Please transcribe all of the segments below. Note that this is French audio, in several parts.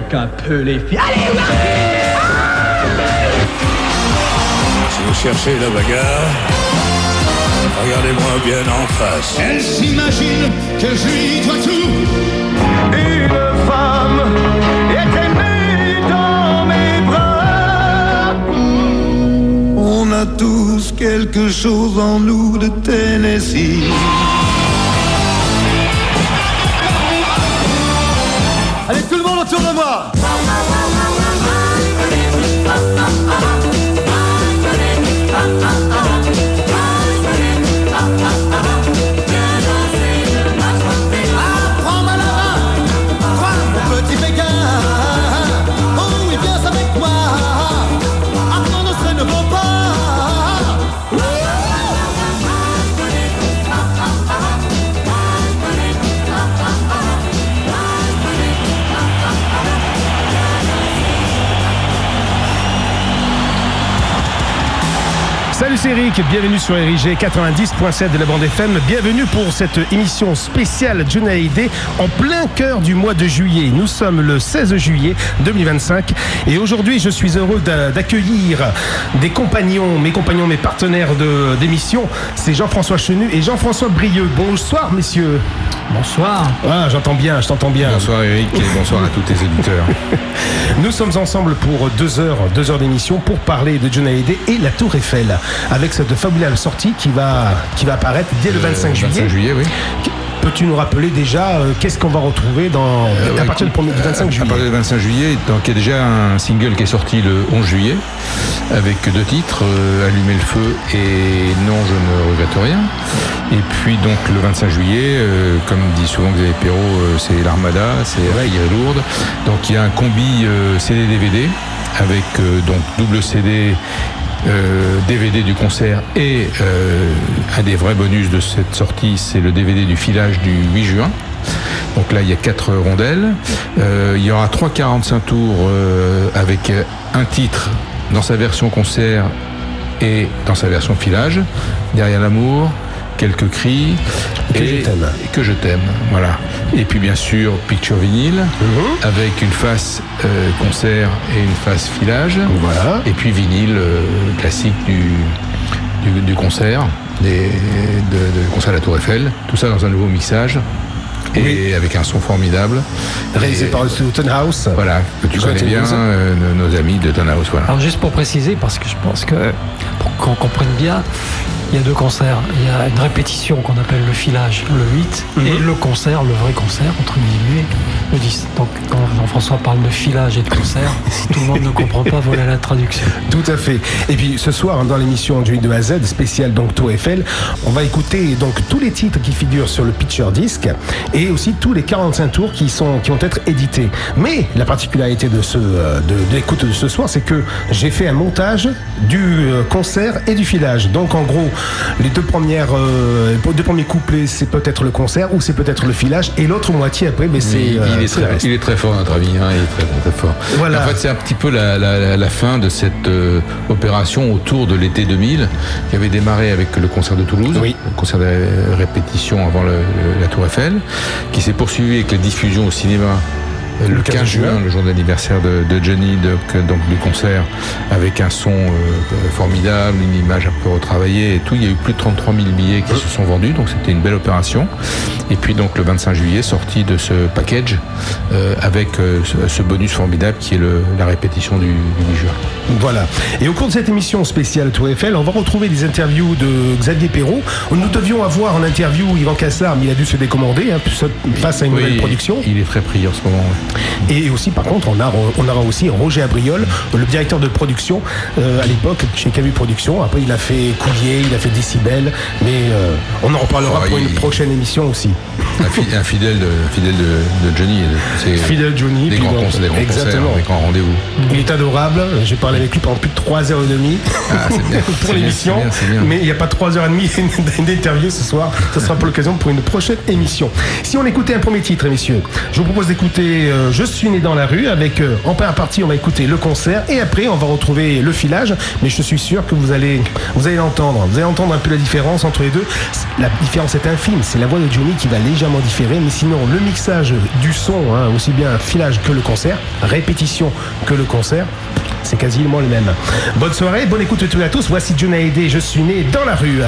qu'un peu les filles. Allez, Si vous cherchez la bagarre, regardez-moi bien en face. Elle s'imagine que je lui dois tout. Une femme était née dans mes bras. On a tous quelque chose en nous de Tennessee. Allez, tout le monde autour de moi. Apprends-moi la main, toi, mon petit Pékin. Oh oui, viens avec moi. Apprendre ce ne vaut pas. Salut, c'est Eric, bienvenue sur RIG 90.7 de la bande FM. Bienvenue pour cette émission spéciale Johnny Hallyday en plein cœur du mois de juillet. Nous sommes le 16 juillet 2025 et aujourd'hui je suis heureux d'accueillir mes compagnons, mes partenaires d'émission. C'est Jean-François Chenu et Jean-François Brieux. Bonsoir messieurs. Bonsoir. Ah, j'entends bien, je t'entends bien. Bonsoir Eric et bonsoir à tous tes éditeurs. Nous sommes ensemble pour 2 heures d'émission pour parler de Johnny Hallyday et la Tour Eiffel, avec cette fabulable sortie qui va apparaître dès le 25 juillet. 25 juillet, oui. Peux-tu nous rappeler déjà qu'est-ce qu'on va retrouver à partir du 25 juillet? À partir du 25 juillet, donc il y a déjà un single qui est sorti le 11 juillet avec 2 titres, Allumer le feu et Non, je ne regrette rien. Et puis donc le 25 juillet, comme dit souvent Xavier Perrault, c'est l'Armada, c'est Rire et Lourdes. Donc il y a un combi CD-DVD avec donc double CD, DVD du concert et un des vrais bonus de cette sortie, c'est le DVD du filage du 8 juin. Donc là il y a 4 rondelles, il y aura 3 45 tours avec un titre dans sa version concert et dans sa version filage, Derrière l'amour, Quelques cris et Que je t'aime, voilà. Et puis bien sûr Picture vinyle avec une face concert et une face filage, voilà. Et puis vinyle classique du concert, de concert à la Tour Eiffel, tout ça dans un nouveau mixage. Et avec un son formidable. Réalisé par le Tonhouse. Voilà, que tu connais bien, nos amis de Tonhouse. Voilà. Alors juste pour préciser, parce que je pense que pour qu'on comprenne bien, il y a 2 concerts. Il y a une répétition qu'on appelle le filage, le 8, et le concert, le vrai concert, entre guillemets, le 10. Donc quand Jean-François parle de filage et de concert, si tout le monde ne comprend pas, voilà la traduction. Tout à fait. Et puis ce soir, dans l'émission du 2 à Z, spéciale donc Tour Eiffel, on va écouter donc tous les titres qui figurent sur le Picture Disc et aussi tous les 45 tours qui vont être édités. Mais la particularité de l'écoute de ce soir, c'est que j'ai fait un montage du concert et du filage. Donc en gros, les deux premiers couplets, c'est peut-être le concert ou c'est peut-être le filage, et l'autre moitié après, mais c'est il est très fort, notre ami, hein, il est très, très fort. Voilà. En fait, c'est un petit peu la fin de cette opération autour de l'été 2000 qui avait démarré avec le concert de Toulouse, le concert de répétition avant la Tour Eiffel, qui s'est poursuivi avec la diffusion au cinéma le 15 juin, le jour d'anniversaire de Johnny, donc du concert, avec un son formidable, une image un peu retravaillée et tout. Il y a eu plus de 33 000 billets qui se sont vendus, donc c'était une belle opération. Et puis donc le 25 juillet, sortie de ce package avec ce bonus formidable qui est la répétition du 8 juin. Voilà. Et au cours de cette émission spéciale Tour Eiffel, on va retrouver des interviews de Xavier Perrault. Nous devions avoir en interview Yvan Cassard, mais il a dû se décommander face à une nouvelle production. Il est très pris en ce moment. Et aussi, par contre, on aura aussi Roger Abriol, le directeur de production à l'époque chez Camus Productions. Après, il a fait Coulier, il a fait Décibel, mais on en reparlera pour une prochaine émission aussi. Un fidèle de Johnny. Fidèle Johnny. Des grands concerts, des grands rendez-vous. Il est adorable. J'ai parlé avec lui pendant plus de 3h30 pour l'émission. Mais il n'y a pas 3h30 d'interview ce soir. Ce sera pour l'occasion pour une prochaine émission. Si on écoutait un premier titre, messieurs, je vous propose d'écouter Je suis né dans la rue avec, en première partie, on va écouter le concert et après, on va retrouver le filage. Mais je suis sûr que vous allez l'entendre. Vous allez entendre un peu la différence entre les deux. La différence est infime. C'est la voix de Johnny qui va légèrement légèrement différé, mais sinon le mixage du son, hein, aussi bien filage que le concert, répétition que le concert, c'est quasiment le même. Bonne soirée, bonne écoute à tous et à tous. Voici Johnny Hallyday, je suis né dans la rue.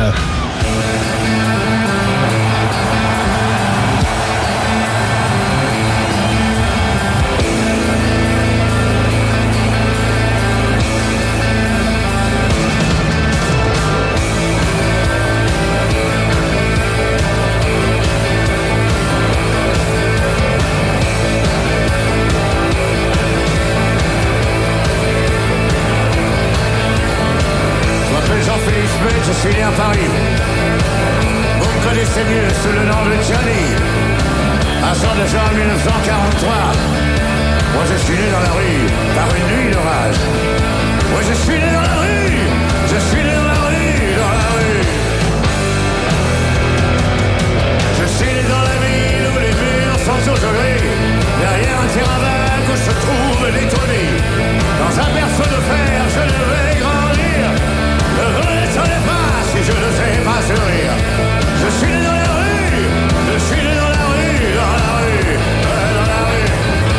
Je suis né à Paris. Vous me connaissez mieux sous le nom de Johnny. Un soir de juin 1943. Moi je suis né dans la rue, par une nuit d'orage. Moi je suis né dans la rue, je suis né dans la rue, dans la rue. Je suis né dans la ville où les murs sont toujours gris. Derrière un terrain vague où se trouve l'étourdi. Dans un berceau de fer, je devais grandir. Le vrai sur les pas, si je ne sais pas sourire. Je suis né dans la rue, je suis né dans la rue, dans la rue, dans la rue.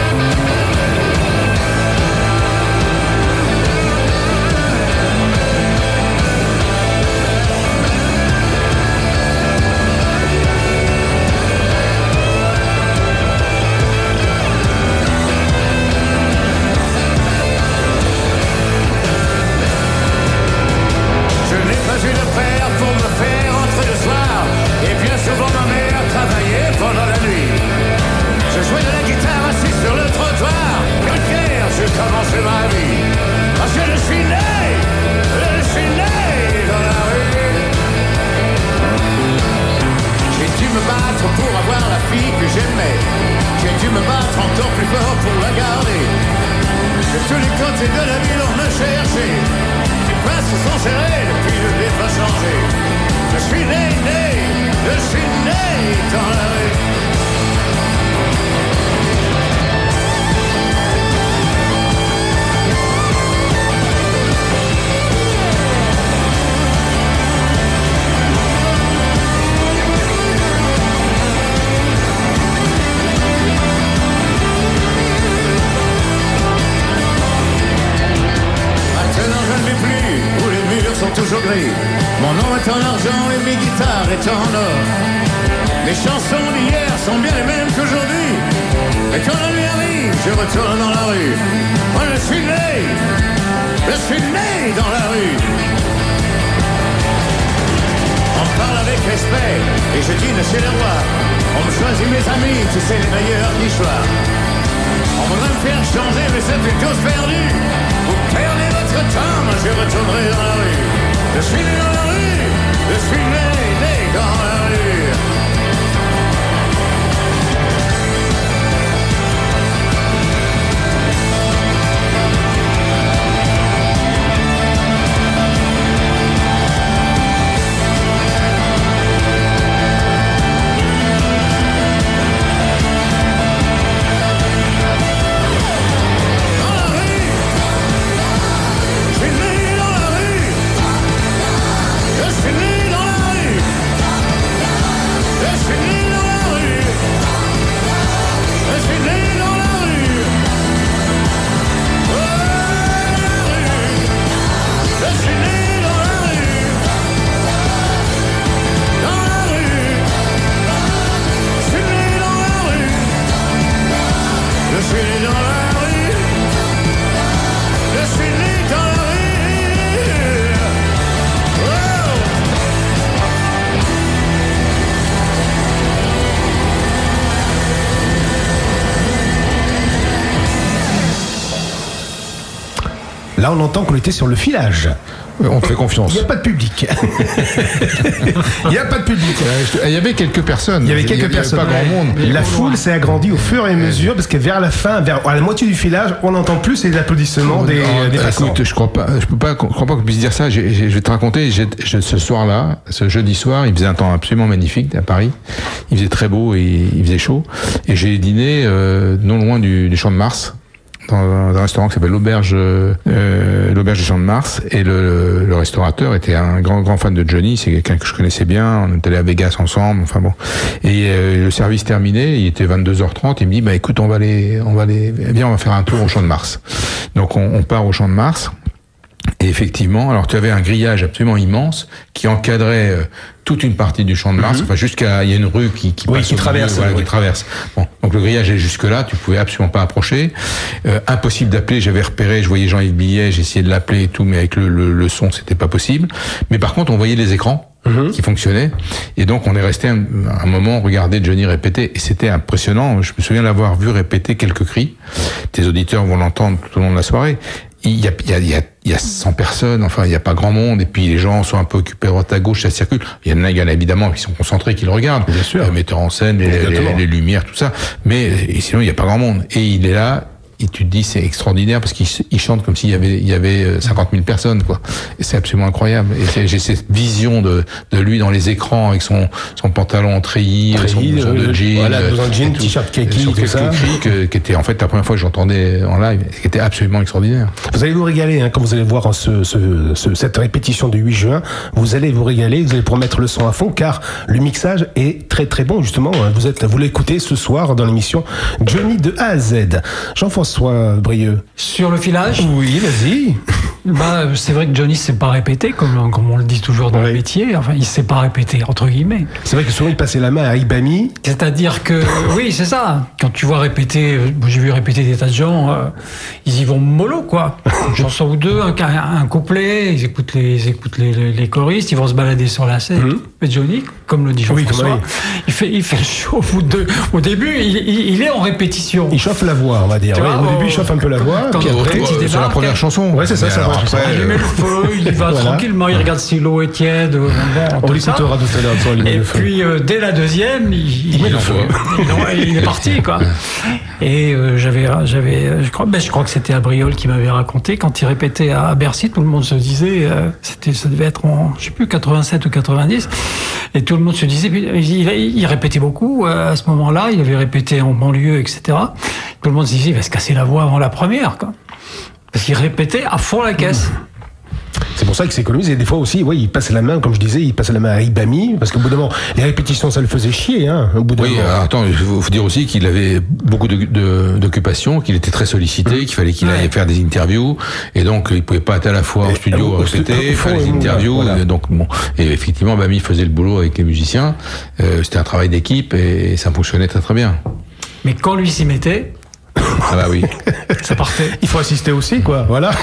Pour me faire entrer le soir. Et bien souvent ma mère travaillait pendant la nuit. Je jouais de la guitare assis sur le trottoir. Calcaire, j'ai commencé ma vie. Parce que je suis né dans la rue. J'ai dû me battre pour avoir la fille que j'aimais. J'ai dû me battre encore plus fort pour la garder. De tous les côtés de la ville on me cherchait. Les pinces se sont serrées depuis je n'ai pas changé. Je suis né dans la rue. Maintenant je ne vis plus où les murs sont toujours gris. Mon nom est en argent et mes guitares est en or. Les chansons d'hier sont bien les mêmes qu'aujourd'hui. Et quand la nuit arrive, je retourne dans la rue. Moi je suis né dans la rue. On me parle avec respect et je dis monsieur le roi. On me choisit mes amis, tu sais les meilleurs qui soient. On voudrait me faire changer mais c'est une cause perdue. Vous perdez votre temps, moi je retournerai dans la rue. Je suis né dans la rue, je suis né dans la rue. Là, on entend qu'on était sur le filage. On te fait confiance. Il n'y a pas de public. Il n'y a pas de public. Il y avait quelques personnes. Il y avait quelques personnes. Pas grand monde. La foule s'est agrandie au fur et à mesure parce que vers la fin, à la moitié du filage, on n'entend plus les applaudissements des passants. Écoute, je crois pas qu'on puisse dire ça. Je vais te raconter. Ce soir-là, ce jeudi soir, il faisait un temps absolument magnifique à Paris. Il faisait très beau et il faisait chaud. Et j'ai dîné non loin du Champ de Mars. dans un restaurant qui s'appelle l'Auberge du Champ de Mars, et le restaurateur était un grand fan de Johnny. C'est quelqu'un que je connaissais bien. On est allé à Vegas ensemble. Enfin bon. Et le service terminé, il était 22h30. Il me dit, écoute, on va faire un tour au Champ de Mars. Donc on part au Champ de Mars. Et effectivement, alors tu avais un grillage absolument immense qui encadrait toute une partie du Champ de Mars, enfin il y a une rue qui passe qui traverse, qui traverse. Bon, donc le grillage est jusque là, tu pouvais absolument pas approcher. Impossible d'appeler, j'avais repéré, je voyais Jean-Yves Billet, j'essayais de l'appeler et tout, mais avec le son, c'était pas possible. Mais par contre, on voyait les écrans qui fonctionnaient, et donc on est resté un moment regarder Johnny répéter, et c'était impressionnant. Je me souviens l'avoir vu répéter quelques cris. Tes auditeurs vont l'entendre tout au long de la soirée. Il y a 100 personnes, enfin il y a pas grand monde, et puis les gens sont un peu occupés à droite à gauche, ça circule. Il y en a évidemment qui sont concentrés, qui le regardent, bien sûr, le metteur en scène, les lumières, tout ça, mais sinon il y a pas grand monde, et il est là. Et tu te dis, c'est extraordinaire parce qu'il chante comme s'il y avait 50 000 personnes, quoi. Et c'est absolument incroyable. Et j'ai cette vision de lui dans les écrans avec son pantalon en treillis, son blouson de jean, jean, t-shirt kaki, tout ça. Qui était en fait la première fois que j'entendais en live, qui était absolument extraordinaire. Vous allez vous régaler, quand vous allez voir cette répétition du 8 juin. Vous allez vous régaler, vous allez pouvoir mettre le son à fond, car le mixage est très très bon, justement. Vous l'écoutez ce soir dans l'émission Johnny de A à Z. Jean-François Brieux. Sur le filage ? Oui, vas-y. C'est vrai que Johnny s'est pas répété, comme on le dit toujours dans le métier. Enfin, il s'est pas répété, entre guillemets. C'est vrai que souvent il passait la main à Ibami. C'est-à-dire que, oui, c'est ça. Quand tu vois répéter, j'ai vu répéter des tas de gens, ils y vont mollo, quoi. Une chanson ou deux, un couplet, ils écoutent les choristes, ils vont se balader sur la scène. Mais Johnny, comme le dit Jean-François, il fait le show au début, il est en répétition. Il chauffe la voix, on va dire. Au début, il chauffe un peu la voix. Puis après, sur la première chanson. Ouais, c'est ça, ça va. Il met le feu, il va tranquillement, il regarde si l'eau est tiède. On l'écoutera tout à l'heure sur le feu. Et puis, dès la deuxième, il met le feu. Il est parti, quoi. Et je crois que c'était Abriol qui m'avait raconté, quand il répétait à Bercy, tout le monde se disait, ça devait être en, je sais plus, 87 ou 90, et tout le monde se disait, il répétait beaucoup à ce moment-là, il avait répété en banlieue, etc. Tout le monde se disait, il va se casser la voix avant la première, quoi. Parce qu'il répétait à fond la caisse. C'est pour ça qu'il s'économise, et des fois aussi, il passait la main, comme je disais, il passait la main à Ibami, parce qu'au bout d'un moment, les répétitions, ça le faisait chier, au bout d'un moment. Attends, il faut dire aussi qu'il avait beaucoup d'occupations, qu'il était très sollicité, qu'il fallait qu'il aille faire des interviews, et donc il pouvait pas être à la fois au studio à répéter, faire les interviews, donc bon. Et effectivement, Bami faisait le boulot avec les musiciens, c'était un travail d'équipe, et ça fonctionnait très très bien. Mais quand lui s'y mettait, ah bah oui, ça partait. Il faut assister aussi, quoi. Voilà.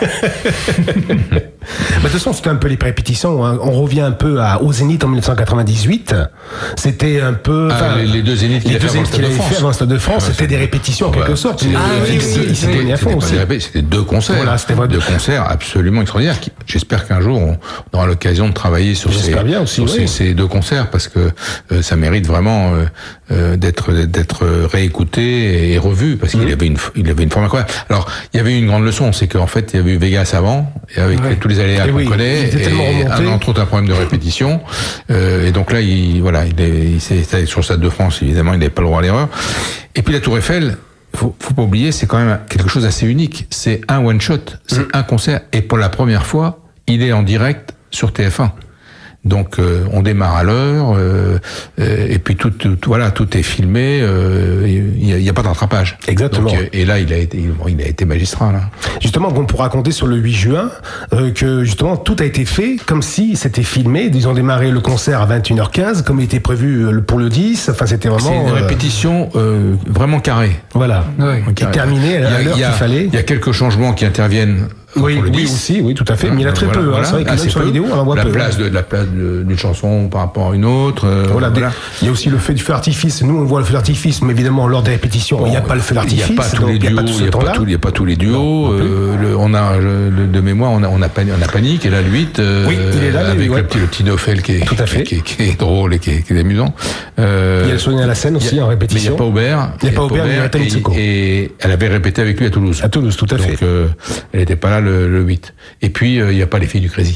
De toute façon, c'était un peu les répétitions. On revient un peu au Zénith en 1998. C'était un peu. Les deux Zéniths qu'il avait fait avant le Stade de France, c'était des répétitions en quelque sorte. Il s'est donné à fond aussi. C'était deux concerts. Voilà, c'était vrai. Deux concerts absolument extraordinaires. J'espère qu'un jour on aura l'occasion de travailler sur ces deux concerts, parce que ça mérite vraiment d'être réécouté et revu, parce qu'il avait une forme incroyable. Alors, il y avait une grande leçon, c'est qu'en fait, il y avait eu Vegas avant, et avec tous les aléas qu'on connaît, et entre autres un problème de répétition. Et donc là, il s'est installé sur le Stade de France, évidemment, il n'avait pas le droit à l'erreur. Et puis la Tour Eiffel, faut pas oublier, c'est quand même quelque chose d'assez unique. C'est un one shot, c'est un concert, et pour la première fois, il est en direct sur TF1. Donc on démarre à l'heure, et puis tout est filmé. Il y a pas de rattrapage. Exactement. Donc, et là il a été magistral. Hein. Justement, on pourra raconter sur le 8 juin que justement tout a été fait comme si c'était filmé. Ils ont démarré le concert à 21h15 comme il était prévu pour le 10. Enfin, c'était vraiment. C'est une répétition vraiment carrée. Voilà. Qui est terminée à l'heure qu'il fallait. Il y a quelques changements qui interviennent. Oui, tout à fait. Mais il y en a très peu. C'est vrai que même sur la vidéo, on en voit peu. La place d'une chanson par rapport à une autre. Il y a aussi le feu du feu d'artifice. Nous, on voit le feu d'artifice, mais évidemment, lors des répétitions, il n'y a pas le feu d'artifice. Il n'y a pas tous les duos. Il n'y a pas tous les duos. On a, de mémoire, on a Panique, et là, le 8, il est là, avec le petit Nofel qui est drôle et qui est amusant. Il y a le Sonia à la scène aussi, en répétition. Mais il n'y a pas Aubert. Il n'y a pas Aubert, il y a Tanitsuko. Et elle avait répété avec lui à Toulouse. À Toulouse, tout à fait. Donc, elle n'était pas là le 8. Et puis, il n'y a pas les filles du Crazy.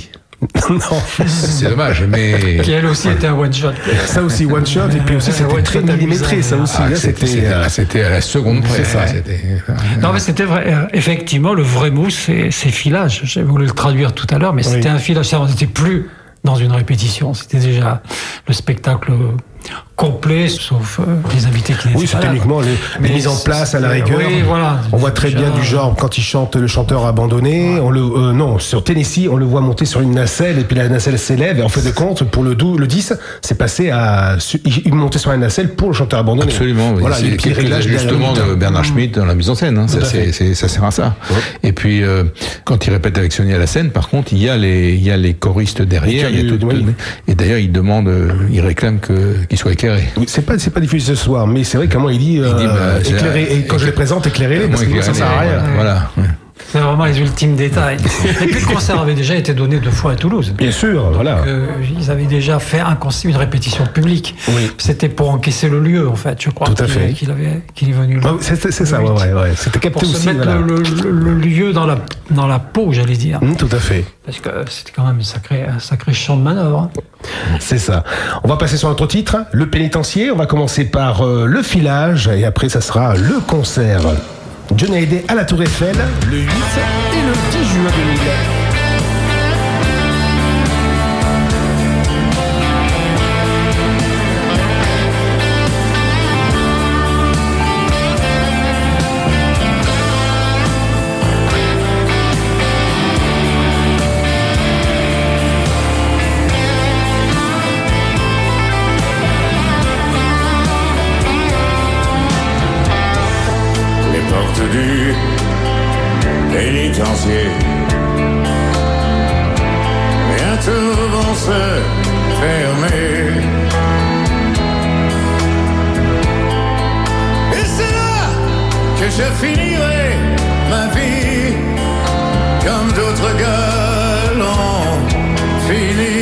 Non, C'est dommage, mais. Qui elle aussi était un one shot. ça aussi one shot et puis aussi c'était one très shot à millimétré, ça misère. aussi. Ah, Là, c'était à la seconde près. C'est ça. hein, c'était- Non, mais c'était vrai. Effectivement, le vrai mousse, c'est filage. J'ai voulu le traduire tout à l'heure, mais c'était un filage. On n'était plus dans une répétition. C'était déjà le spectacle complet, sauf les invités qui n'étaient Oui, pas c'était là. uniquement les mises en place à la rigueur. Oui, voilà. On voit très bien du genre quand il chante le chanteur abandonné. On le non, sur Tennessee, on le voit monter sur une nacelle et puis la nacelle s'élève et en fait de compte pour le 10, c'est passé à il montait sur la nacelle pour le chanteur abandonné. Absolument, oui. Voilà, C'est les petits quelques réglages ajustements derrière. de Bernard Schmitt dans la mise en scène. Hein. Tout à fait. Ça sert à ça. Et puis, quand il répète avec Sonia à la scène, par contre, il y a les choristes derrière. Et Il y a tout, oui. et d'ailleurs, il demande, il réclame qu'il soit éclairé. Oui, c'est pas diffusé ce soir, mais c'est vrai qu'à moi il dit, c'est éclairez, et quand je les présente, éclairez-les parce que sinon, ça sert à rien. Voilà. C'est vraiment les ultimes détails. Et puis le concert avait déjà été donné 2 fois à Toulouse. Bien sûr, voilà. Ils avaient déjà fait une répétition publique. Oui. C'était pour encaisser le lieu, en fait, je crois. Tout à fait. Qu'il est venu là. Ah, c'est ça, ouais. C'était capté Pour se aussi. mettre Voilà. le lieu dans la peau, j'allais dire. Tout à fait. Parce que c'était quand même un sacré champ de manœuvre. C'est ça. On va passer sur notre titre, le pénitencier. On va commencer par le filage et après ça sera le concert. Johnny Hallyday à la Tour Eiffel, le 8 et le 10 juin 2000. Les portes du pénitencier bientôt vont se fermer. Et c'est là que je finirai ma vie comme d'autres gars l'ont fini.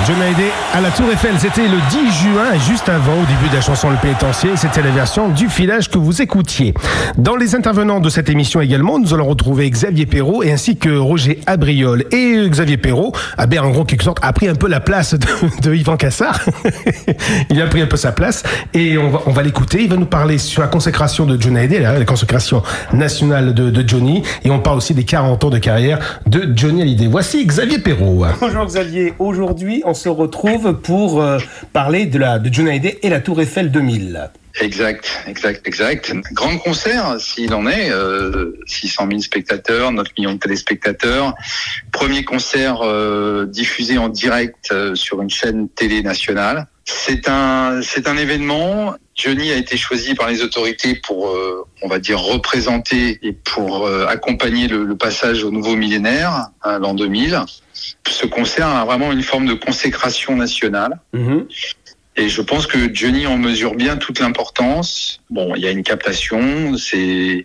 Johnny Hallyday à la Tour Eiffel, c'était le 10 juin, et juste avant, au début de la chanson Le Pénitencier, c'était la version du Filage que vous écoutiez. Dans les intervenants de cette émission également, nous allons retrouver Xavier Perrault et ainsi que Roger Abriol. Et Xavier Perrault en gros, quelque sorte, a pris un peu la place de Yvan Cassard. Il a pris un peu sa place et on va l'écouter. Il va nous parler sur la consécration de Johnny Hallyday, la consécration nationale de Johnny, et on parle aussi des 40 ans de carrière de Johnny Hallyday. Voici Xavier Perrault. Bonjour Xavier, aujourd'hui on se retrouve pour parler de Johnny Hallyday et la Tour Eiffel 2000. Exact. Grand concert, s'il en est, 600 000 spectateurs, 9 millions de téléspectateurs. Premier concert diffusé en direct sur une chaîne télé nationale. C'est un événement. Johnny a été choisi par les autorités pour, on va dire, représenter et pour accompagner le passage au nouveau millénaire, l'an 2000. Ce concert a vraiment une forme de consécration nationale. Et je pense que Johnny en mesure bien toute l'importance. Bon, il y a une captation, c'est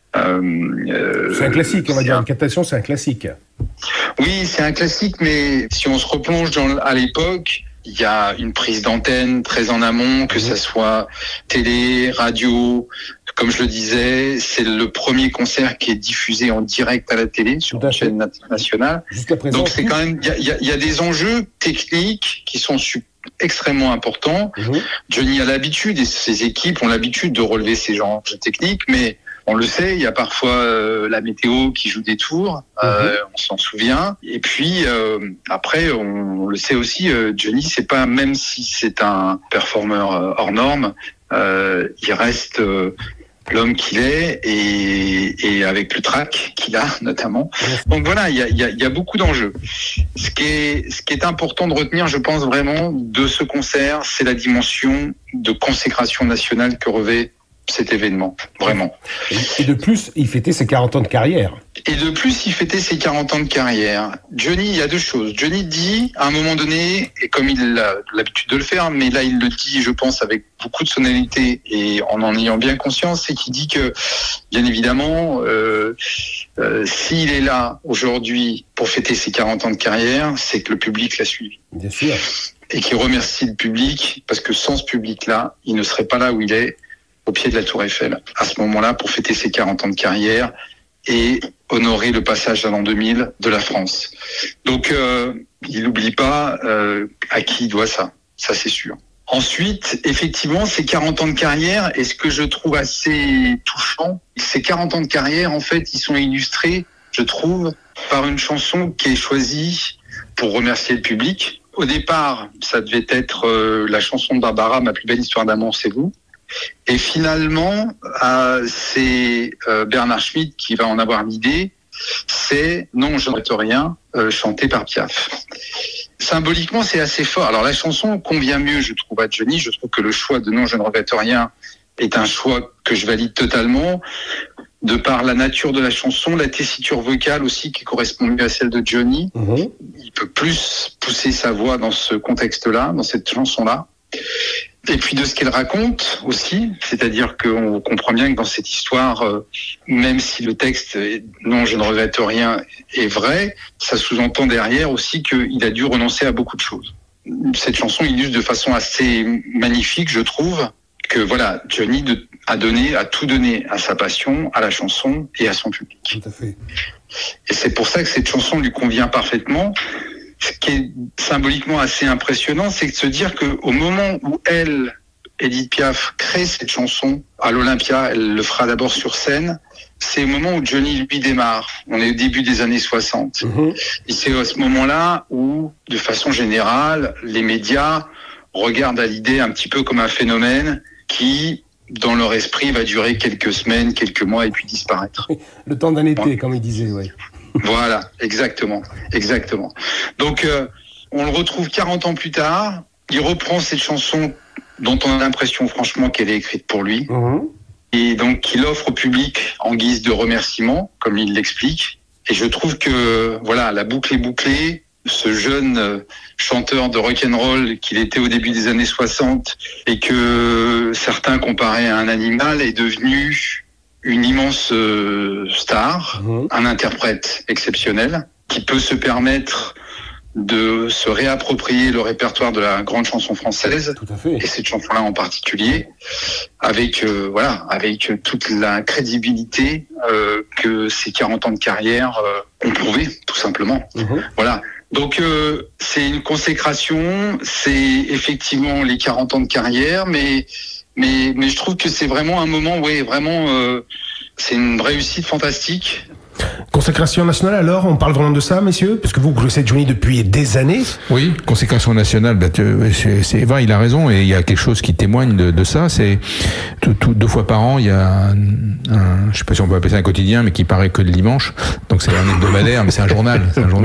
un classique, on va dire. Une captation, c'est un classique. Oui, c'est un classique, mais si on se replonge à l'époque, il y a une prise d'antenne très en amont, que ça soit télé, radio. Comme je le disais, c'est le premier concert qui est diffusé en direct à la télé sur une chaîne nationale. Jusqu'à présent. Donc c'est quand même, il y a des enjeux techniques qui sont extrêmement importants. Johnny a l'habitude et ses équipes ont l'habitude de relever ces genres techniques, mais on le sait, il y a parfois la météo qui joue des tours, on s'en souvient. Et puis après, on le sait aussi, Johnny, c'est pas, même si c'est un performeur hors norme, il reste l'homme qu'il est et avec le track qu'il a notamment. Donc voilà, il y a beaucoup d'enjeux. Ce qui est important de retenir, je pense vraiment, de ce concert, c'est la dimension de consécration nationale que revêt cet événement, vraiment. Et de plus, il fêtait ses 40 ans de carrière. Johnny, il y a deux choses. Johnny dit, à un moment donné, et comme il a l'habitude de le faire, mais là il le dit, je pense, avec beaucoup de sonalité et en ayant bien conscience, c'est qu'il dit que, bien évidemment, s'il est là aujourd'hui pour fêter ses 40 ans de carrière, c'est que le public l'a suivi. Bien sûr. Et qu'il remercie le public, parce que sans ce public-là, il ne serait pas là où il est, au pied de la Tour Eiffel, à ce moment-là, pour fêter ses 40 ans de carrière et honorer le passage à l'an 2000 de la France. Donc, il n'oublie pas à qui il doit ça c'est sûr. Ensuite, effectivement, ces 40 ans de carrière, et ce que je trouve assez touchant, ces 40 ans de carrière, en fait, ils sont illustrés, je trouve, par une chanson qui est choisie pour remercier le public. Au départ, ça devait être la chanson de Barbara, Ma plus belle histoire d'amour, c'est vous. Et finalement, c'est Bernard Schmitt qui va en avoir l'idée. C'est Non, je ne regrette rien, chanté par Piaf. Symboliquement, c'est assez fort. Alors la chanson convient mieux, je trouve, à Johnny. Je trouve que le choix de Non, je ne regrette rien est un choix que je valide totalement, de par la nature de la chanson, la tessiture vocale aussi qui correspond mieux à celle de Johnny. Il peut plus pousser sa voix dans ce contexte-là, dans cette chanson-là. Et puis de ce qu'elle raconte aussi, c'est-à-dire qu'on comprend bien que dans cette histoire, même si le texte Non, je ne regrette rien est vrai, ça sous-entend derrière aussi qu'il a dû renoncer à beaucoup de choses. Cette chanson illustre de façon assez magnifique, je trouve, que voilà, Johnny a tout donné à sa passion, à la chanson et à son public. Tout à fait. Et c'est pour ça que cette chanson lui convient parfaitement. Ce qui est symboliquement assez impressionnant, c'est de se dire qu'au moment où Edith Piaf, crée cette chanson à l'Olympia, elle le fera d'abord sur scène, c'est au moment où Johnny, lui, démarre. On est au début des années 60. Et c'est à ce moment-là où, de façon générale, les médias regardent Hallyday un petit peu comme un phénomène qui, dans leur esprit, va durer quelques semaines, quelques mois et puis disparaître. Le temps d'un été, comme il disait, oui. Voilà, exactement. Donc, on le retrouve 40 ans plus tard. Il reprend cette chanson dont on a l'impression, franchement, qu'elle est écrite pour lui. Et donc, qu'il offre au public en guise de remerciement, comme il l'explique. Et je trouve que, voilà, la boucle est bouclée. Ce jeune chanteur de rock'n'roll qu'il était au début des années 60 et que certains comparaient à un animal est devenu une immense star, un interprète exceptionnel qui peut se permettre de se réapproprier le répertoire de la grande chanson française, Tout à fait. et cette chanson-là en particulier, avec avec toute la crédibilité que ces 40 ans de carrière ont prouvé, tout simplement. Voilà. Donc c'est une consécration, c'est effectivement les 40 ans de carrière, mais je trouve que c'est vraiment un moment, vraiment, c'est une réussite fantastique. Consécration nationale, alors, on parle vraiment de ça, messieurs? Parce que vous connaissez Johnny depuis des années. Oui, consécration nationale, c'est vrai, il a raison, et il y a quelque chose qui témoigne de ça, c'est 2 fois par an, il y a je sais pas si on peut appeler ça un quotidien, mais qui paraît que le dimanche, donc c'est un hebdomadaire, mais c'est un journal,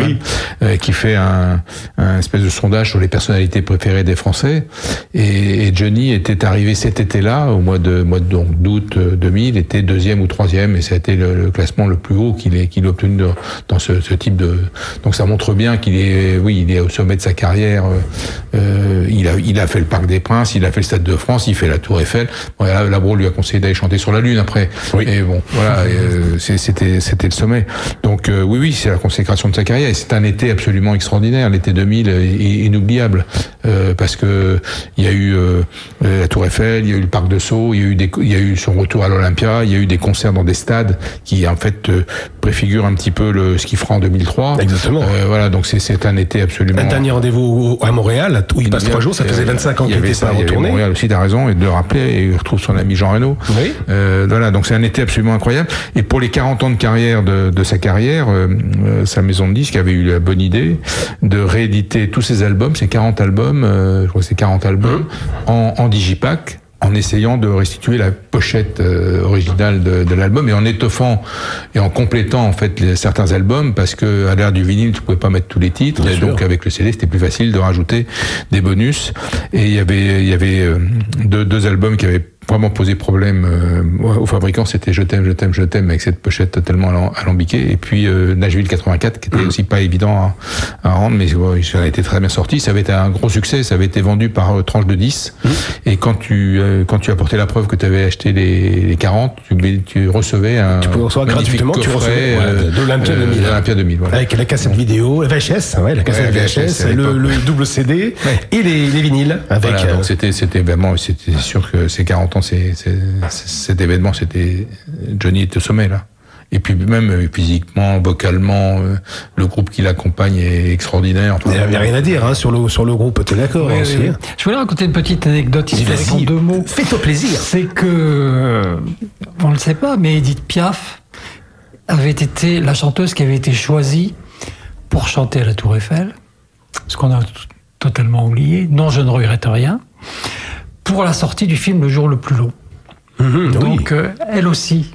qui fait un espèce de sondage sur les personnalités préférées des Français, et Johnny était arrivé cet été-là, au mois d'août 2000, était 2e ou 3e, et ça a été le classement le plus haut qu'il ait obtenu dans ce type de... Donc ça montre bien qu'il est au sommet de sa carrière. Il a fait le Parc des Princes, il a fait le Stade de France, il fait la Tour Eiffel. Voilà, Labro lui a conseillé d'aller chanter sur la Lune après. Oui. Et bon, voilà, c'était le sommet. Donc oui, c'est la consécration de sa carrière. Et c'est un été absolument extraordinaire. L'été 2000 est inoubliable parce que il y a eu la Tour Eiffel, il y a eu le Parc de Sceaux, il y a eu son retour à l'Olympia, il y a eu des concerts dans des stades qui en fait préfigure un petit peu ce qu'il fera en 2003. Exactement. Voilà, donc c'est un été absolument... Un dernier rendez-vous à Montréal, où il passe 3 jours, ça faisait 25 ans qu'il n'était pas retourné. À Montréal aussi, t'as raison, et de le rappeler, et il retrouve son ami Jean Reno. Oui. Voilà, donc c'est un été absolument incroyable. Et pour les 40 ans de carrière de sa carrière, sa maison de disques avait eu la bonne idée de rééditer tous ses albums, ses 40 albums, je crois que c'est 40 albums, en digipack, en essayant de restituer la pochette originale de l'album et en étoffant et en complétant en fait certains albums, parce que à l'ère du vinyle tu pouvais pas mettre tous les titres. Bien et sûr. Donc avec le CD c'était plus facile de rajouter des bonus, et il y avait deux albums qui avaient vraiment posé problème aux fabricants, c'était Je t'aime avec cette pochette totalement alambiquée, et puis Nashville 84 qui était aussi pas évident à rendre, mais ça a été très bien sorti, ça avait été un gros succès, ça avait été vendu par tranche de 10, et quand tu apportais la preuve que tu avais acheté les 40, tu recevais un tu pouvais recevoir gratuitement, tu recevais de l'Olympia 2000. L'Olympia 2000, voilà. Avec la cassette vidéo, VHS, la cassette VHS, le double CD et les vinyles. Avec, voilà, donc c'était vraiment, c'était sûr que ces 40 ans, cet événement, Johnny était au sommet là. Et puis même physiquement, vocalement, le groupe qui l'accompagne est extraordinaire. Enfin, il n'y a rien à dire sur le groupe, t'es d'accord? Oui, aussi. Oui. Je voulais raconter une petite anecdote historique en 2 mots. Fais-toi plaisir. C'est que, on ne le sait pas, mais Edith Piaf avait été la chanteuse qui avait été choisie pour chanter à la Tour Eiffel, ce qu'on a totalement oublié. Non, je ne regrette rien. Pour la sortie du film Le jour le plus long. Donc, elle aussi,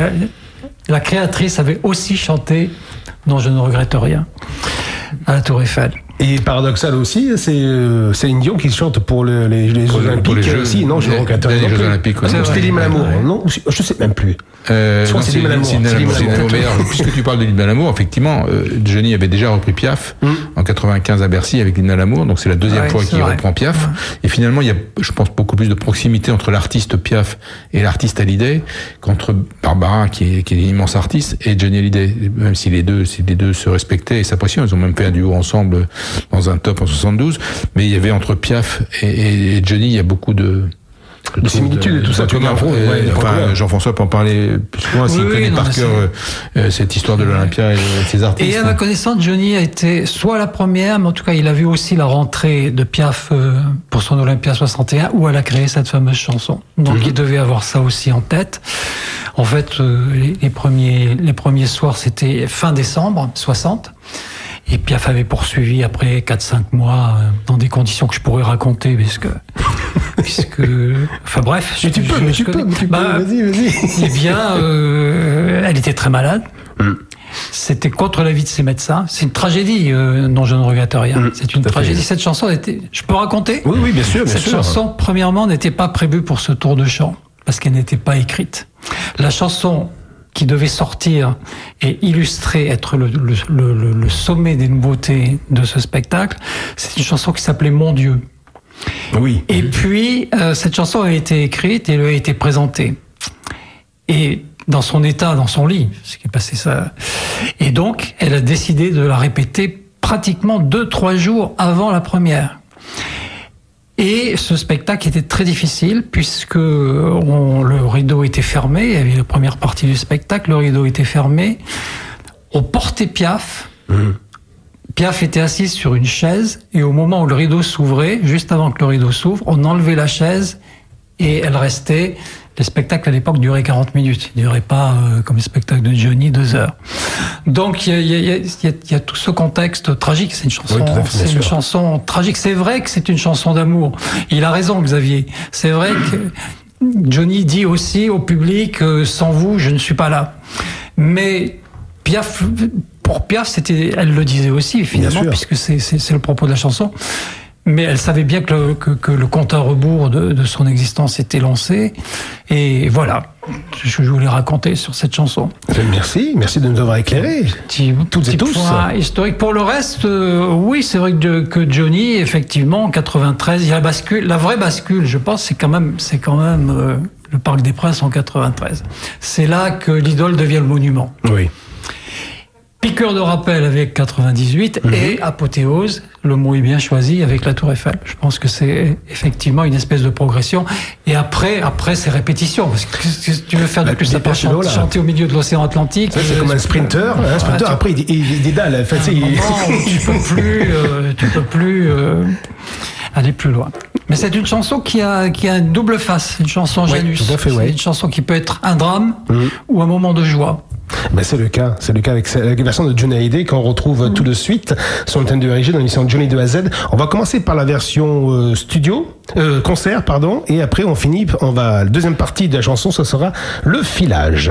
la créatrice avait aussi chanté Non, je ne regrette rien à la Tour Eiffel. Et paradoxal aussi, c'est Céline Dion qui chante pour les Jeux Olympiques aussi. Non, je ne regrette rien. Les Jeux Olympiques, c'était l'hymne à l'amour, non? Je ne sais même plus. Je crois que c'est l'hymne à l'amour. Puisque tu parles de l'hymne à l'amour, effectivement, Johnny avait déjà repris Piaf en 95 à Bercy avec l'hymne à l'amour, donc c'est la deuxième fois qu'il reprend Piaf. Et finalement, il y a, je pense, beaucoup plus de proximité entre l'artiste Piaf et l'artiste Hallyday qu'entre Barbara, qui est une immense artiste, et Johnny Hallyday. Même si les deux se respectaient et s'appréciaient, ils ont même fait un duo ensemble dans un top en 72, mais il y avait entre Piaf et Johnny, il y a beaucoup de similitudes et tout ça. Jean-François peut en parler plus souvent, s'il connaît par cœur cette histoire de l'Olympia et ses artistes. Et à ma connaissance, Johnny a été soit la première, mais en tout cas, il a vu aussi la rentrée de Piaf pour son Olympia 61, où elle a créé cette fameuse chanson. Donc, il devait avoir ça aussi en tête. En fait, les premiers soirs, c'était fin décembre 60. Et Piaf avait poursuivi après 4-5 mois dans des conditions que je pourrais raconter puisque enfin bref. Mais tu peux, vas-y. Eh bien, elle était très malade. C'était contre l'avis de ses médecins. C'est une tragédie, Non, je ne regrette rien. C'est une tragédie. Cette chanson je peux raconter? Oui, bien sûr. Cette chanson, premièrement, n'était pas prévue pour ce tour de chant parce qu'elle n'était pas écrite. La chanson qui devait sortir et illustrer, être le sommet des nouveautés de ce spectacle, c'est une chanson qui s'appelait Mon Dieu. Oui. Et puis, cette chanson a été écrite et elle a été présentée. Et dans son état, dans son lit, ce qui est passé ça. Et donc, elle a décidé de la répéter pratiquement 2-3 jours avant la première. Et ce spectacle était très difficile puisque le rideau était fermé. Il y avait la première partie du spectacle, le rideau était fermé. On portait Piaf. Piaf était assise sur une chaise et au moment où le rideau s'ouvrait, juste avant que le rideau s'ouvre, on enlevait la chaise et elle restait. Les spectacles à l'époque duraient 40 minutes. Ils ne duraient pas comme les spectacles de Johnny 2 heures. Donc il y a tout ce contexte tragique. C'est une chanson, Oui, tout à fait, bien c'est une sûr. chanson tragique. C'est vrai que c'est une chanson d'amour. Il a raison, Xavier. C'est vrai que Johnny dit aussi au public sans vous, je ne suis pas là. Mais Piaf, pour Piaf, elle le disait aussi finalement, sûr. puisque c'est le propos de la chanson. Mais elle savait bien que le compte à rebours de son existence était lancé. Et voilà, je voulais raconter sur cette chanson. Merci de nous avoir éclairés. Toutes et tous. Point historique. Pour le reste, oui, c'est vrai que Johnny, effectivement, en 93, il y a la vraie bascule, je pense, c'est quand même le Parc des Princes en 93. C'est là que l'idole devient le monument. Oui. Piqueur de rappel avec 98 et apothéose, le mot est bien choisi, avec la Tour Eiffel. Je pense que c'est effectivement une espèce de progression. Et après c'est répétition. Parce que qu'est-ce que tu veux faire de plus à part chanter au milieu de l'océan Atlantique? C'est comme un sprinter. Un sprinter, après, il dédale. En fait, tu peux plus aller plus loin. Mais c'est une chanson qui a une double face. Une chanson Janus. Tout à fait, c'est une chanson qui peut être un drame ou un moment de joie. Ben c'est le cas avec la version de Johnny Hallyday qu'on retrouve tout de suite sur l'antenne de RG dans l'émission Johnny de A à Z. On va commencer par la version concert, et après la deuxième partie de la chanson, ce sera le filage.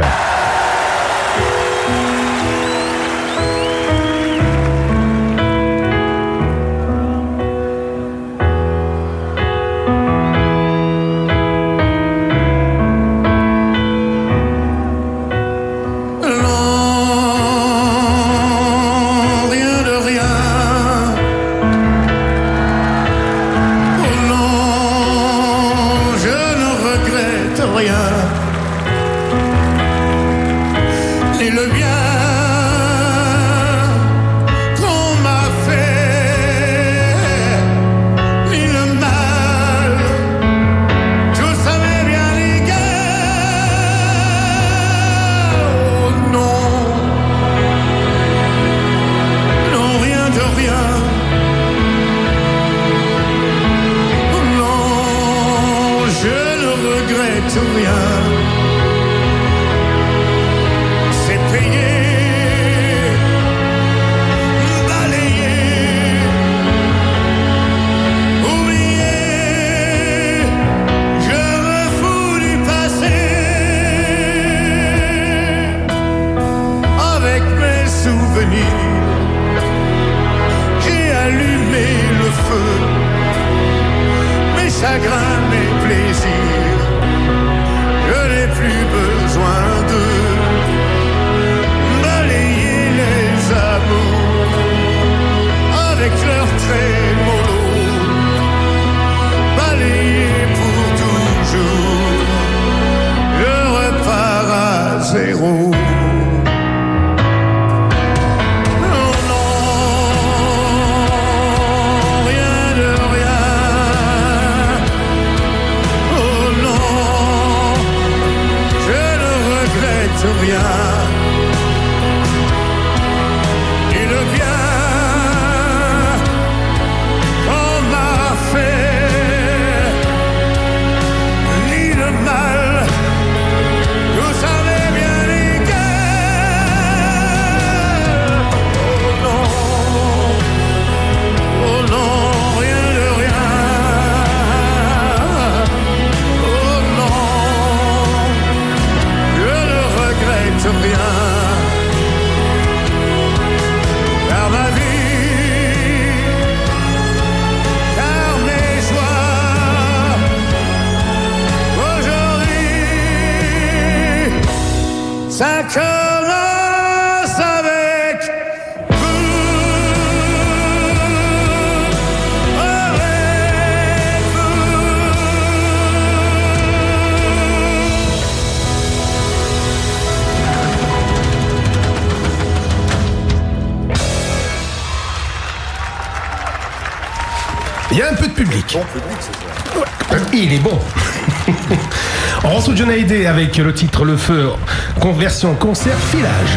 Il y a un peu de public. Bon public, c'est ça. Il est bon. On retrouve Johnny Hallyday avec le titre Le Feu, conversion concert filage.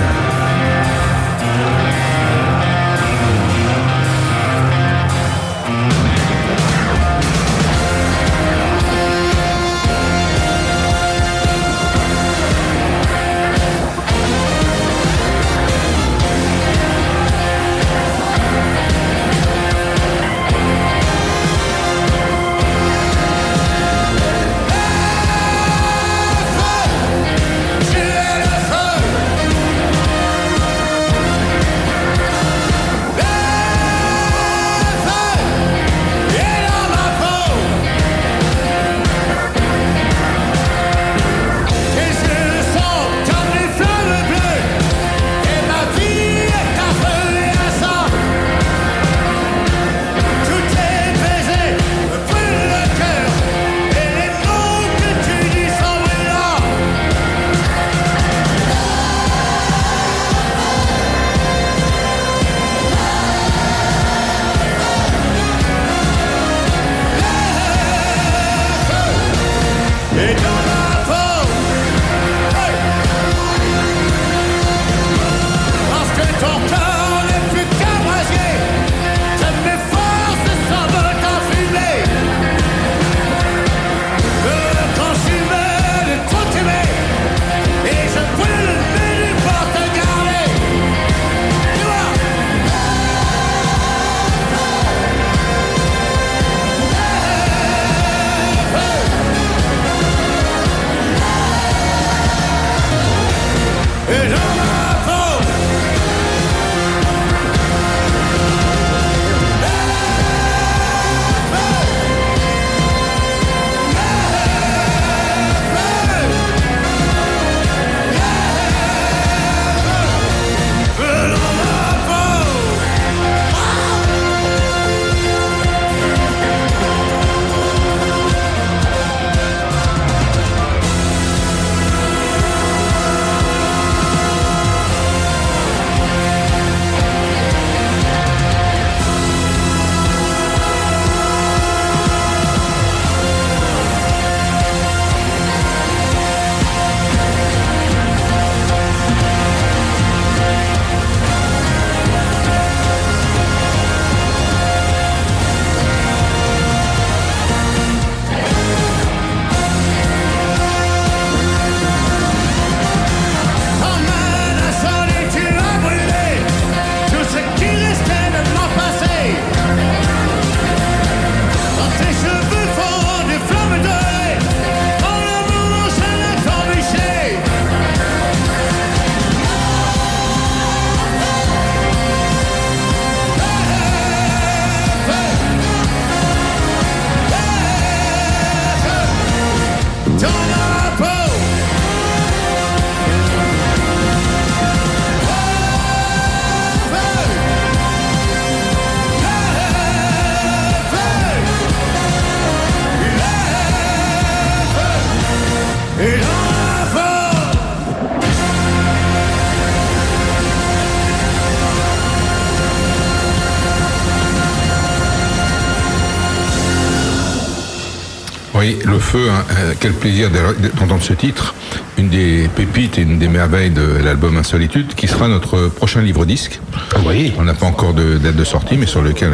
Oui, Le Feu, hein, quel plaisir d'entendre ce titre, une des pépites et une des merveilles de l'album Insolitude, qui sera notre prochain livre-disque. Oui. On n'a pas encore de date de sortie, mais sur lequel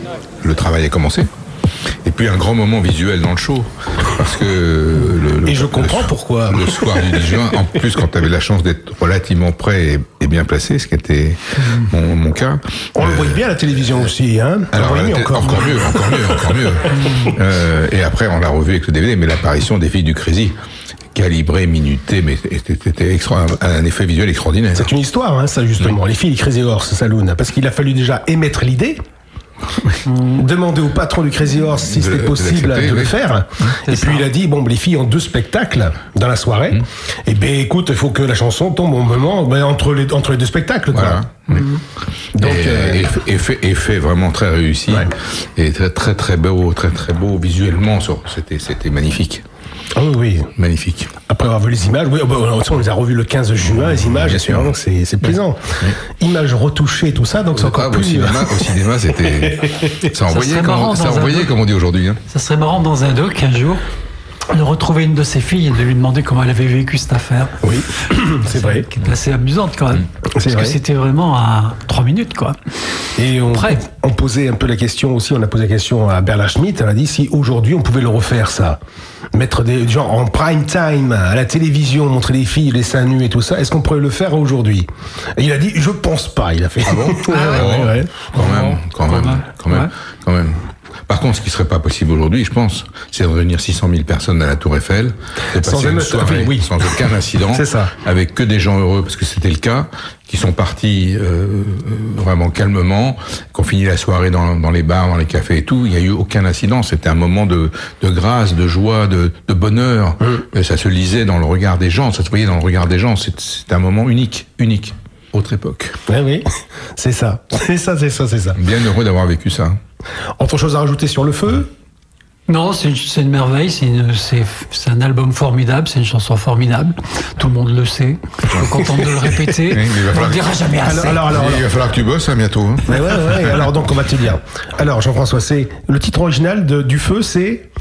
le travail a commencé. Et puis un grand moment visuel dans le show, parce que et je comprends pourquoi. Le soir du 10 juin, en plus quand tu avais la chance d'être relativement prêt et bien placé, ce qui était mon cas. On le voyait bien à la télévision aussi, hein. Alors encore mieux. Et après on l'a revu avec le DVD, mais l'apparition des filles du Crazy, calibré, minuté, mais c'était un effet visuel extraordinaire. C'est une histoire, hein, ça justement. Les filles du Crazy Horse Saloon, parce qu'il a fallu déjà émettre l'idée. Demander au patron du Crazy Horse si c'était possible de le faire. Et puis il a dit bon, les filles ont 2 spectacles dans la soirée. Et ben écoute, il faut que la chanson tombe au moment entre les 2 spectacles. Quoi. Voilà. Donc effet vraiment très réussi et très beau visuellement. C'était magnifique. Ah oui. Magnifique. Après avoir vu les images, oui, on les a revues le 15 juin, les images, Bien sûr. donc c'est plaisant. Oui. Images retouchées, tout ça, donc c'est encore plus... Au cinéma, c'était... Ça envoyait, comme on dit aujourd'hui. Hein. Ça serait marrant dans un doc, un jour, de retrouver une de ses filles et de lui demander comment elle avait vécu cette affaire. Oui, c'est vrai. Qui est assez amusante quand même. Parce vrai. que c'était vraiment à 3 minutes, quoi. Et on posait un peu la question aussi, on a posé la question à Bernard Schmitt, on a dit si aujourd'hui on pouvait le refaire, ça. Mettre des gens en prime time à la télévision, montrer les filles, les seins nus et tout ça, est-ce qu'on pourrait le faire aujourd'hui? Et il a dit je pense pas, il a fait. Ah bon? Ouais. Quand même. Par contre, ce qui serait pas possible aujourd'hui, je pense, c'est de réunir 600 000 personnes à la Tour Eiffel, de passer une soirée sans aucun incident, c'est ça. Avec que des gens heureux, parce que c'était le cas, qui sont partis vraiment calmement, qui ont fini la soirée dans les bars, dans les cafés et tout. Il n'y a eu aucun incident. C'était un moment de grâce, de joie, de bonheur. Et ça se lisait dans le regard des gens, ça se voyait dans le regard des gens. C'était un moment unique. Autre époque. Oui, c'est ça. Bien heureux d'avoir vécu ça. Autre chose à rajouter sur le feu? Non, c'est une merveille, c'est un album formidable, c'est une chanson formidable, tout le monde le sait, je suis content de le répéter, on ne le dira jamais assez. Alors, il va falloir que tu bosses bientôt. Hein. Ouais, alors donc on va te dire. Alors Jean-François, c'est le titre original du feu, c'est...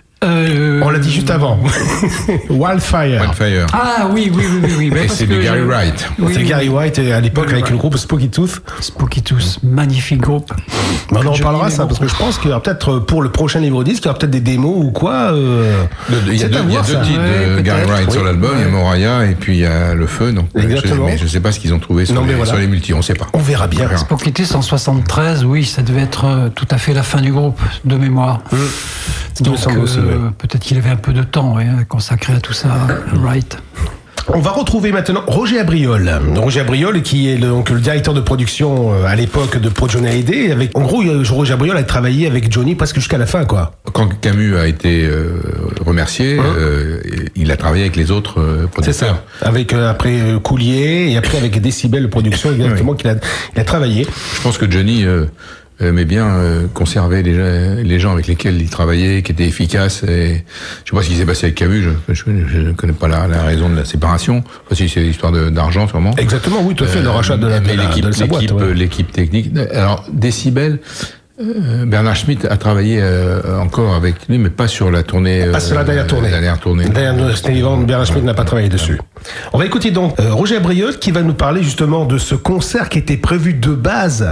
On l'a dit juste avant. Wildfire. Ah oui. Et c'est de Gary Wright. C'est Gary Wright à l'époque avec le groupe Spooky Tooth. Magnifique groupe. On en parlera ça parce que je pense qu'il y aura peut-être pour le prochain livre disque, il y aura peut-être des démos ou quoi. Il y a deux titres de Gary Wright sur l'album. Il y a Moraya et puis il y a Le Feu. Donc mais je sais pas ce qu'ils ont trouvé sur les multi. On sait pas. On verra bien. Spooky Tooth en 73, oui, ça devait être tout à fait la fin du groupe de mémoire. Donc, peut-être qu'il avait un peu de temps à consacrer à tout ça, Wright. On va retrouver maintenant Roger Abriol. Roger Abriol qui est le directeur de production à l'époque de Pro Johnny Hallyday. En gros, Roger Abriol a travaillé avec Johnny presque jusqu'à la fin, quoi. Quand Camus a été remercié, il a travaillé avec les autres producteurs. C'est ça. Avec après Coulier et après avec Décibel Production exactement qu'il a travaillé. Je pense que Johnny aimait bien conserver les gens avec lesquels il travaillait, qui étaient efficaces. Et je sais pas ce qui s'est passé avec Camus. Je ne connais pas la raison de la séparation. Enfin, si c'est l'histoire d'argent, sûrement. Exactement, oui, tout à fait. Le rachat de sa boîte. L'équipe technique. Alors, Décibel. Bernard Schmitt a travaillé encore avec lui, mais pas sur la tournée. Pas sur la dernière tournée. Bernard Schmitt n'a pas travaillé dessus. On va écouter donc Roger Abriol qui va nous parler justement de ce concert qui était prévu de base,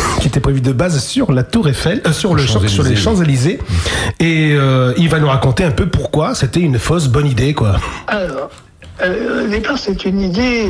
sur la Tour Eiffel, sur les Champs-Élysées. Et il va nous raconter un peu pourquoi c'était une fausse bonne idée, quoi. Alors, au départ, c'est une idée.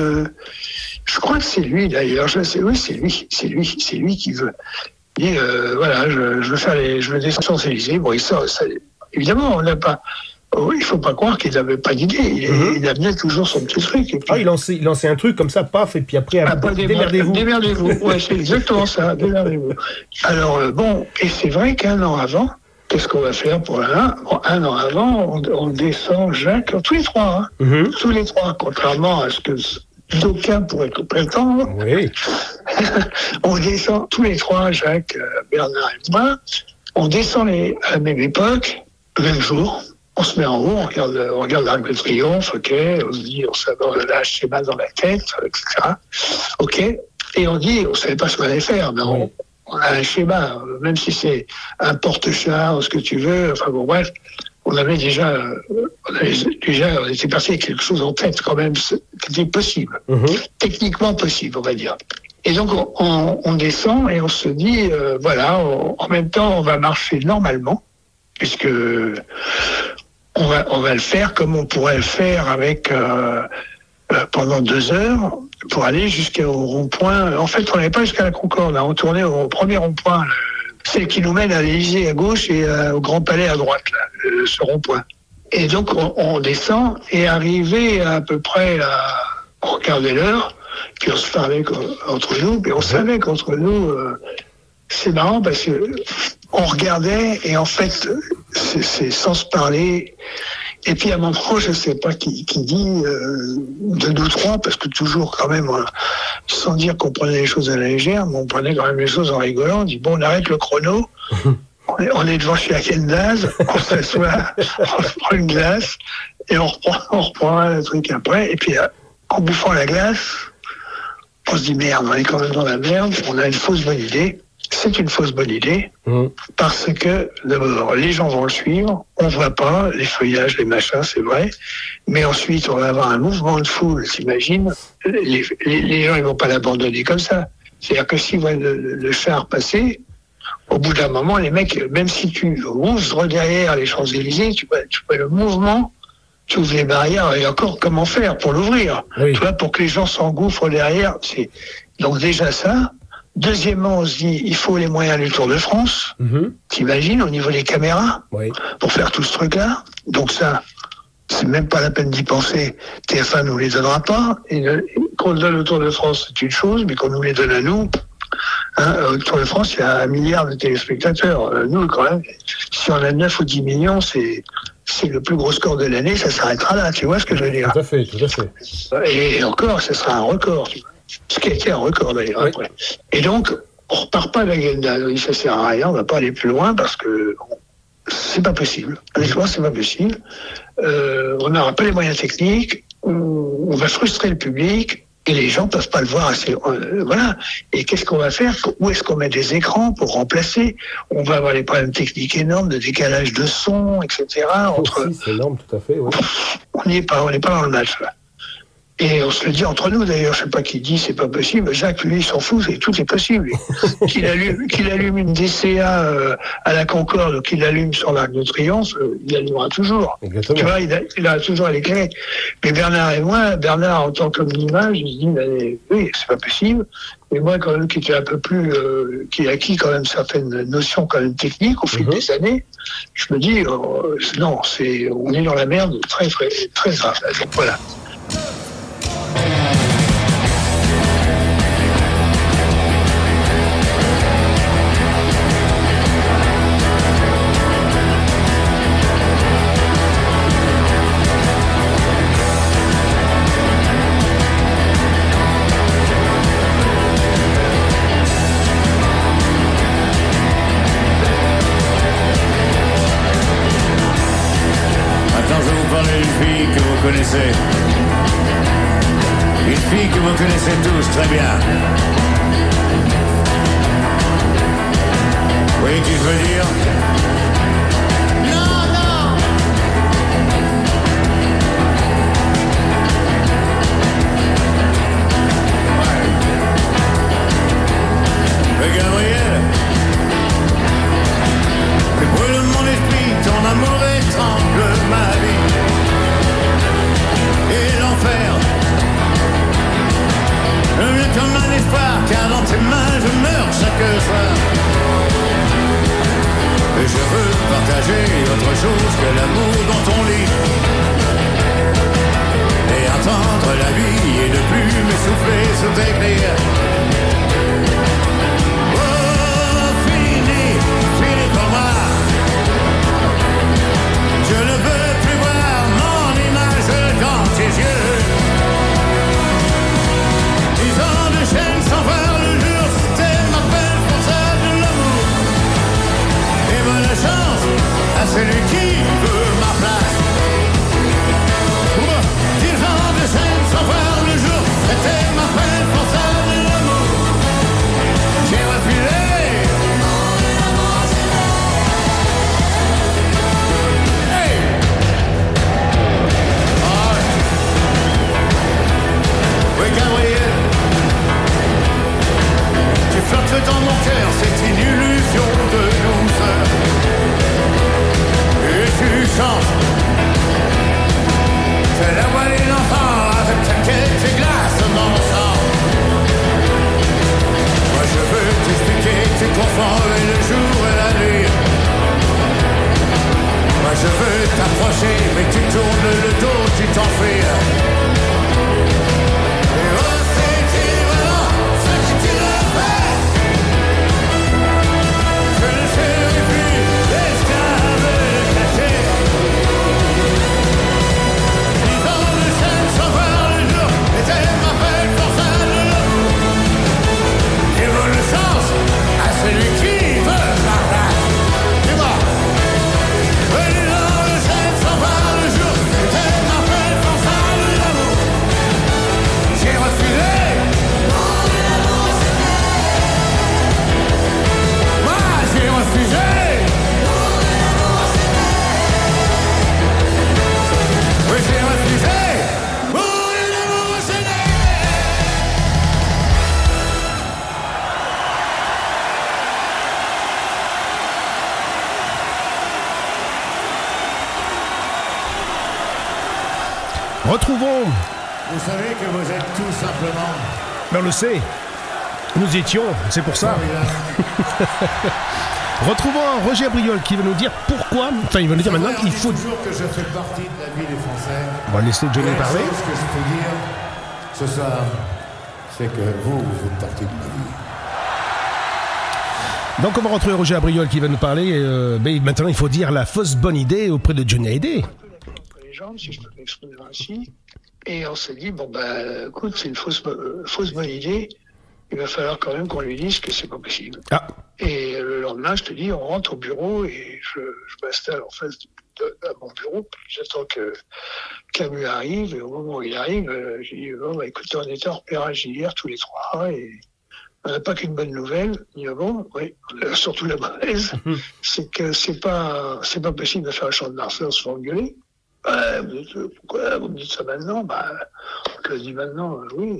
Je crois que c'est lui d'ailleurs. Oui, c'est lui qui veut. Et voilà, je veux descendre aux Champs-Élysées. Bon, ça, évidemment, on n'a pas. Il faut pas croire qu'il n'avait pas d'idée. Il amenait toujours son petit truc. Et puis, il lançait un truc comme ça, paf, et puis après, démerdez-vous. Démerdez-vous. Ouais, c'est exactement ça. Démerdez-vous. Alors et c'est vrai qu'un an avant, qu'est-ce qu'on va faire pour un an avant, on descend Jacques, tous les trois, tous les trois, contrairement à ce que d'aucuns pourraient prétendre. Oui. On descend tous les trois, Jacques, Bernard et moi, on descend à la même époque, le même jour, on se met en haut, on regarde l'Arc de Triomphe, ok, on se dit, on a un schéma dans la tête, etc. Ok, et on dit, on savait pas ce qu'on allait faire, mais on a un schéma, même si c'est un porte-char, ce que tu veux, enfin bon, bref, on était parti avec quelque chose en tête quand même, qui était possible, techniquement possible, on va dire. Et donc on descend et on se dit, voilà, en même temps on va marcher normalement, puisque on va le faire comme on pourrait le faire avec pendant 2 heures pour aller jusqu'au rond-point. En fait, on n'allait pas jusqu'à la Concorde, on tournait au premier rond-point, celle qui nous mène à l'Élysée à gauche et au Grand Palais à droite, là, ce rond-point. Et donc on descend et arrivé à peu près on regardait l'heure, puis on se parlait entre nous, puis on savait qu'entre nous, c'est marrant parce que on regardait et en fait c'est sans se parler. Et puis à un moment, je ne sais pas qui dit de nous trois, parce que toujours quand même, sans dire qu'on prenait les choses à la légère, mais on prenait quand même les choses en rigolant. On dit bon, on arrête le chrono. on est devant chez Häagen-Dazs, on s'assoit, on se prend une glace et on reprend le truc après. Et puis, en bouffant la glace, on se dit merde, on est quand même dans la merde, on a une fausse bonne idée. C'est une fausse bonne idée parce que d'abord les gens vont le suivre, on voit pas les feuillages, les machins, c'est vrai, mais ensuite on va avoir un mouvement de foule. T'imagines, les gens ils vont pas l'abandonner comme ça. C'est-à-dire que s'ils voient le char passer, au bout d'un moment les mecs, même si tu ouvres derrière les Champs-Élysées, tu vois le mouvement, tu ouvres les barrières et encore comment faire pour l'ouvrir, tu vois, pour que les gens s'engouffrent derrière. Donc déjà ça. Deuxièmement, on se dit, il faut les moyens du Tour de France. T'imagines, au niveau des caméras, pour faire tout ce truc-là. Donc ça, c'est même pas la peine d'y penser. TF1 nous les donnera pas. Et qu'on donne le Tour de France, c'est une chose, mais qu'on nous les donne à nous. Au Tour de France, il y a 1 milliard de téléspectateurs. Nous, quand même, si on a 9 ou 10 millions, c'est le plus gros score de l'année, ça s'arrêtera là. Tu vois ce que je veux dire? Tout à fait. Et encore, ce sera un record, tu vois. Ce qui a été un record d'ailleurs après. Et donc, on repart pas de la gueule. Ça sert à rien, on va pas aller plus loin parce que c'est pas possible. Honnêtement, c'est pas possible. On n'aura pas les moyens techniques, on va frustrer le public et les gens peuvent pas le voir assez. Voilà. Et qu'est-ce qu'on va faire? Où est-ce qu'on met des écrans pour remplacer? On va avoir des problèmes techniques énormes de décalage de son, etc. C'est énorme, tout à fait. Ouais. On n'est pas dans le match là. Et on se le dit entre nous d'ailleurs, je sais pas qui dit c'est pas possible. Jacques, lui, il s'en fout, tout est possible. Qu'il allume une DCA à la Concorde ou qu'il allume sur l'Arc de Triomphe, il allumera toujours. Exactement. Tu vois, il a toujours à l'éclairer. Mais Bernard et moi, Bernard en tant qu'homme d'image, il se dit oui, c'est pas possible. Mais moi, quand même, qui était un peu plus, qui a acquis quand même certaines notions quand même techniques au fil des années, je me dis non, on est dans la merde très très très grave. Donc voilà. Une fille que vous connaissez tous très bien. Vous voyez qui je veux dire? Non. Le Gabriel, que brûle mon esprit, ton amour étrangle ma vie. Et l'enfer, comme un espoir, car dans tes mains je meurs chaque soir. Et je veux partager autre chose que l'amour dans ton lit. Et entendre la vie et ne plus m'essouffler sous tes cris. Oh, fini pour moi. Je ne veux plus voir mon image dans tes yeux. Sans voir le jour, c'était ma peine pour ça de l'amour. Et bonne chance à celui qui veut ma place. 10 ans de scène sans voir le jour, Retrouvons. Vous savez que vous êtes tout simplement... Mais on le sait. Nous y étions, c'est pour ça. Retrouvons Roger Abriol qui va nous dire pourquoi. Enfin, il va nous dire maintenant qu'il faut. toujours que je fais partie de la vie des Français. On va laisser Johnny parler. Ce que je peux dire ce soir, c'est que vous faites partie de ma vie. Donc on va retrouver Roger Abriol qui va nous parler. Mais maintenant, il faut dire la fausse bonne idée auprès de Johnny Hallyday. Les jambes, si je peux m'exprimer ainsi. Et on s'est dit, bon, ben, écoute, c'est une fausse bonne idée. Il va falloir quand même qu'on lui dise que c'est pas possible. Ah. Et le lendemain, je te dis, on rentre au bureau et je m'installe en face de mon bureau. Puis j'attends que Camus arrive. Et au moment où il arrive, j'ai dit, bon, bah, écoutez, on était en repérage hier tous les trois et on n'a pas qu'une bonne nouvelle. Il dit, ah bon, oui, surtout la mauvaise, c'est que c'est pas possible de faire le chant de Marseille, on se fait engueuler. Pourquoi vous me dites ça maintenant? Bah, on te le dit maintenant, oui.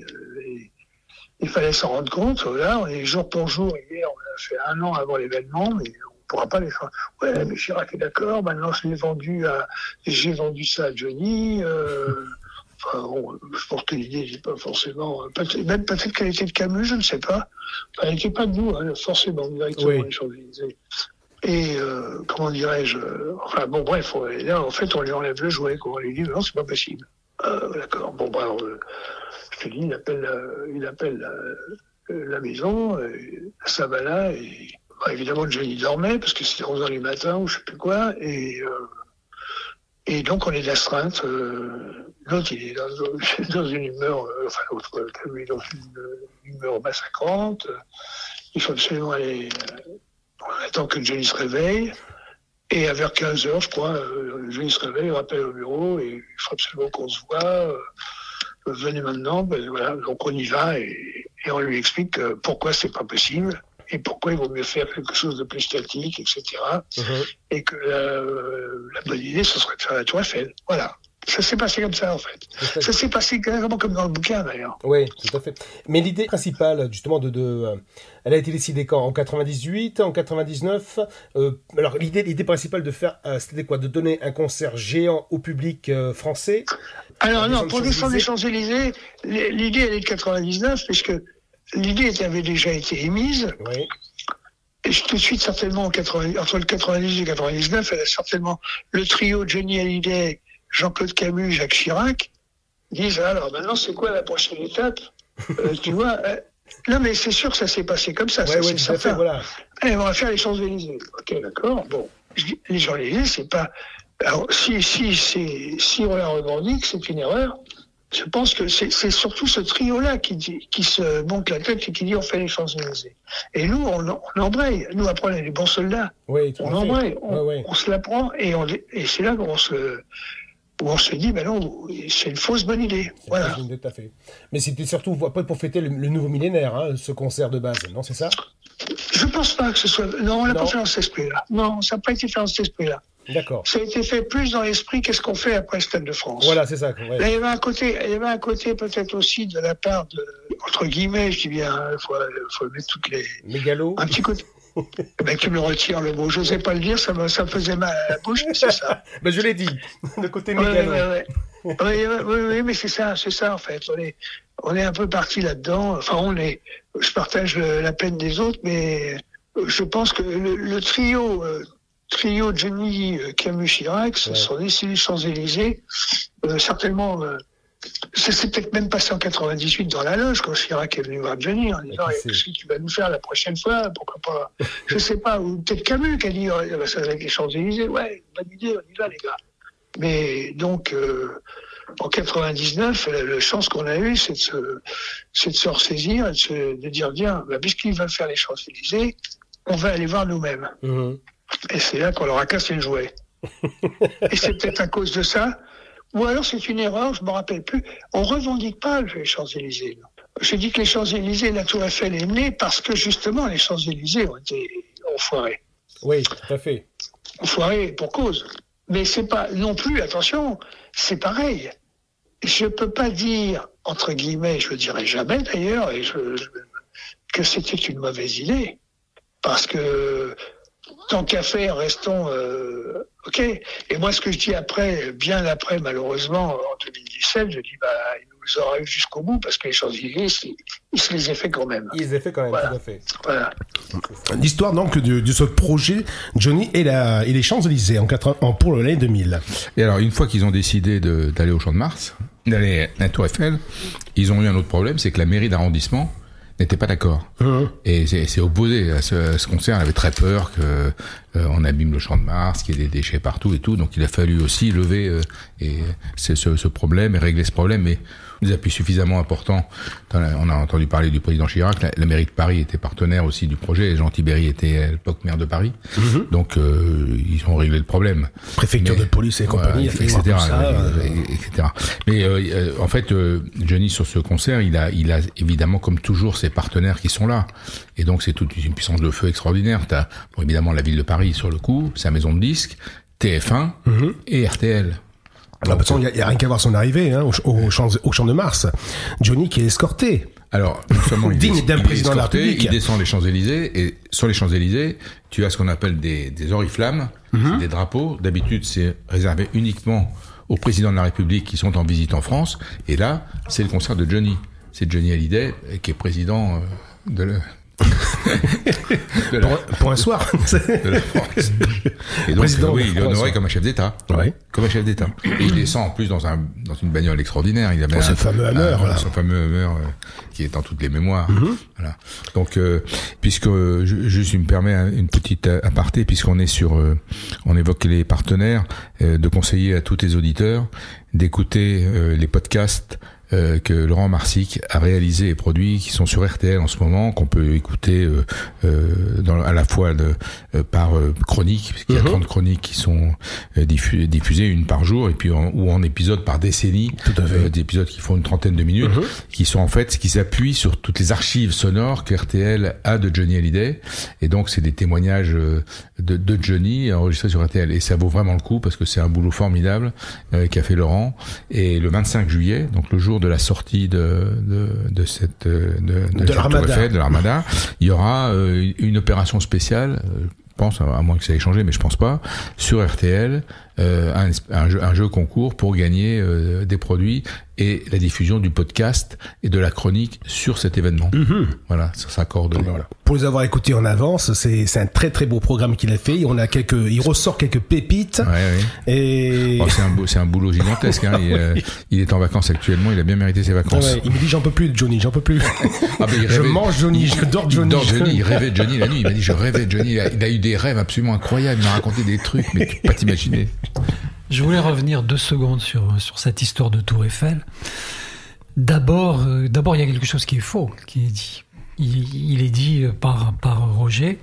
Il fallait s'en rendre compte. Là, on est jour pour jour. Hier, on a fait 1 an avant l'événement, mais on ne pourra pas les faire. Ouais, mais Chirac est d'accord. Maintenant, j'ai vendu ça à Johnny. Enfin, bon, je porte l'idée, j'ai pas forcément. Peut-être qu'elle était de Camus, je ne sais pas. Enfin, elle n'était pas de nous, hein, forcément, directement, les Champs-Élysées. Et comment dirais-je, enfin bon bref, là en fait on lui enlève le jouet, quoi. On lui dit non, c'est pas possible. D'accord, bon bah je te dis, il appelle la maison, ça va là, et bah, évidemment Johnny dormait parce que c'était 11h du matin ou je sais plus quoi, et donc on est d'astreinte. L'autre il est dans une humeur, enfin l'autre Camus est dans une humeur massacrante. Il faut absolument aller. On attend que Johnny se réveille, et vers 15h, je crois, Johnny se réveille, il rappelle au bureau, et il faut absolument qu'on se voit. Venez maintenant, ben voilà, donc on y va, et on lui explique pourquoi c'est pas possible, et pourquoi il vaut mieux faire quelque chose de plus statique, etc. Et que la bonne idée, ce serait de faire la Tour Eiffel. Voilà. Ça s'est passé comme ça, en fait. Ça s'est passé carrément comme dans le bouquin, d'ailleurs. Oui, tout à fait. Mais l'idée principale, justement, elle a été décidée quand? En 98, en 99 alors, l'idée principale de faire, c'était quoi? De donner un concert géant au public français? Alors non, pour descendre les Champs-Élysées, l'idée, elle est de 99, puisque l'idée avait déjà été émise. Oui. Et tout de suite, certainement, entre le 98 et 99, elle a certainement le trio Johnny Hallyday, Jean-Claude Camus, Jacques Chirac, disent alors maintenant c'est quoi la prochaine étape? Tu vois, non mais c'est sûr que ça s'est passé comme ça, c'est certain. Voilà. Allez, on va faire les Champs-Élysées. Ok, d'accord. Bon, les Champs-Élysées, c'est pas. Alors si on la revendique, c'est une erreur. Je pense que c'est surtout ce trio-là qui se monte la tête et qui dit on fait les Champs-Élysées. Et nous, on embraye. Nous, après, on est des bons soldats. Oui, on embraye. On se la prend et c'est là qu'on où on se dit, ben non, c'est une fausse bonne idée. Voilà. Tout à fait. Mais c'était surtout après pour fêter le nouveau millénaire, hein, ce concert de base, non, c'est ça? Je pense pas que ce soit. Non, on l'a pas fait dans cet esprit-là. Non, ça n'a pas été fait dans cet esprit-là. D'accord. Ça a été fait plus dans l'esprit qu'est-ce qu'on fait après le Stade de France. Voilà, c'est ça. Ouais. Là, il y avait un côté peut-être aussi de la part de, entre guillemets, je dis bien, il faut mettre toutes les. Mégalo. Un petit côté. Ben, tu me retires le mot. Je n'osais pas le dire, ça me faisait mal à la bouche, mais c'est ça. Ben, je l'ai dit. Le côté mégalo. Oui, mais c'est ça en fait. On est un peu parti là-dedans. Enfin, je partage la peine des autres, mais je pense que le trio Johnny, Camus, Chirac, sont des Champs-Élysées. Certainement, ça s'est peut-être même passé en 98 dans la loge quand Chirac est venu voir Johnny en disant qu'est-ce que tu vas nous faire la prochaine fois, pourquoi pas, je sais pas, ou peut-être Camus qui a dit ça va être les Champs-Élysées, ouais, bonne idée, on y va les gars. Mais donc en 99, la chance qu'on a eue, c'est de se ressaisir et de dire bien, puisqu'ils veulent faire les Champs-Élysées, on va aller voir nous-mêmes. Et c'est là qu'on leur a cassé le jouet. Et c'est peut-être à cause de ça. Ou alors c'est une erreur, je ne me rappelle plus. On ne revendique pas les Champs-Élysées. Je dis que les Champs-Élysées, la Tour Eiffel est née parce que justement les Champs-Élysées ont foiré. Oui, tout à fait. Ont foiré pour cause. Mais c'est pas non plus, attention, c'est pareil. Je ne peux pas dire, entre guillemets, je ne le dirai jamais d'ailleurs, que c'était une mauvaise idée. Parce que tant qu'à faire, restons OK. Et moi, ce que je dis après, bien après, malheureusement, en 2017, je dis, il nous aura eu jusqu'au bout, parce que les Champs-Élysées, il se les a fait quand même. Il les a fait quand même, Voilà. tout à fait. Voilà. L'histoire donc de ce projet Johnny et les Champs-Élysées pour l'année 2000. Et alors, une fois qu'ils ont décidé d'aller au Champ de Mars, d'aller à la Tour Eiffel, ils ont eu un autre problème, c'est que la mairie d'arrondissement n'était pas d'accord. Et c'est opposé à ce concert. On avait très peur que on abîme le Champ de Mars, qu'il y ait des déchets partout et tout. Donc il a fallu aussi lever ce problème et régler ce problème. Mais des appuis suffisamment importants. On a entendu parler du président Chirac. La mairie de Paris était partenaire aussi du projet. Jean Tibéry était à l'époque maire de Paris. Donc ils ont réglé le problème. Préfecture de police et compagnie, etc. Mais en fait, Johnny sur ce concert, il a évidemment comme toujours ses partenaires qui sont là. Et donc c'est toute une puissance de feu extraordinaire. T'as évidemment la ville de Paris sur le coup, sa maison de disques, TF1 et RTL. Alors, il n'y a rien qu'à voir son arrivée au champ de Mars. Johnny qui est escorté. Alors, non seulement digne d'un président de la République. Il descend les Champs-Élysées, et sur les Champs-Élysées, tu as ce qu'on appelle des oriflammes, c'est des drapeaux. D'habitude, c'est réservé uniquement aux présidents de la République qui sont en visite en France. Et là, c'est le concert de Johnny. C'est Johnny Hallyday qui est président pour un soir de la France. Et donc, il est honoré comme un chef d'État. Ouais. Comme un chef d'État. Et il descend en plus dans une bagnole extraordinaire. Il avait ce fameux Hammer, son fameux Hammer qui est dans toutes les mémoires. Voilà. Donc, puisque juste, il me permet une petite aparté, puisqu'on est on évoque les partenaires, de conseiller à tous les auditeurs d'écouter les podcasts que Laurent Marsic a réalisé et produit, qui sont sur RTL en ce moment, qu'on peut écouter à la fois par chronique, puisqu'il y a 30 chroniques qui sont diffusées une par jour, et puis ou en épisode par décennie, des épisodes qui font une trentaine de minutes, qui sont en fait, qui s'appuient sur toutes les archives sonores que RTL a de Johnny Hallyday, et donc c'est des témoignages de Johnny enregistrés sur RTL, et ça vaut vraiment le coup, parce que c'est un boulot formidable qu'a fait Laurent. Et le 25 juillet, donc le jour de la sortie de l'Armada, il y aura une opération spéciale, je pense, à moins que ça ait changé, mais je pense pas, sur RTL, un jeu concours pour gagner des produits et la diffusion du podcast et de la chronique sur cet événement. Voilà, ça s'accorde. Voilà. Pour les avoir écoutés en avance, c'est un très très beau programme qu'il a fait. Il ressort quelques pépites. Et c'est un boulot gigantesque. Il est en vacances actuellement. Il a bien mérité ses vacances. Il me dit j'en peux plus de Johnny, j'en peux plus. Je mange Johnny, je dors Johnny. Il rêvait de Johnny la nuit. Il m'a dit je rêvais de Johnny. Il a eu des rêves absolument incroyables. Il m'a raconté des trucs, mais tu peux pas t'imaginer. Je voulais revenir 2 secondes sur cette histoire de Tour Eiffel. D'abord, il y a quelque chose qui est faux, qui est dit. Il est dit par Roger.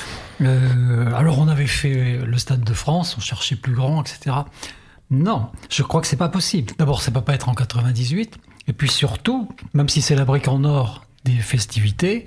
Alors, on avait fait le Stade de France, on cherchait plus grand, etc. Non, je crois que c'est pas possible. D'abord, ça peut pas être en 98. Et puis surtout, même si c'est la brique en or des festivités,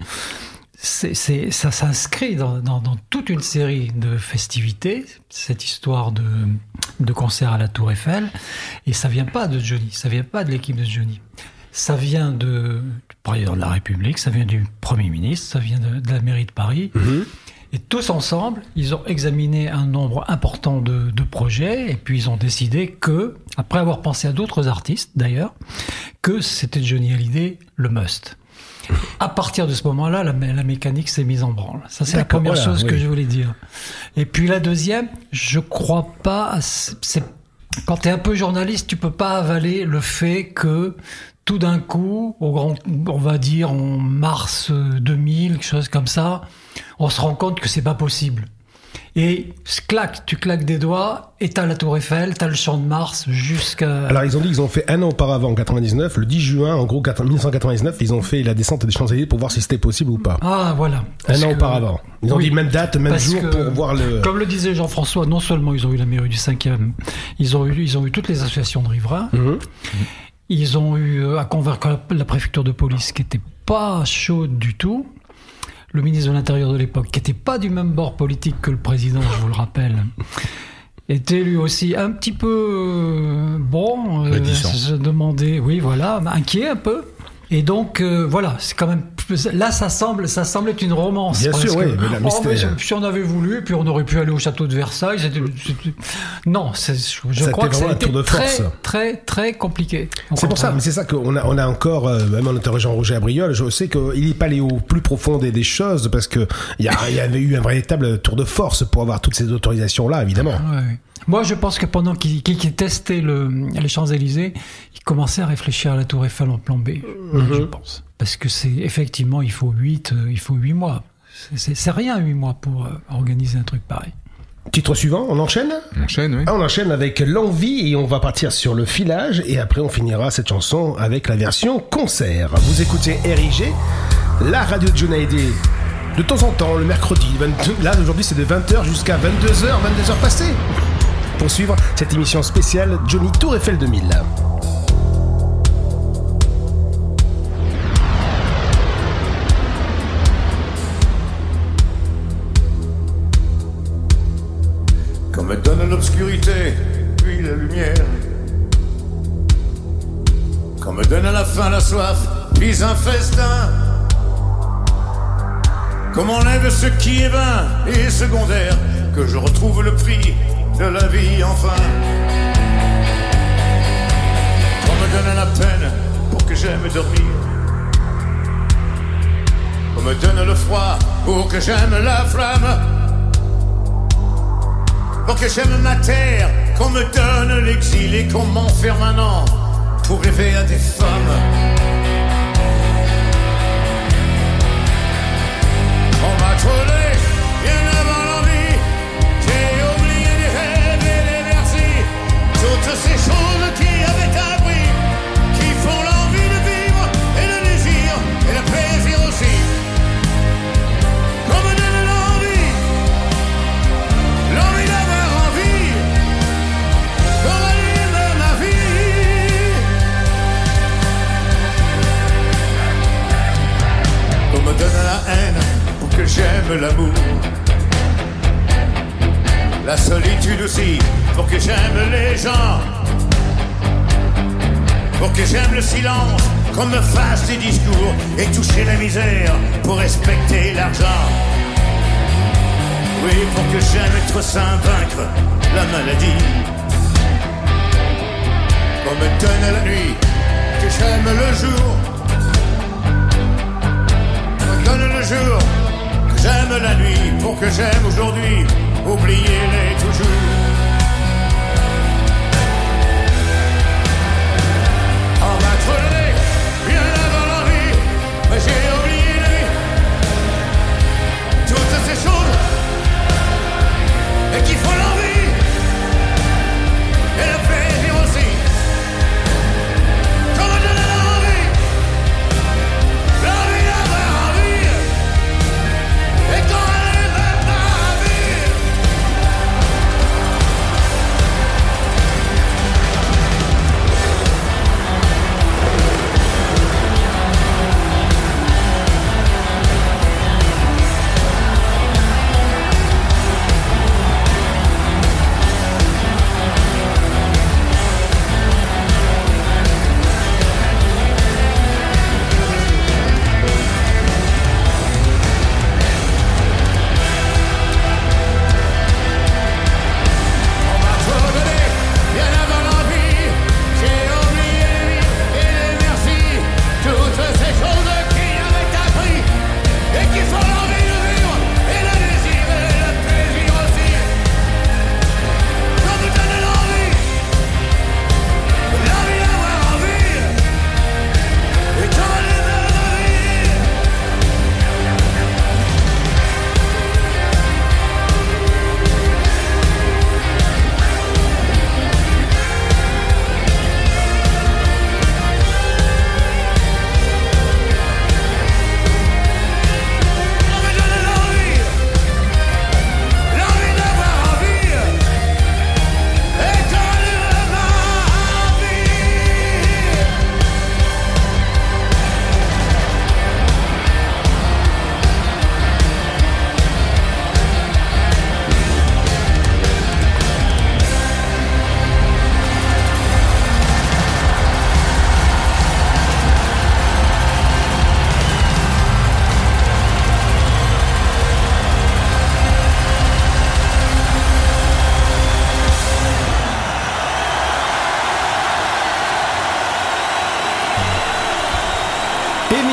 ça s'inscrit dans toute une série de festivités, cette histoire de concert à la Tour Eiffel, et ça vient pas de Johnny, ça vient pas de l'équipe de Johnny, ça vient du président de la République, ça vient du Premier ministre, ça vient de la mairie de Paris, et tous ensemble, ils ont examiné un nombre important de projets, et puis ils ont décidé que, après avoir pensé à d'autres artistes d'ailleurs, que c'était Johnny Hallyday le must. À partir de ce moment-là, la mécanique s'est mise en branle. Ça, c'est la première chose que je voulais dire. Et puis la deuxième, je crois pas... Quand t'es un peu journaliste, tu peux pas avaler le fait que tout d'un coup, on va dire en mars 2000, quelque chose comme ça, on se rend compte que c'est pas possible. Et tu claques des doigts, et t'as la Tour Eiffel, t'as le Champ de Mars, jusqu'à... Alors, ils ont dit qu'ils ont fait un an auparavant, en 99, le 10 juin, en gros, 1999, ils ont fait la descente des Champs-Élysées pour voir si c'était possible ou pas. Ah, voilà. Un an auparavant. Ils ont dit même date, même jour pour voir le... Comme le disait Jean-François, non seulement ils ont eu la mairie du 5e, ils ont eu toutes les associations de riverains, ils ont eu à convaincre la préfecture de police qui était pas chaude du tout, le ministre de l'Intérieur de l'époque, qui n'était pas du même bord politique que le président, je vous le rappelle, était lui aussi un petit peu, se demandait, inquiet un peu, Et donc voilà, c'est quand même là ça semble être une romance. Bien sûr, oui. Si on avait voulu, puis on aurait pu aller au château de Versailles. Non, je crois que ça a été très très compliqué. C'est pour ça, mais c'est ça qu'on a encore, même en interrogeant Roger Abriol, je sais qu'il n'est pas allé au plus profond des choses parce que il y avait eu un véritable tour de force pour avoir toutes ces autorisations là, évidemment. Ouais. Moi, je pense que pendant qu'il testait les Champs-Élysées, il commençait à réfléchir à la Tour Eiffel en plan B, je pense. Parce que effectivement, il faut 8 mois. C'est rien, 8 mois pour organiser un truc pareil. Titre suivant, on enchaîne ? On enchaîne, oui. On enchaîne avec L'Envie et on va partir sur le filage et après on finira cette chanson avec la version concert. Vous écoutez RIG, la radio de Johnny Hallyday. De temps en temps, le mercredi, là aujourd'hui c'est de 20h jusqu'à 22h passées. Pour suivre cette émission spéciale Johnny Tour Eiffel 2000. Qu'on me donne l'obscurité, puis la lumière. Qu'on me donne à la faim la soif, puis un festin. Qu'on m'enlève ce qui est vain et secondaire, que je retrouve le prix de la vie enfin. Qu'on me donne la peine pour que j'aime dormir. Qu'on me donne le froid pour que j'aime la flamme. Pour que j'aime ma terre, qu'on me donne l'exil et qu'on m'enferme un an pour rêver à des femmes. On m'a trollé bien avant l'envie, j'ai oublié les rêves et les merci, toutes ces choses qui avaient un prix, qui font l'envie de vivre et le désir et le plaisir aussi. Qu'on me donne l'envie d'avoir envie, qu'on rallume ma vie. Qu'on me donne la haine pour que j'aime l'amour, la solitude aussi pour que j'aime les gens, pour que j'aime le silence, qu'on me fasse des discours et toucher la misère pour respecter l'argent. Oui, pour que j'aime être sain, vaincre la maladie. Qu'on me donne la nuit, que j'aime le jour. Qu'on me donne le jour, que j'aime la nuit. Pour que j'aime aujourd'hui, oubliez-les toujours. On m'a trollé bien avant l'envie, mais j'ai oublié la nuit. Toutes ces choses et qui font l'envie et le plaisir aussi. Qu'on me donne l'envie d'avoir envie, et qu'on rêve ma vie.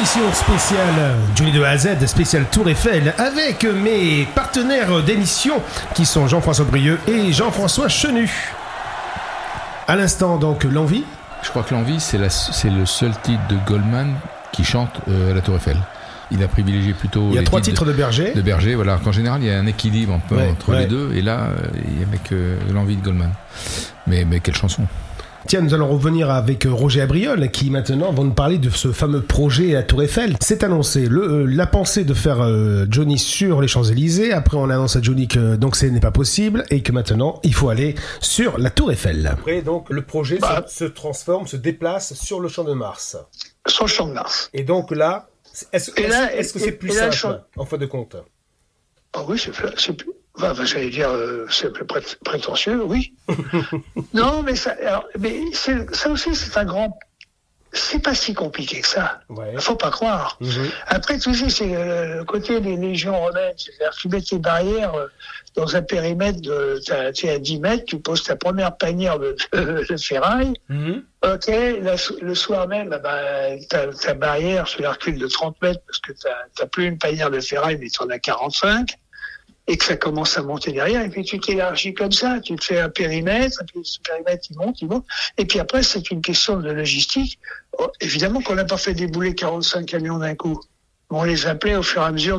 émission spéciale Johnny de A à Z, spéciale Tour Eiffel, avec mes partenaires d'émission qui sont Jean-François Brieux et Jean-François Chenu. À l'instant, donc, L'Envie. Je crois que L'Envie, c'est le seul titre de Goldman qui chante à la Tour Eiffel. Il a privilégié plutôt. Il y a 3 titres de Berger. De Berger, voilà. Alors qu'en général, il y a un équilibre un peu entre les deux. Et là, il y a avec L'Envie de Goldman. Mais quelle chanson! Tiens, nous allons revenir avec Roger Abriol qui maintenant va nous parler de ce fameux projet à Tour Eiffel. C'est annoncé la pensée de faire Johnny sur les Champs-Élysées. Après, on annonce à Johnny que donc ce n'est pas possible et que maintenant il faut aller sur la Tour Eiffel. Après, donc le projet se transforme, se déplace sur le Champ de Mars. Sur le Champ de Mars. Et donc là, est-ce que c'est plus simple en fin de compte? Ah oui, c'est plus. Enfin, j'allais dire, c'est plus prétentieux, oui. Non, mais ça aussi, c'est un grand. C'est pas si compliqué que ça. Faut pas croire. Après, tu sais, c'est le côté des légions romaines. C'est-à-dire, tu mets tes barrières dans un périmètre tu es à 10 mètres, tu poses ta première panière de ferraille. Ok, le soir même, ta barrière, tu la recules de 30 mètres parce que t'as plus une panière de ferraille, mais tu en as 45. Et que ça commence à monter derrière, et puis tu t'élargis comme ça, tu te fais un périmètre, et puis ce périmètre, il monte, et puis après, c'est une question de logistique. Évidemment qu'on n'a pas fait débouler 45 camions d'un coup. On les appelait au fur et à mesure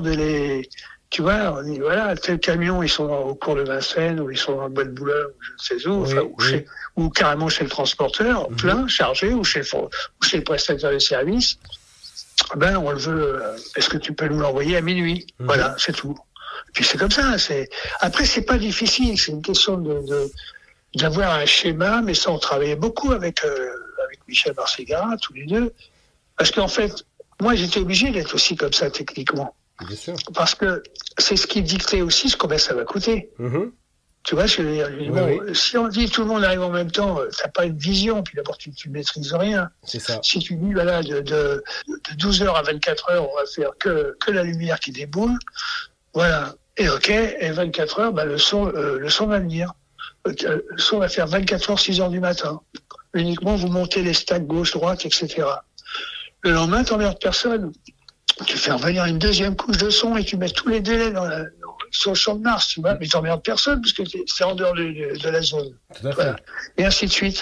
tu vois, on dit, voilà, tel camion, ils sont au cours de Vincennes, ou ils sont dans le bois de Boulogne, ou je ne sais où, ou carrément chez le transporteur, plein, chargé, ou chez le prestataire de service. Ben, on le veut, est-ce que tu peux nous l'envoyer à minuit? Voilà, c'est tout. Puis c'est comme ça. Après, c'est pas difficile. C'est une question d'avoir un schéma. Mais ça, on travaillait beaucoup avec Michel Marcegara, tous les deux. Parce qu'en fait, moi, j'étais obligé d'être aussi comme ça techniquement. Bien sûr. Parce que c'est ce qui dictait aussi combien ça va coûter. Tu vois, je veux dire, si on dit tout le monde arrive en même temps, t'as pas une vision, puis d'abord tu maîtrises rien. C'est ça. Si tu dis, voilà, de 12h à 24h, on va faire que la lumière qui déboule. Voilà. Et ok, et 24 heures, le son va venir. Le son va faire 24 heures, 6 heures du matin. Uniquement, vous montez les stacks gauche, droite, etc. Le lendemain, t'emmerdes personne. Tu fais revenir une deuxième couche de son et tu mets tous les délais sur le Champ de Mars, tu vois, mais t'emmerdes personne parce que c'est en dehors de la zone. Voilà. Et ainsi de suite.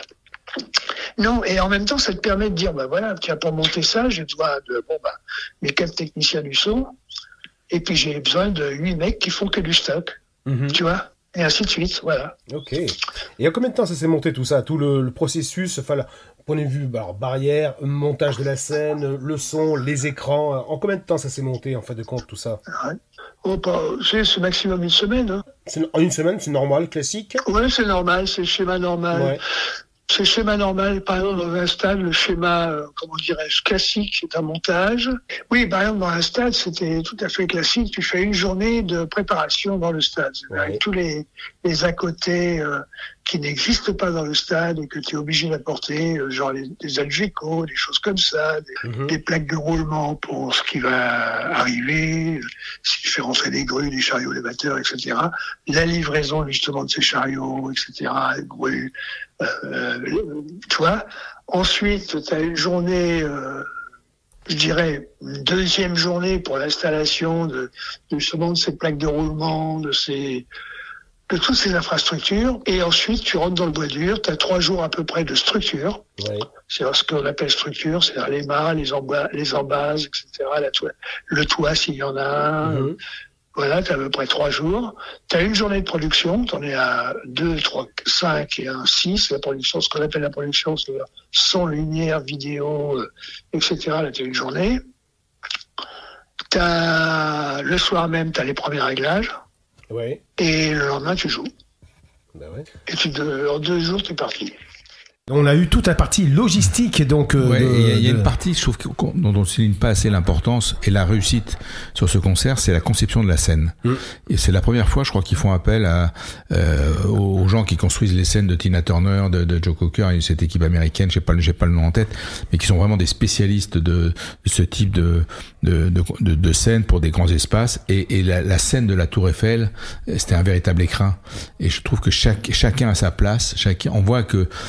Non, et en même temps, ça te permet de dire, voilà, tu as pour monter ça, j'ai besoin de, mes 4 techniciens du son. Et puis j'ai besoin de 8 mecs qui font que du stock, tu vois, et ainsi de suite, voilà. Ok. Et en combien de temps ça s'est monté tout ça, tout le processus, point de vue barrière, montage de la scène, le son, les écrans, en combien de temps ça s'est monté en fin de compte tout ça? C'est maximum une semaine. Hein. En une semaine, c'est normal, classique? Ouais, c'est normal, c'est le schéma normal. Ouais. C'est le schéma normal, par exemple, dans un stade, le schéma, comment dirais-je, classique d'un montage. Oui, par exemple, dans un stade, c'était tout à fait classique. Tu fais une journée de préparation dans le stade. Avec tous les à côté qui n'existent pas dans le stade et que tu es obligé d'apporter, genre des algécos, des choses comme ça, des plaques de roulement pour ce qui va arriver, si tu fais rentrer des grues, des chariots élévateurs, etc. La livraison, justement, de ces chariots, etc., des grues. Tu vois. Ensuite, tu as une journée, je dirais, une deuxième journée pour l'installation justement de ces plaques de roulement, de toutes ces infrastructures. Et ensuite, tu rentres dans le bois dur. Tu as 3 jours à peu près de structure. C'est ce qu'on appelle structure, c'est-à-dire les mâts, les embases, etc. Le toit, s'il y en a un. Voilà, tu as à peu près 3 jours. Tu as une journée de production, tu en es à 2, 3, 5 et 1, 6. La production, ce qu'on appelle la production, c'est son, lumière, vidéo, etc. Là, tu as une journée. Le soir même, tu as les premiers réglages. Et le lendemain, tu joues. Et en 2 jours, tu es parti. On a eu toute la partie logistique, donc. Il y a une partie, je trouve, dont on ne souligne pas assez l'importance et la réussite sur ce concert, c'est la conception de la scène. Et c'est la première fois, je crois, qu'ils font appel aux gens qui construisent les scènes de Tina Turner, de Joe Cocker et cette équipe américaine, j'ai pas le nom en tête, mais qui sont vraiment des spécialistes de ce type de scène pour des grands espaces. Et la scène de la Tour Eiffel, c'était un véritable écrin. Et je trouve que chacun a sa place. On voit que les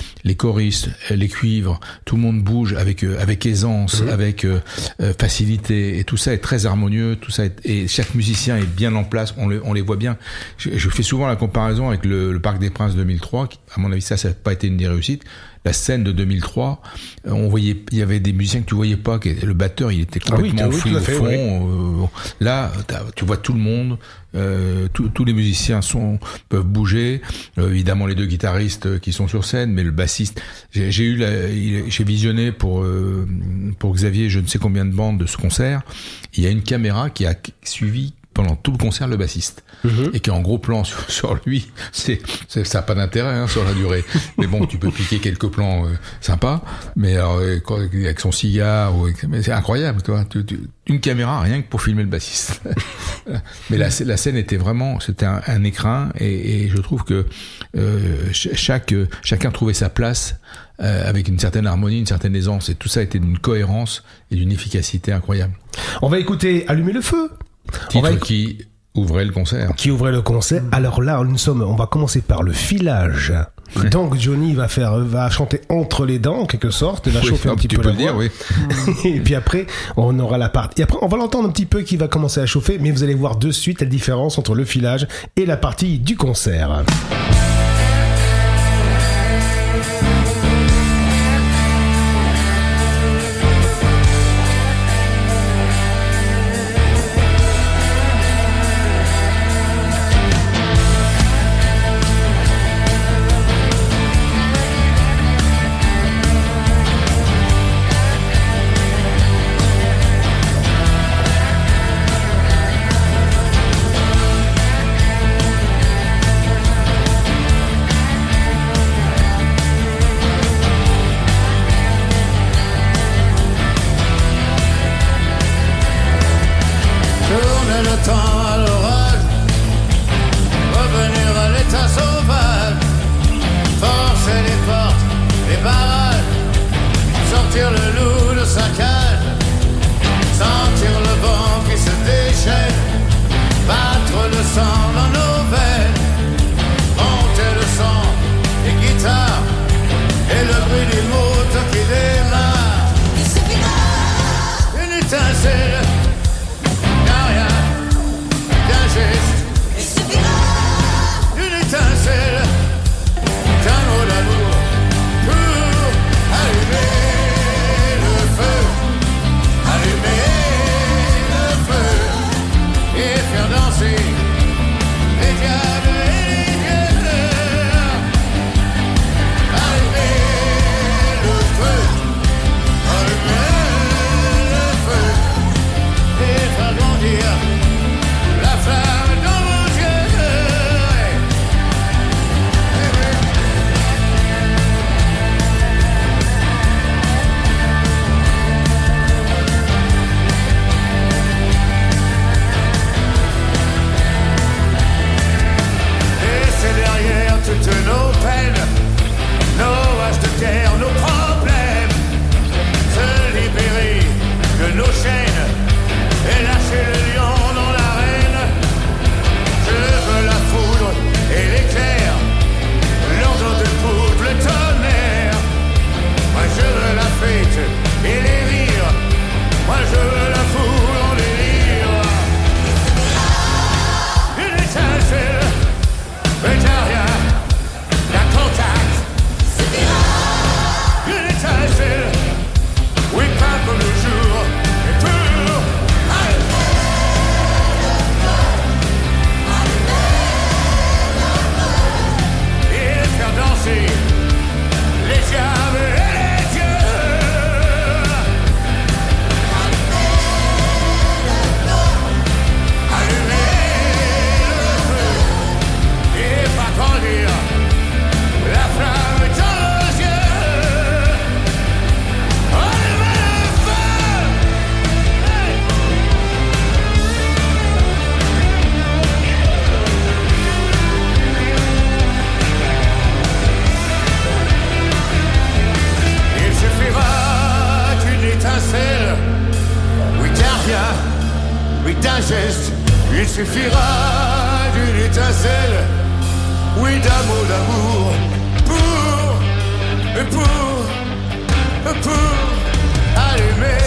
choristes, les cuivres, tout le monde bouge avec aisance, avec facilité, et tout ça est très harmonieux, et chaque musicien est bien en place, on les voit bien. Je fais souvent la comparaison avec le Parc des Princes 2003, qui, à mon avis, ça n'a pas été une des réussites. La scène de 2003, il y avait des musiciens que tu voyais pas, le batteur, il était complètement enfoui au fond. Là, tu vois tout le monde, tous les musiciens peuvent bouger. Évidemment, les deux guitaristes qui sont sur scène, mais le bassiste. J'ai visionné pour Xavier, je ne sais combien de bandes de ce concert. Il y a une caméra qui a suivi pendant tout le concert le bassiste, et qui est en gros plan sur lui. Ça n'a pas d'intérêt sur la durée, mais bon, tu peux piquer quelques plans sympas, mais alors, avec son cigare, mais c'est incroyable, toi. Une caméra rien que pour filmer le bassiste. Mais la scène était vraiment, c'était un écrin, et je trouve que chacun trouvait sa place avec une certaine harmonie, une certaine aisance, et tout ça était d'une cohérence et d'une efficacité incroyable. On va écouter Allumer le feu. Titre qui ouvrait le concert. Alors là, on va commencer par le filage. Ouais. Donc Johnny va chanter entre les dents en quelque sorte, va chauffer un petit peu la voix. Oui. Et puis après, on aura la partie. Et après, on va l'entendre un petit peu qui va commencer à chauffer, mais vous allez voir de suite la différence entre le filage et la partie du concert. Il suffira d'une étincelle, oui, d'un mot d'amour pour pour allumer.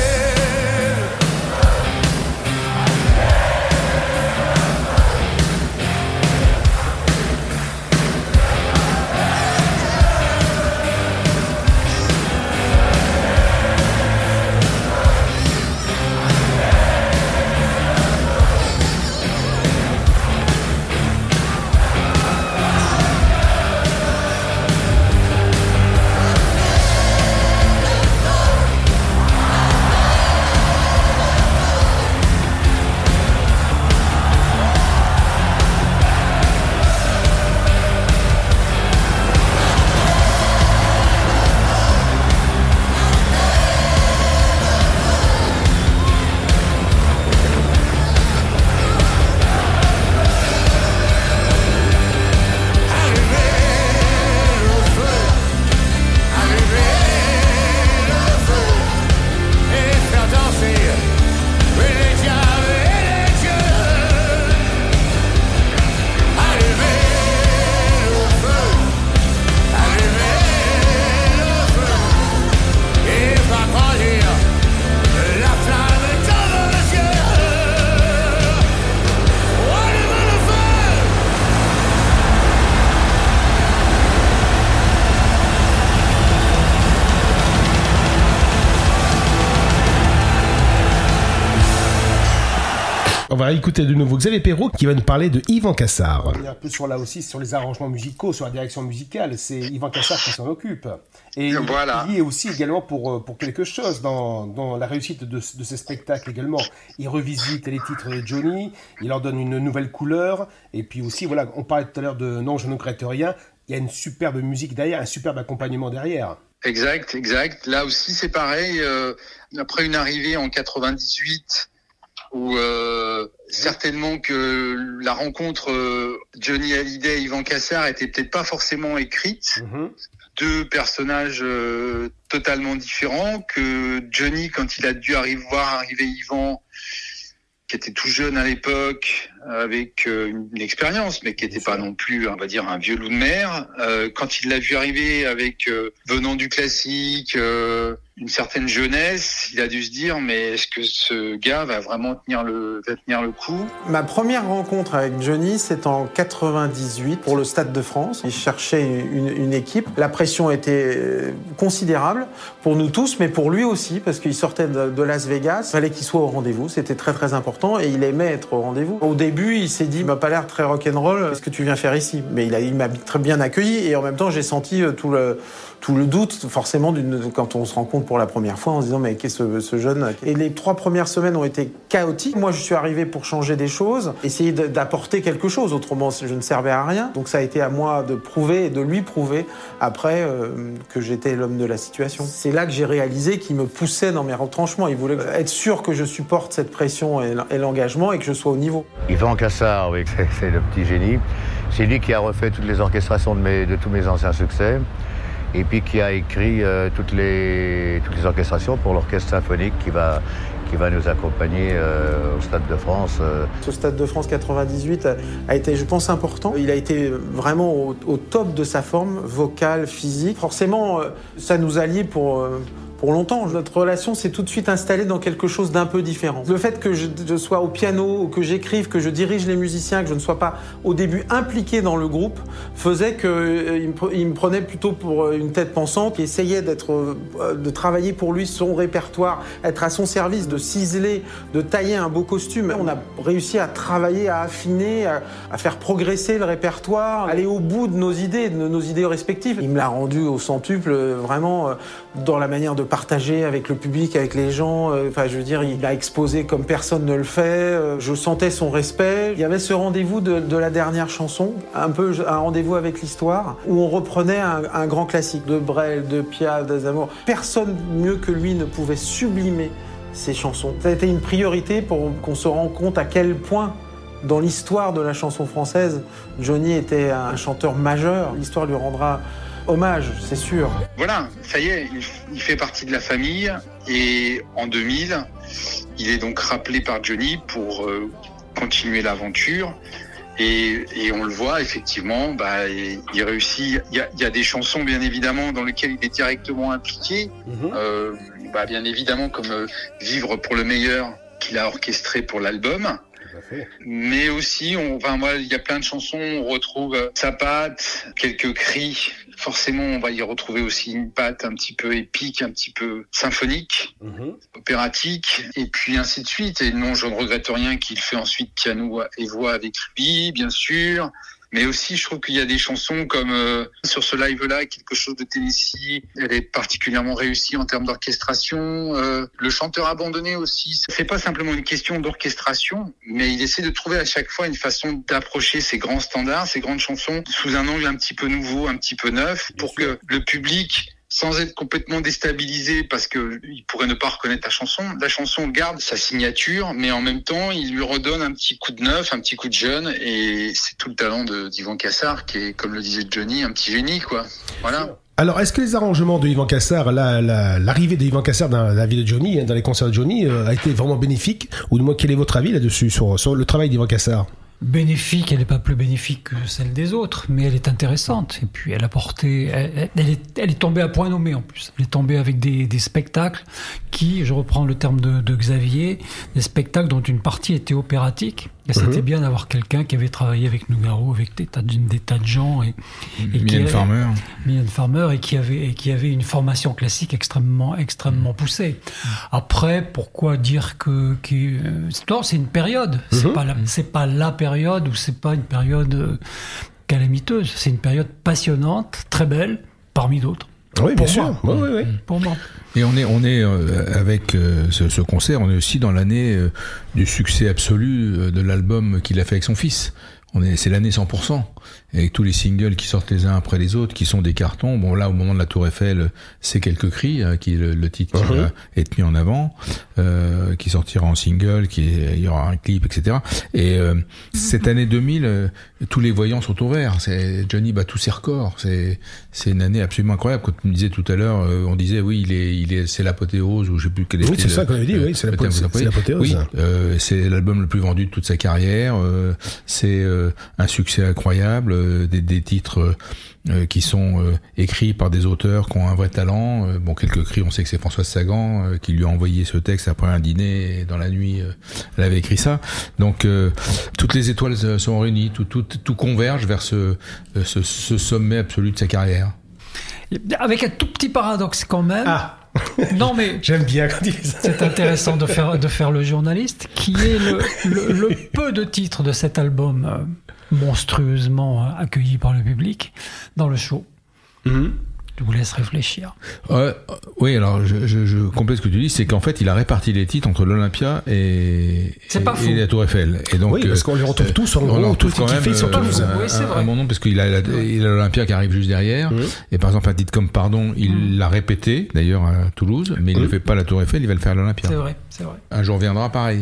On va écouter de nouveau Xavier Perrault qui va nous parler de Yvan Cassar. On est un peu sur les arrangements musicaux, sur la direction musicale. C'est Yvan Cassar qui s'en occupe. Et voilà. Il y est aussi également pour quelque chose dans la réussite de ces spectacles également. Il revisite les titres de Johnny, il leur donne une nouvelle couleur. Et puis aussi, voilà, on parlait tout à l'heure de Non, je ne regrette rien. Il y a une superbe musique derrière, un superbe accompagnement derrière. Exact. Là aussi, c'est pareil. Après une arrivée en 98, où certainement que la rencontre Johnny Hallyday et Yvan Cassar était peut-être pas forcément écrite. Deux personnages totalement différents, que Johnny, quand il a dû voir arriver Yvan, qui était tout jeune à l'époque, avec une expérience, mais qui n'était pas non plus, on va dire, un vieux loup de mer. Quand il l'a vu arriver avec, venant du classique, une certaine jeunesse, il a dû se dire, mais est-ce que ce gars va vraiment tenir le coup ? Ma première rencontre avec Johnny, c'est en 98 pour le Stade de France. Il cherchait une équipe. La pression était considérable pour nous tous, mais pour lui aussi, parce qu'il sortait de Las Vegas. Il fallait qu'il soit au rendez-vous. C'était très très important et il aimait être au rendez-vous. Au début, il s'est dit, il m'a pas l'air très rock'n'roll. Qu'est-ce que tu viens faire ici ? Mais il m'a très bien accueilli et en même temps, j'ai senti tout le doute, forcément, quand on se rencontre pour la première fois, en se disant, mais qu'est-ce que ce jeune ? Et les 3 premières semaines ont été chaotiques. Moi, je suis arrivé pour changer des choses, essayer d'apporter quelque chose. Autrement, je ne servais à rien. Donc, ça a été à moi de prouver et de lui prouver, après, que j'étais l'homme de la situation. C'est là que j'ai réalisé qu'il me poussait dans mes retranchements. Il voulait être sûr que je supporte cette pression et l'engagement et que je sois au niveau. Yvan Cassar, oui, c'est le petit génie. C'est lui qui a refait toutes les orchestrations de tous mes anciens succès. Et puis qui a écrit toutes les orchestrations pour l'orchestre symphonique qui va nous accompagner au Stade de France. Ce Stade de France 98 a été, je pense, important. Il a été vraiment au top de sa forme, vocale, physique. Forcément, ça nous a liés pour longtemps. Notre relation s'est tout de suite installée dans quelque chose d'un peu différent. Le fait que je sois au piano, que j'écrive, que je dirige les musiciens, que je ne sois pas au début impliqué dans le groupe, faisait qu'il me prenait plutôt pour une tête pensante, qui essayait de travailler pour lui son répertoire, être à son service, de ciseler, de tailler un beau costume. On a réussi à travailler, à affiner, à faire progresser le répertoire, aller au bout de nos idées respectives. Il me l'a rendu au centuple, vraiment, dans la manière de partager avec le public, avec les gens. Je veux dire, il a exposé comme personne ne le fait. Je sentais son respect. Il y avait ce rendez-vous de la dernière chanson, un peu un rendez-vous avec l'histoire, où on reprenait un grand classique de Brel, de Piaf, d'Aznavour. Personne mieux que lui ne pouvait sublimer ces chansons. Ça a été une priorité pour qu'on se rende compte à quel point, dans l'histoire de la chanson française, Johnny était un chanteur majeur. L'histoire lui rendra hommage, c'est sûr. Voilà, ça y est, il fait partie de la famille et en 2000, il est donc rappelé par Johnny pour continuer l'aventure Et on le voit effectivement, il réussit. Il y a des chansons bien évidemment dans lesquelles il est directement impliqué. Bien évidemment comme Vivre pour le meilleur qu'il a orchestré pour l'album. Mais aussi, il y a plein de chansons, on retrouve sa patte, quelques cris. Forcément, on va y retrouver aussi une patte un petit peu épique, un petit peu symphonique, opératique, et puis ainsi de suite. Et non, je ne regrette rien qu'il fait ensuite piano et voix avec lui, bien sûr. Mais aussi, je trouve qu'il y a des chansons comme sur ce live-là, Quelque chose de Tennessee, elle est particulièrement réussie en termes d'orchestration. Le chanteur abandonné aussi, c'est pas simplement une question d'orchestration, mais il essaie de trouver à chaque fois une façon d'approcher ces grands standards, ces grandes chansons, sous un angle un petit peu nouveau, un petit peu neuf, pour que le public, sans être complètement déstabilisé parce que il pourrait ne pas reconnaître la chanson garde sa signature, mais en même temps, il lui redonne un petit coup de neuf, un petit coup de jeune, et c'est tout le talent d'Yvan Cassar qui est, comme le disait Johnny, un petit génie, quoi. Voilà. Alors, est-ce que les arrangements de Yvan Cassar, l'arrivée de Yvan Cassar dans la vie de Johnny, dans les concerts de Johnny, a été vraiment bénéfique? Ou du moins, quel est votre avis là-dessus, sur le travail d'Yvan Cassar? Bénéfique, elle n'est pas plus bénéfique que celle des autres, mais elle est intéressante. Et puis elle a porté, elle est tombée à point nommé en plus. Elle est tombée avec des spectacles qui, je reprends le terme de Xavier, des spectacles dont une partie était opératique. Et c'était bien d'avoir quelqu'un qui avait travaillé avec Nougaro, avec des tas de gens, et Mylène Farmer, et qui avait une formation classique extrêmement poussée. Après, pourquoi dire que non, c'est une période. C'est pas la période, ou c'est pas une période calamiteuse. C'est une période passionnante, très belle, parmi d'autres. Oui, bien sûr. Oui. Pour moi. Et on est avec ce concert, on est aussi dans l'année du succès absolu de l'album qu'il a fait avec son fils. C'est l'année 100%, avec tous les singles qui sortent les uns après les autres, qui sont des cartons. Bon, là, au moment de la Tour Eiffel, c'est Quelques cris, qui est le titre qui va être mis en avant, qui sortira en single, il y aura un clip, etc. Et cette année 2000, tous les voyants sont au vert. Johnny bat tous ses records. C'est une année absolument incroyable. Quand tu me disais tout à l'heure, on disait oui, c'est l'apothéose, ou je sais plus quel était. Oui, c'est ça qu'on avait dit. Oui, c'est l'apothéose. Oui, c'est l'album le plus vendu de toute sa carrière. C'est un succès incroyable, des titres qui sont écrits par des auteurs qui ont un vrai talent. Quelques cris, on sait que c'est Françoise Sagan qui lui a envoyé ce texte après un dîner, et dans la nuit, elle avait écrit ça. Donc toutes les étoiles sont réunies, tout converge vers ce sommet absolu de sa carrière. Avec un tout petit paradoxe quand même. Non, mais j'aime bien quand il dit ça. C'est intéressant de faire le journaliste, qui est le peu de titres de cet album monstrueusement accueilli par le public dans le show. Je vous laisse réfléchir. Oui, alors je complète ce que tu dis, c'est qu'en fait il a réparti les titres entre l'Olympia et la Tour Eiffel. Et donc, parce qu'on les retrouve tous en gros, tout ce qu'il fait sur Toulouse. Un bon nom, parce qu'il a l'Olympia qui arrive juste derrière. Et par exemple un titre comme Pardon, il l'a répété d'ailleurs à Toulouse, mais il ne fait pas la Tour Eiffel, il va le faire à l'Olympia. C'est vrai. Un jour viendra, pareil.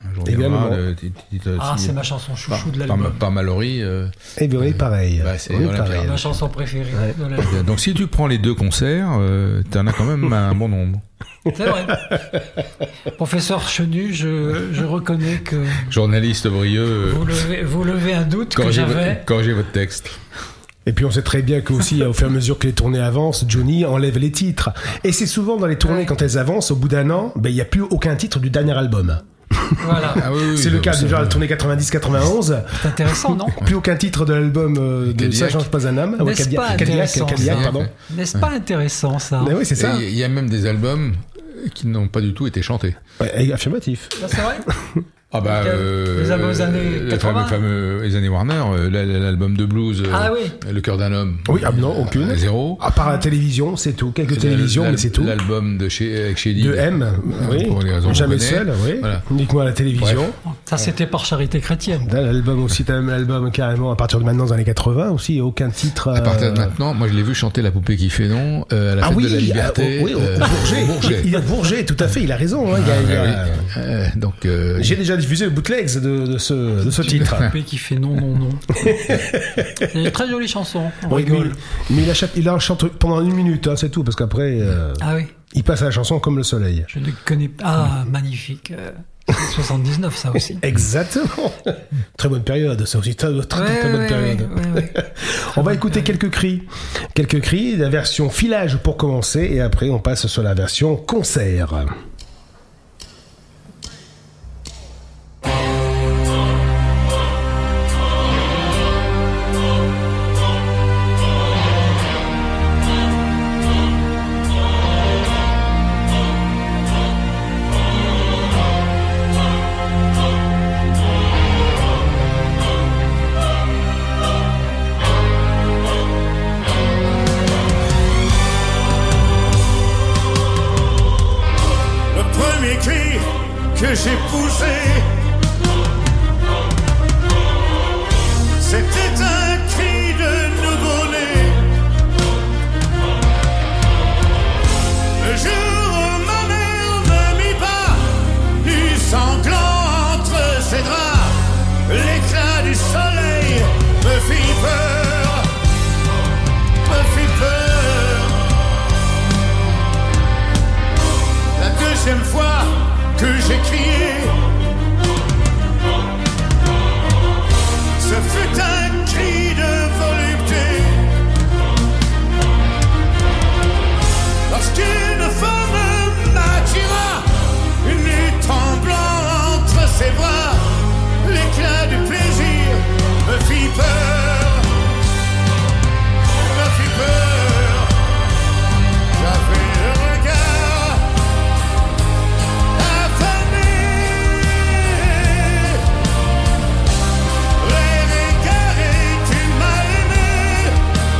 C'est ma chanson chouchou de l'album. Par Mallory. Et bien oui, pareil. C'est ma chanson préférée de l'album. Donc si tu prends les deux concerts, t'en as quand même un bon nombre. C'est vrai. Professeur Chenu, je reconnais que... Journaliste brieux. Vous levez un doute que j'avais. Corrigez votre texte. Et puis on sait très bien qu'aussi, au fur et à mesure que les tournées avancent, Johnny enlève les titres. Et c'est souvent dans les tournées, quand elles avancent, au bout d'un an, il n'y a plus aucun titre du dernier album. Voilà. C'est le cas déjà de la tournée 90-91. C'est intéressant, non? Plus aucun titre de l'album de Ça change pas un âme. Cadillac, pardon. N'est-ce pas intéressant, ça? Oui, c'est ça. Il y a même des albums qui n'ont pas du tout été chantés. Affirmatif. C'est vrai. Les années 80. Les années Warner, l'album de blues, Le cœur d'un homme. Oui, non, aucune. Zéro. À part la télévision, c'est tout. Quelques télévisions, mais c'est tout. L'album avec Shady. De M, oui. Pour les raisons Jamais seul, oui. Voilà. Uniquement à la télévision. Bref. Ça, c'était par charité chrétienne. L'album aussi, t'as même l'album carrément à partir de maintenant, dans les 80 aussi, aucun titre. À partir de maintenant, moi je l'ai vu chanter La poupée qui fait non, à la fête de la liberté. Bourget. Il a Bourget, tout à fait, il a raison. Donc, j'ai déjà diffusé le bootlegs de ce titre. La poupée qui fait non. C'est une très jolie chanson. On rigole. Mais il la chante pendant 1 minute, c'est tout, parce qu'après, il passe à la chanson comme le soleil. Je ne connais pas. Magnifique. 79, ça aussi. Exactement. Très bonne période, ça aussi. Très bonne période. Ouais. On va écouter quelques cris. Quelques cris, la version filage pour commencer, et après on passe sur la version concert. Que j'ai poussé, c'était un cri de nouveau-né. Le jour où ma mère ne mit pas du sanglant entre ses draps, l'éclat du soleil me fit peur, La deuxième fois que j'ai crié, ce fut un cri de volupté. Lorsqu'une femme m'attira, nue tremblant entre ses bras, l'éclat du plaisir me fit peur, J'avais le regard affamé, l'air égaré, tu m'as aimé.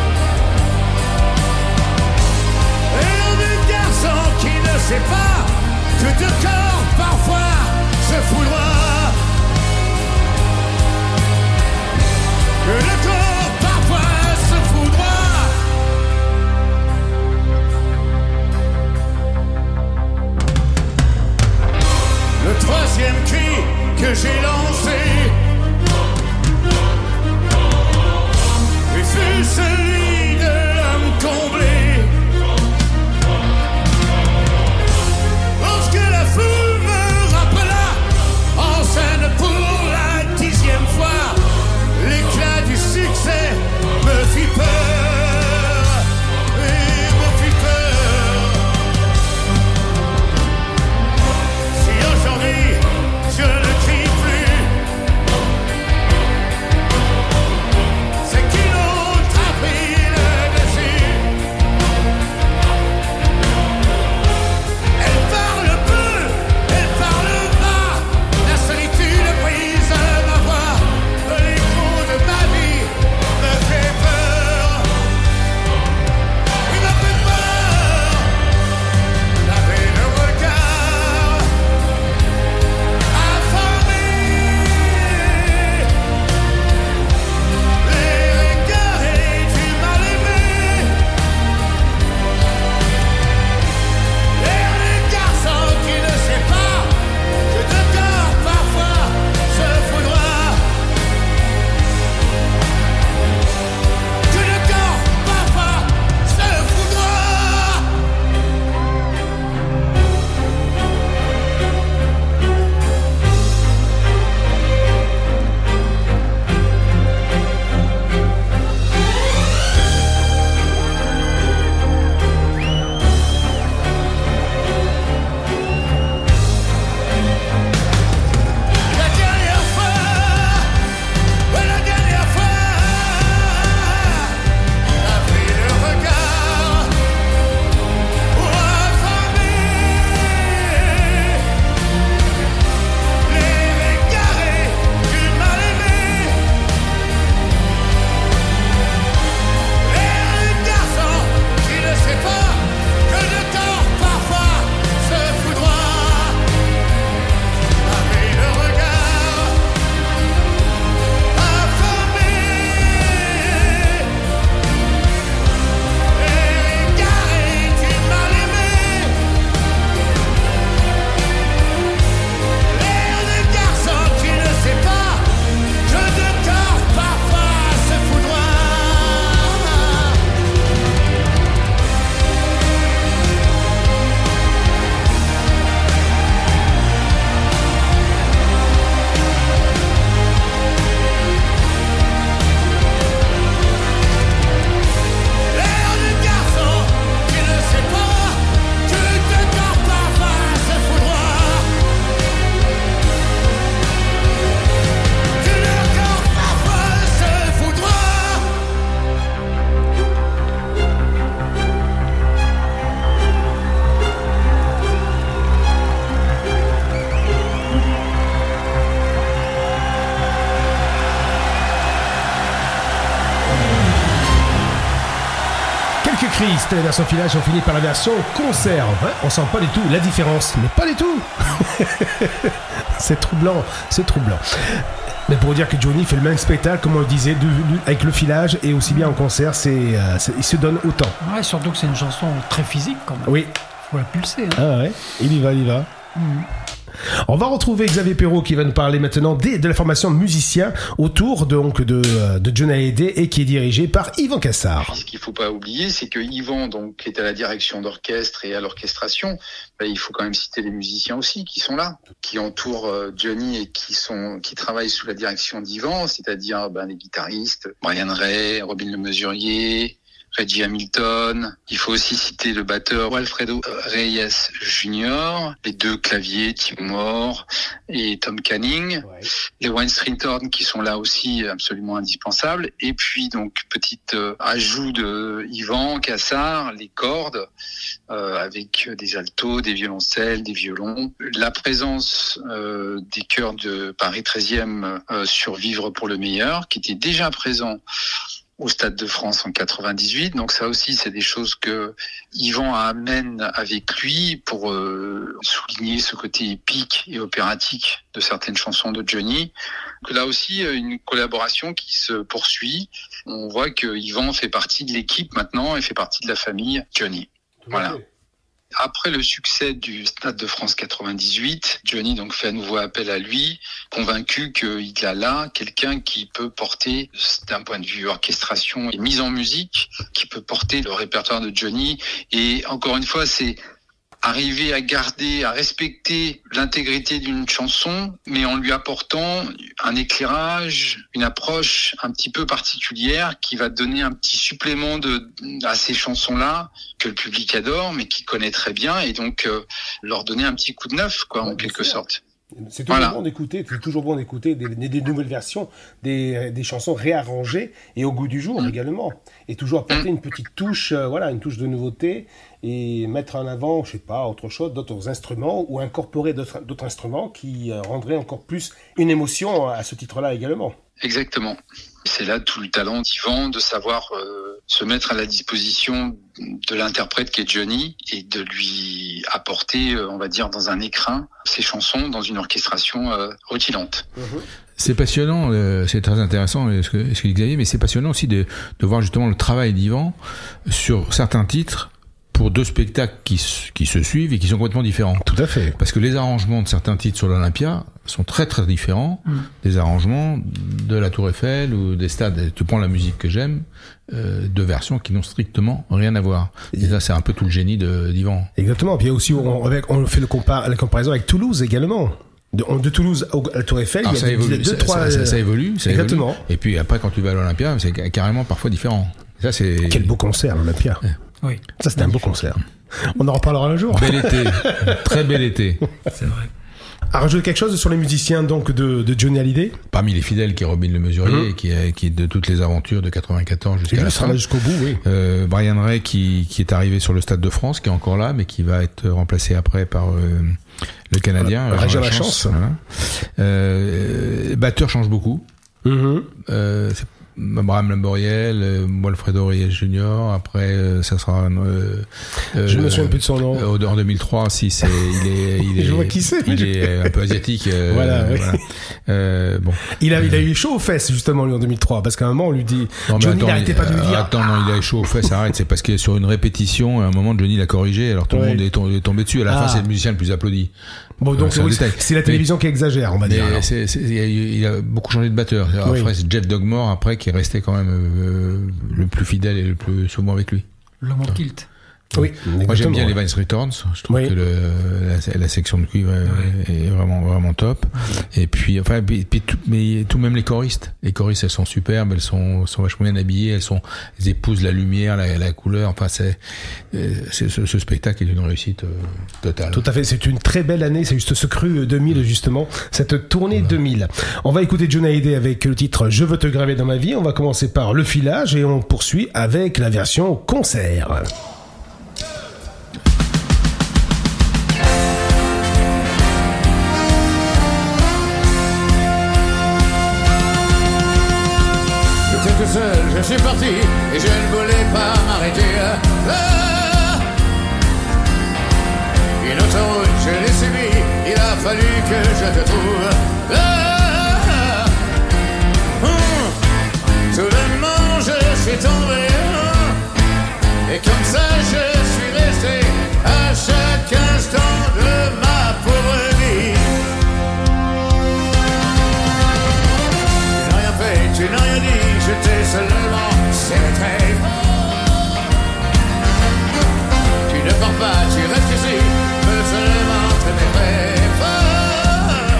L'air du garçon qui ne sait pas que deux corps parfois se foudroient, que le corps parfois se foudroie. Le troisième cri que j'ai lancé fut celui de l'homme comblé. Lorsque la foule me rappela en scène pour la 10e fois, l'éclat du succès me fit peur. Je ne crie plus, c'est qu'une autre a pris écrit, c'était la version filage, on finit par la version concert. Ouais, on sent pas du tout la différence, mais pas du tout. C'est troublant, c'est troublant. Mais pour dire que Johnny fait le même spectacle, comme on le disait, avec le filage et aussi bien en concert, il se donne autant. Ouais, surtout que c'est une chanson très physique quand même. Oui. Faut la pulser. Hein. Ah ouais, il y va. On va retrouver Xavier Perrault qui va nous parler maintenant de la formation de musiciens autour donc de Johnny Hallyday et qui est dirigé par Yvan Cassard. Ce qu'il ne faut pas oublier, c'est que Yvan, donc, qui est à la direction d'orchestre et à l'orchestration, il faut quand même citer les musiciens aussi qui sont là, qui entourent Johnny et qui travaillent sous la direction d'Yvan, c'est-à-dire les guitaristes, Brian Ray, Robin Le Mesurier, Reggie Hamilton. Il faut aussi citer le batteur Walfredo Reyes Jr., les deux claviers, Tim Moore et Tom Canning, les Wine Street Horn qui sont là aussi absolument indispensables. Et puis donc petit ajout de Yvan Cassard, les cordes avec des altos, des violoncelles, des violons. La présence des chœurs de Paris 13e sur Vivre pour le meilleur, qui était déjà présent au Stade de France en 98. Donc ça aussi, c'est des choses que Yvan amène avec lui pour souligner ce côté épique et opératique de certaines chansons de Johnny. Donc là aussi, une collaboration qui se poursuit. On voit que Yvan fait partie de l'équipe maintenant et fait partie de la famille Johnny. Voilà. Après le succès du Stade de France 98, Johnny donc fait à nouveau appel à lui, convaincu qu'il a là quelqu'un qui peut porter, d'un point de vue orchestration et mise en musique, qui peut porter le répertoire de Johnny. Et encore une fois, c'est arriver à garder, à respecter l'intégrité d'une chanson, mais en lui apportant un éclairage, une approche un petit peu particulière qui va donner un petit supplément à ces chansons-là que le public adore, mais qui connaît très bien, et donc leur donner un petit coup de neuf, en quelque sorte. C'est toujours bon d'écouter des nouvelles versions, des chansons réarrangées et au goût du jour également. Et toujours apporter une petite touche, une touche de nouveauté et mettre en avant, je sais pas, autre chose, d'autres instruments ou incorporer d'autres instruments qui rendraient encore plus une émotion à ce titre-là également. Exactement. C'est là tout le talent d'Yvan de savoir se mettre à la disposition de l'interprète qui est Johnny et de lui apporter, on va dire, dans un écrin ses chansons dans une orchestration rutilante. C'est passionnant, c'est très intéressant ce que dit Xavier, mais c'est passionnant aussi de voir justement le travail d'Yvan sur certains titres pour deux spectacles qui se suivent et qui sont complètement différents. Tout à fait. Parce que les arrangements de certains titres sur l'Olympia sont très très différents des arrangements de la Tour Eiffel ou des stades. Tu prends la musique que j'aime, deux versions qui n'ont strictement rien à voir. Et ça, c'est un peu tout le génie d'Yvan. Exactement. Puis aussi, on fait la comparaison avec Toulouse également. De Toulouse à la Tour Eiffel, alors il y a deux, trois... Ça évolue. Exactement. Et puis après, quand tu vas à l'Olympia, c'est carrément parfois différent. Ça, c'est... Quel beau concert, l'Olympia. Oui. Ça, c'était un beau concert. On en reparlera un jour. Bel été. Très bel été. C'est vrai. À rajouter quelque chose sur les musiciens donc de Johnny Hallyday. Parmi les fidèles, qui est Robin Le Mesurier, qui est de toutes les aventures de 94 jusqu'à la fin. Jusqu'au bout, oui. Brian Ray qui est arrivé sur le Stade de France, qui est encore là, mais qui va être remplacé après par le Canadien. Régi Lachance. Voilà. Batteur change beaucoup. C'est Abraham Lamboriel, Walfredo Reyes Jr. Après, ça sera. Je me souviens plus de son nom. En 2003, si il est. Je vois qui c'est. Il est un peu asiatique. Voilà. Bon. Il a eu chaud aux fesses justement lui en 2003 parce qu'à un moment on lui dit. Johnny n'arrêtait pas de lui dire. Attends, non, il a eu chaud aux fesses. Arrête, c'est parce que sur une répétition, à un moment Johnny l'a corrigé. Alors tout le monde est tombé dessus. À la fin, c'est le musicien le plus applaudi. Bon, donc c'est la télévision qui exagère, on va dire. Il a beaucoup changé de batteur. Après, c'est Jeff Dugmore après qui est resté quand même le plus fidèle et le plus souvent avec lui. L'homme en kilt. Oui. Moi j'aime bien les Vines Returns. Je trouve que la section de cuivre est vraiment vraiment top. Et puis tout même les choristes. Les choristes elles sont superbes, elles sont vachement bien habillées, elles épousent la lumière, la couleur. Enfin ce spectacle est une réussite totale. Tout à fait. C'est une très belle année. C'est juste ce cru 2000 justement. Cette tournée 2000. On va écouter Johnny Hallyday avec le titre Je veux te graver dans ma vie. On va commencer par le filage et on poursuit avec la version concert. seul, je suis parti et je ne voulais pas m'arrêter. Une autoroute, je l'ai subi, il a fallu que je te trouve. Soudainement je suis tombé, et comme ça je suis resté à chaque instant de ma pauvre vie. Tu n'as rien fait, tu n'as rien dit, je t'ai seulement serré très fort. Tu ne pars pas, tu restes ici, me seulement très très fort.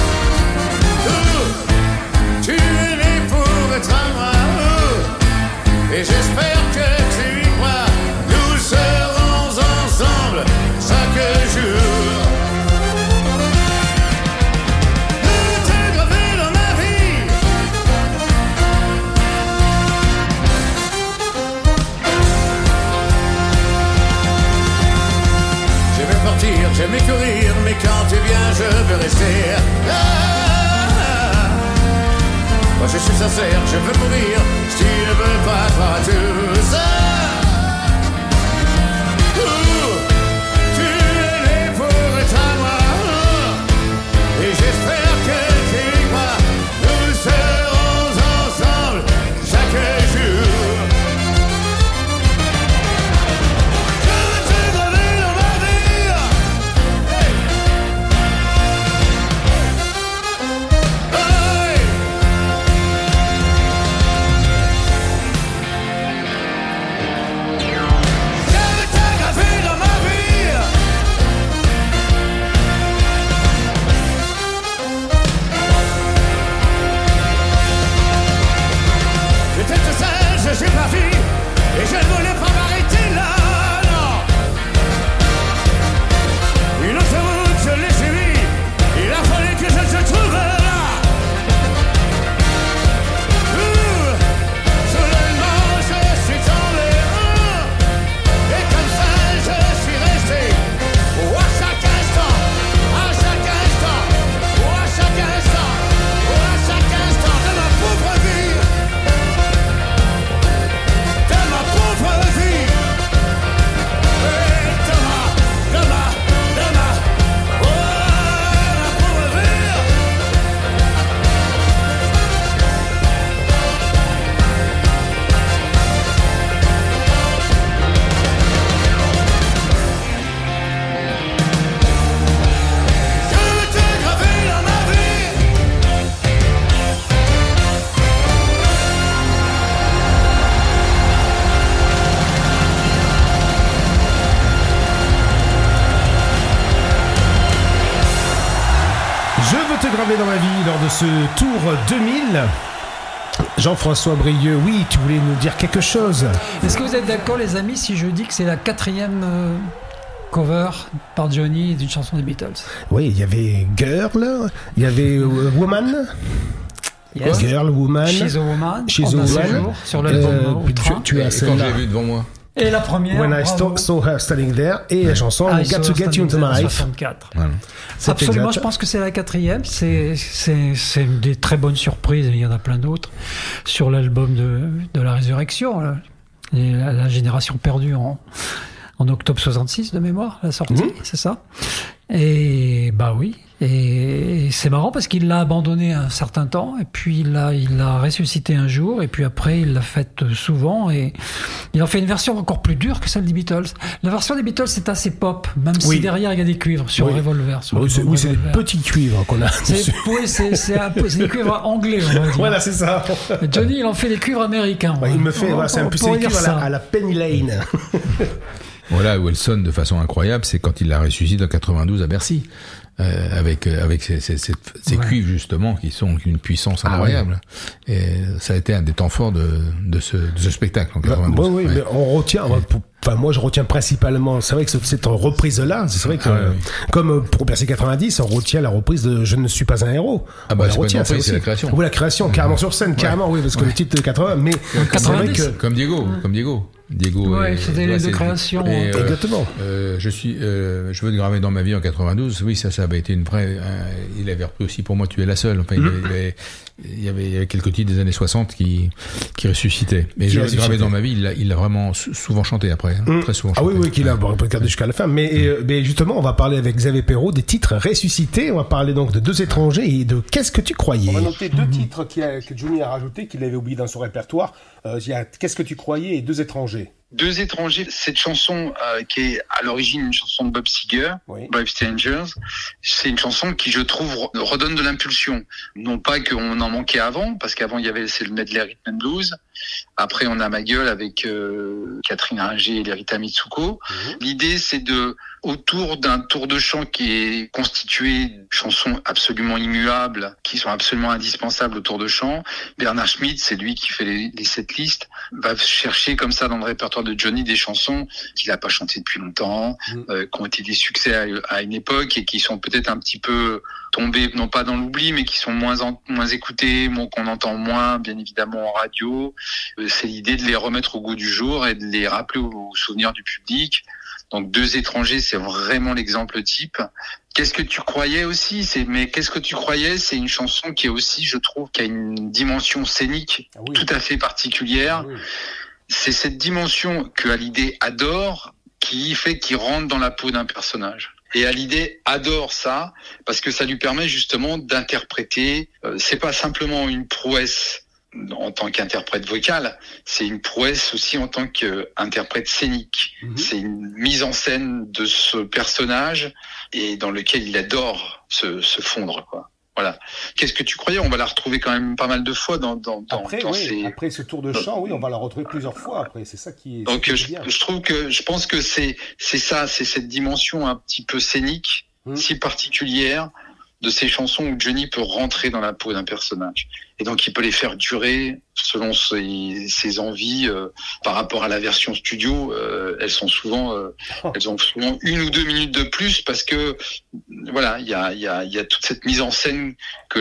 Tu es né pour être à moi, et j'espère que tu y crois. Nous serons ensemble chaque jour. Tout est gravé dans ma vie. J'aimais partir, j'aimais courir, mais quand tu viens, je veux rester. Moi je suis sincère, je veux mourir, si tu ne veux pas croire à tout ça. Tu es né pour être à moi, et j'espère que tu y crois. Nous serons ensemble chaque jour. Je veux te graver dans ma vie. Hey. Je suis parti et je ne voulais pas m'arrêter là, non. Une autoroute, je l'ai suivi, il a fallu que je te trouve là. Soudainement je suis tombé, et comme ça je suis resté. À chaque instant, à chaque instant, à chaque instant, à chaque instant de ma pauvre vie. Je veux te graver dans ma vie lors de ce Tour 2000. Jean-François Brieux, oui, tu voulais nous dire quelque chose. Est-ce que vous êtes d'accord, les amis, si je dis que c'est la 4e cover par Johnny d'une chanson des Beatles? Oui, il y avait Girl, il y avait Woman. Yes. Girl, Woman. She's a Woman. She's a Woman. Sur l'album tu as celle-là. Quand j'ai vu devant moi. Et la première, When I saw her standing there, et la chanson Got to Get You Into My Life. 64. Voilà. Absolument, je pense que c'est la 4e. C'est une des très bonnes surprises, il y en a plein d'autres, sur l'album de la Résurrection, là. Et la génération perdue en octobre 66 de mémoire, la sortie, c'est ça. Et bah oui, et c'est marrant parce qu'il l'a abandonné un certain temps, et puis il l'a ressuscité un jour, et puis après il l'a faite souvent, et il en fait une version encore plus dure que celle des Beatles. La version des Beatles c'est assez pop, même si derrière il y a des cuivres sur Revolver. Oui, c'est des petits cuivres qu'on a. C'est des cuivres anglais, on va dire. Voilà, c'est ça. Johnny il en fait des cuivres américains. Il me fait, c'est un peu des cuivres à la Penny Lane. Voilà où elle sonne de façon incroyable, c'est quand il la ressuscite en 92 à Bercy, avec ces cuivres justement qui sont d'une puissance incroyable. Et ça a été un des temps forts de ce spectacle en 92. Oui, mais on retient Enfin, moi, je retiens principalement, c'est vrai que cette reprise-là, c'est vrai que, comme pour Bercy 90, on retient la reprise de Je ne suis pas un héros. Ah bah, on la retient, c'est la création. Oui, la création, carrément sur scène, carrément, oui, parce que le titre de 80, mais c'est vrai que... Comme Diego. Ouais, c'était les deux créations. Exactement. Je veux te graver dans ma vie en 92. Oui, ça avait été une vraie. Il avait repris aussi Pour moi, tu es la seule. Enfin, il y avait quelques titres des années 60 qui ressuscitaient. Mais Je veux te graver dans ma vie, il l'a vraiment souvent chanté après, très souvent. Ah oui, qu'il a regardé jusqu'à la fin. Mais justement, on va parler avec Xavier Perrault des titres ressuscités. On va parler donc de Deux étrangers et de Qu'est-ce que tu croyais. On va noter deux titres que Johnny a rajoutés, qu'il avait oublié dans son répertoire. Il y a Qu'est-ce que tu croyais et Deux étrangers. Deux étrangers, cette chanson qui est à l'origine une chanson de Bob Seger, Bob Strangers, c'est une chanson qui, je trouve, redonne de l'impulsion. Non pas qu'on en manquait avant, parce qu'avant c'est le medley Rhythm and Blues. Après, on a Ma gueule avec Catherine Ringer et Lerita Mitsuko. L'idée, c'est autour d'un tour de chant qui est constitué de chansons absolument immuables, qui sont absolument indispensables au tour de chant. Bernard Schmitt, c'est lui qui fait les setlists, va chercher comme ça dans le répertoire de Johnny des chansons qu'il n'a pas chantées depuis longtemps, qui ont été des succès à une époque et qui sont peut-être un petit peu tombés, non pas dans l'oubli, mais qui sont moins écoutés, qu'on entend moins, bien évidemment, en radio. C'est l'idée de les remettre au goût du jour et de les rappeler au souvenir du public. Donc Deux étrangers, c'est vraiment l'exemple type. Qu'est-ce que tu croyais aussi? Mais Qu'est-ce que tu croyais? C'est une chanson qui est aussi, je trouve, qui a une dimension scénique tout à fait particulière. C'est cette dimension que Hallyday adore, qui fait qu'il rentre dans la peau d'un personnage. Et Hallyday adore ça parce que ça lui permet justement d'interpréter. C'est pas simplement une prouesse en tant qu'interprète vocal, c'est une prouesse aussi en tant qu'interprète scénique. C'est une mise en scène de ce personnage et dans lequel il adore se fondre, quoi. Voilà. Qu'est-ce que tu croyais? On va la retrouver quand même pas mal de fois après ce tour de chant, oui, on va la retrouver plusieurs fois après. C'est ça qui est. Donc je pense que c'est ça, c'est cette dimension un petit peu scénique, si particulière de ces chansons où Johnny peut rentrer dans la peau d'un personnage. Et donc il peut les faire durer selon ses envies. Par rapport à la version studio, elles ont souvent 1 ou 2 minutes de plus parce que voilà, il y a toute cette mise en scène que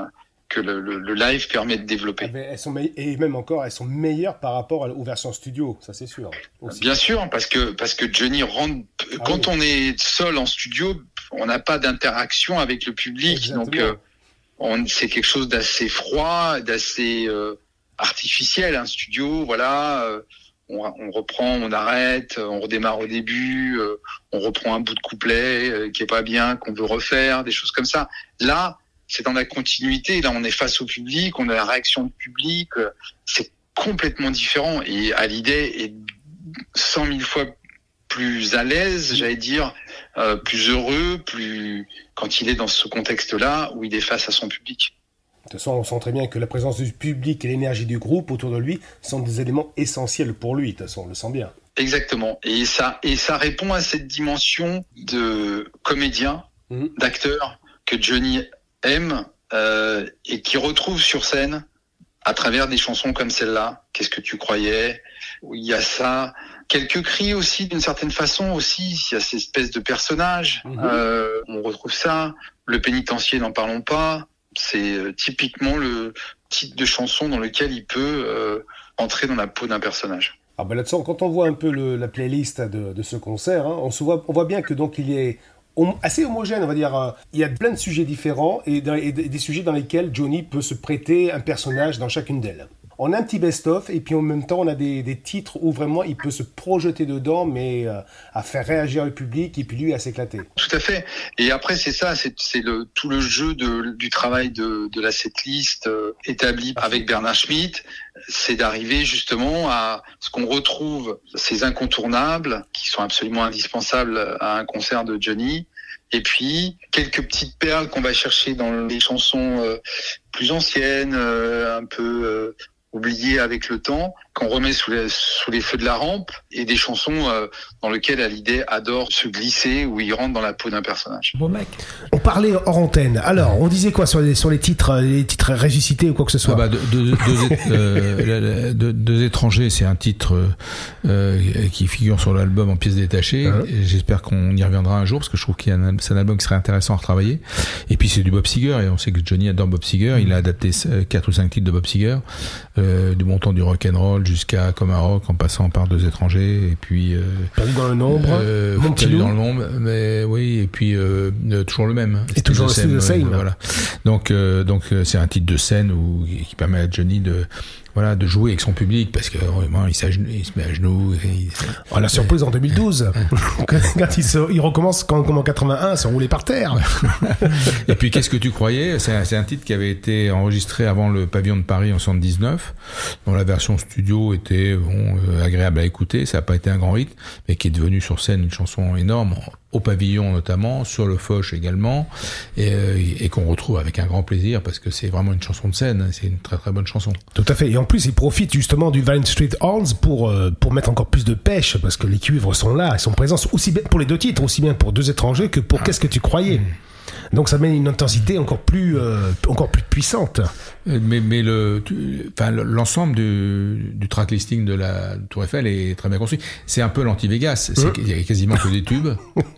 le live permet de développer. Elles sont meilleures par rapport aux versions studio, ça c'est sûr. Aussi. Bien sûr, parce que Johnny rentre quand on est seul en studio, on n'a pas d'interaction avec le public. Exactement. Donc c'est quelque chose d'assez froid, d'assez artificiel, un studio, voilà. On reprend, on arrête, on redémarre au début, on reprend un bout de couplet qui est pas bien, qu'on veut refaire, des choses comme ça. Là, c'est dans la continuité. Là, on est face au public, on a la réaction du public. C'est complètement différent. Et Hallyday est 100 000 fois plus à l'aise, j'allais dire, plus heureux, quand il est dans ce contexte-là où il est face à son public. De toute façon, on sent très bien que la présence du public et l'énergie du groupe autour de lui sont des éléments essentiels pour lui. De toute façon, on le sent bien. Exactement. Et ça répond à cette dimension de comédien, d'acteur que Johnny aime et qui retrouve sur scène à travers des chansons comme celle-là. Qu'est-ce que tu croyais? Où il y a ça. Quelques cris aussi, d'une certaine façon aussi. Il y a ces espèces de personnages. On retrouve ça. Le pénitencier, n'en parlons pas. C'est typiquement le type de chanson dans lequel il peut entrer dans la peau d'un personnage. Ah ben là-dessus, quand on voit un peu la playlist de ce concert, on voit bien que donc il est assez homogène, on va dire. Il y a plein de sujets différents et des sujets dans lesquels Johnny peut se prêter un personnage dans chacune d'elles. On a un petit best-of et puis en même temps on a des titres où vraiment il peut se projeter dedans mais à faire réagir le public et puis lui à s'éclater. Tout à fait. Et après c'est ça, c'est tout le jeu du travail de la setlist établi avec Bernard Schmitt, c'est d'arriver justement à ce qu'on retrouve ces incontournables qui sont absolument indispensables à un concert de Johnny. Et puis, quelques petites perles qu'on va chercher dans les chansons plus anciennes, un peu oubliées avec le temps, qu'on remet sous les feux de la rampe, et des chansons dans lesquelles Hallyday adore se glisser, où il rentre dans la peau d'un personnage. Bon mec. On parlait hors antenne. Alors, on disait quoi sur les titres ressuscités ou quoi que ce soit? Deux étrangers, c'est un titre qui figure sur l'album en pièces détachées. Et j'espère qu'on y reviendra un jour, parce que je trouve c'est un album qui serait intéressant à retravailler. Et puis c'est du Bob Seger, et on sait que Johnny adore Bob Seger. Il a adapté 4 ou 5 titres de Bob Seger, du bon temps du rock'n'roll jusqu'à Comme un rock, en passant par Deux étrangers, et puis Perdu dans le nombre, Mon petit Perdu loup. dans le nombre, mais oui, et puis toujours le même. Et toujours le Still the same. Voilà. Donc c'est un titre de scène qui permet à Johnny de jouer avec son public, parce que vraiment il se met à genoux. La surprise en 2012, quand il recommence comme en 81, se rouler par terre. Et puis Qu'est-ce que tu croyais, c'est un titre qui avait été enregistré avant le Pavillon de Paris en 79, dont la version studio était agréable à écouter. Ça n'a pas été un grand hit, mais qui est devenu sur scène une chanson énorme, au Pavillon notamment, sur le Foch également, et qu'on retrouve avec un grand plaisir, parce que c'est vraiment une chanson de scène. C'est une très très bonne chanson. Tout à fait. Et en plus, il profite justement du Vine Street Horns pour mettre encore plus de pêche, parce que les cuivres sont là, ils sont présents aussi bien pour les deux titres, aussi bien pour Deux étrangers que pour Qu'est-ce que tu croyais. Donc ça met une intensité encore plus puissante. Mais l'ensemble du track listing de la Tour Eiffel est très bien construit. C'est un peu l'anti-Vegas. Il y a quasiment que des tubes,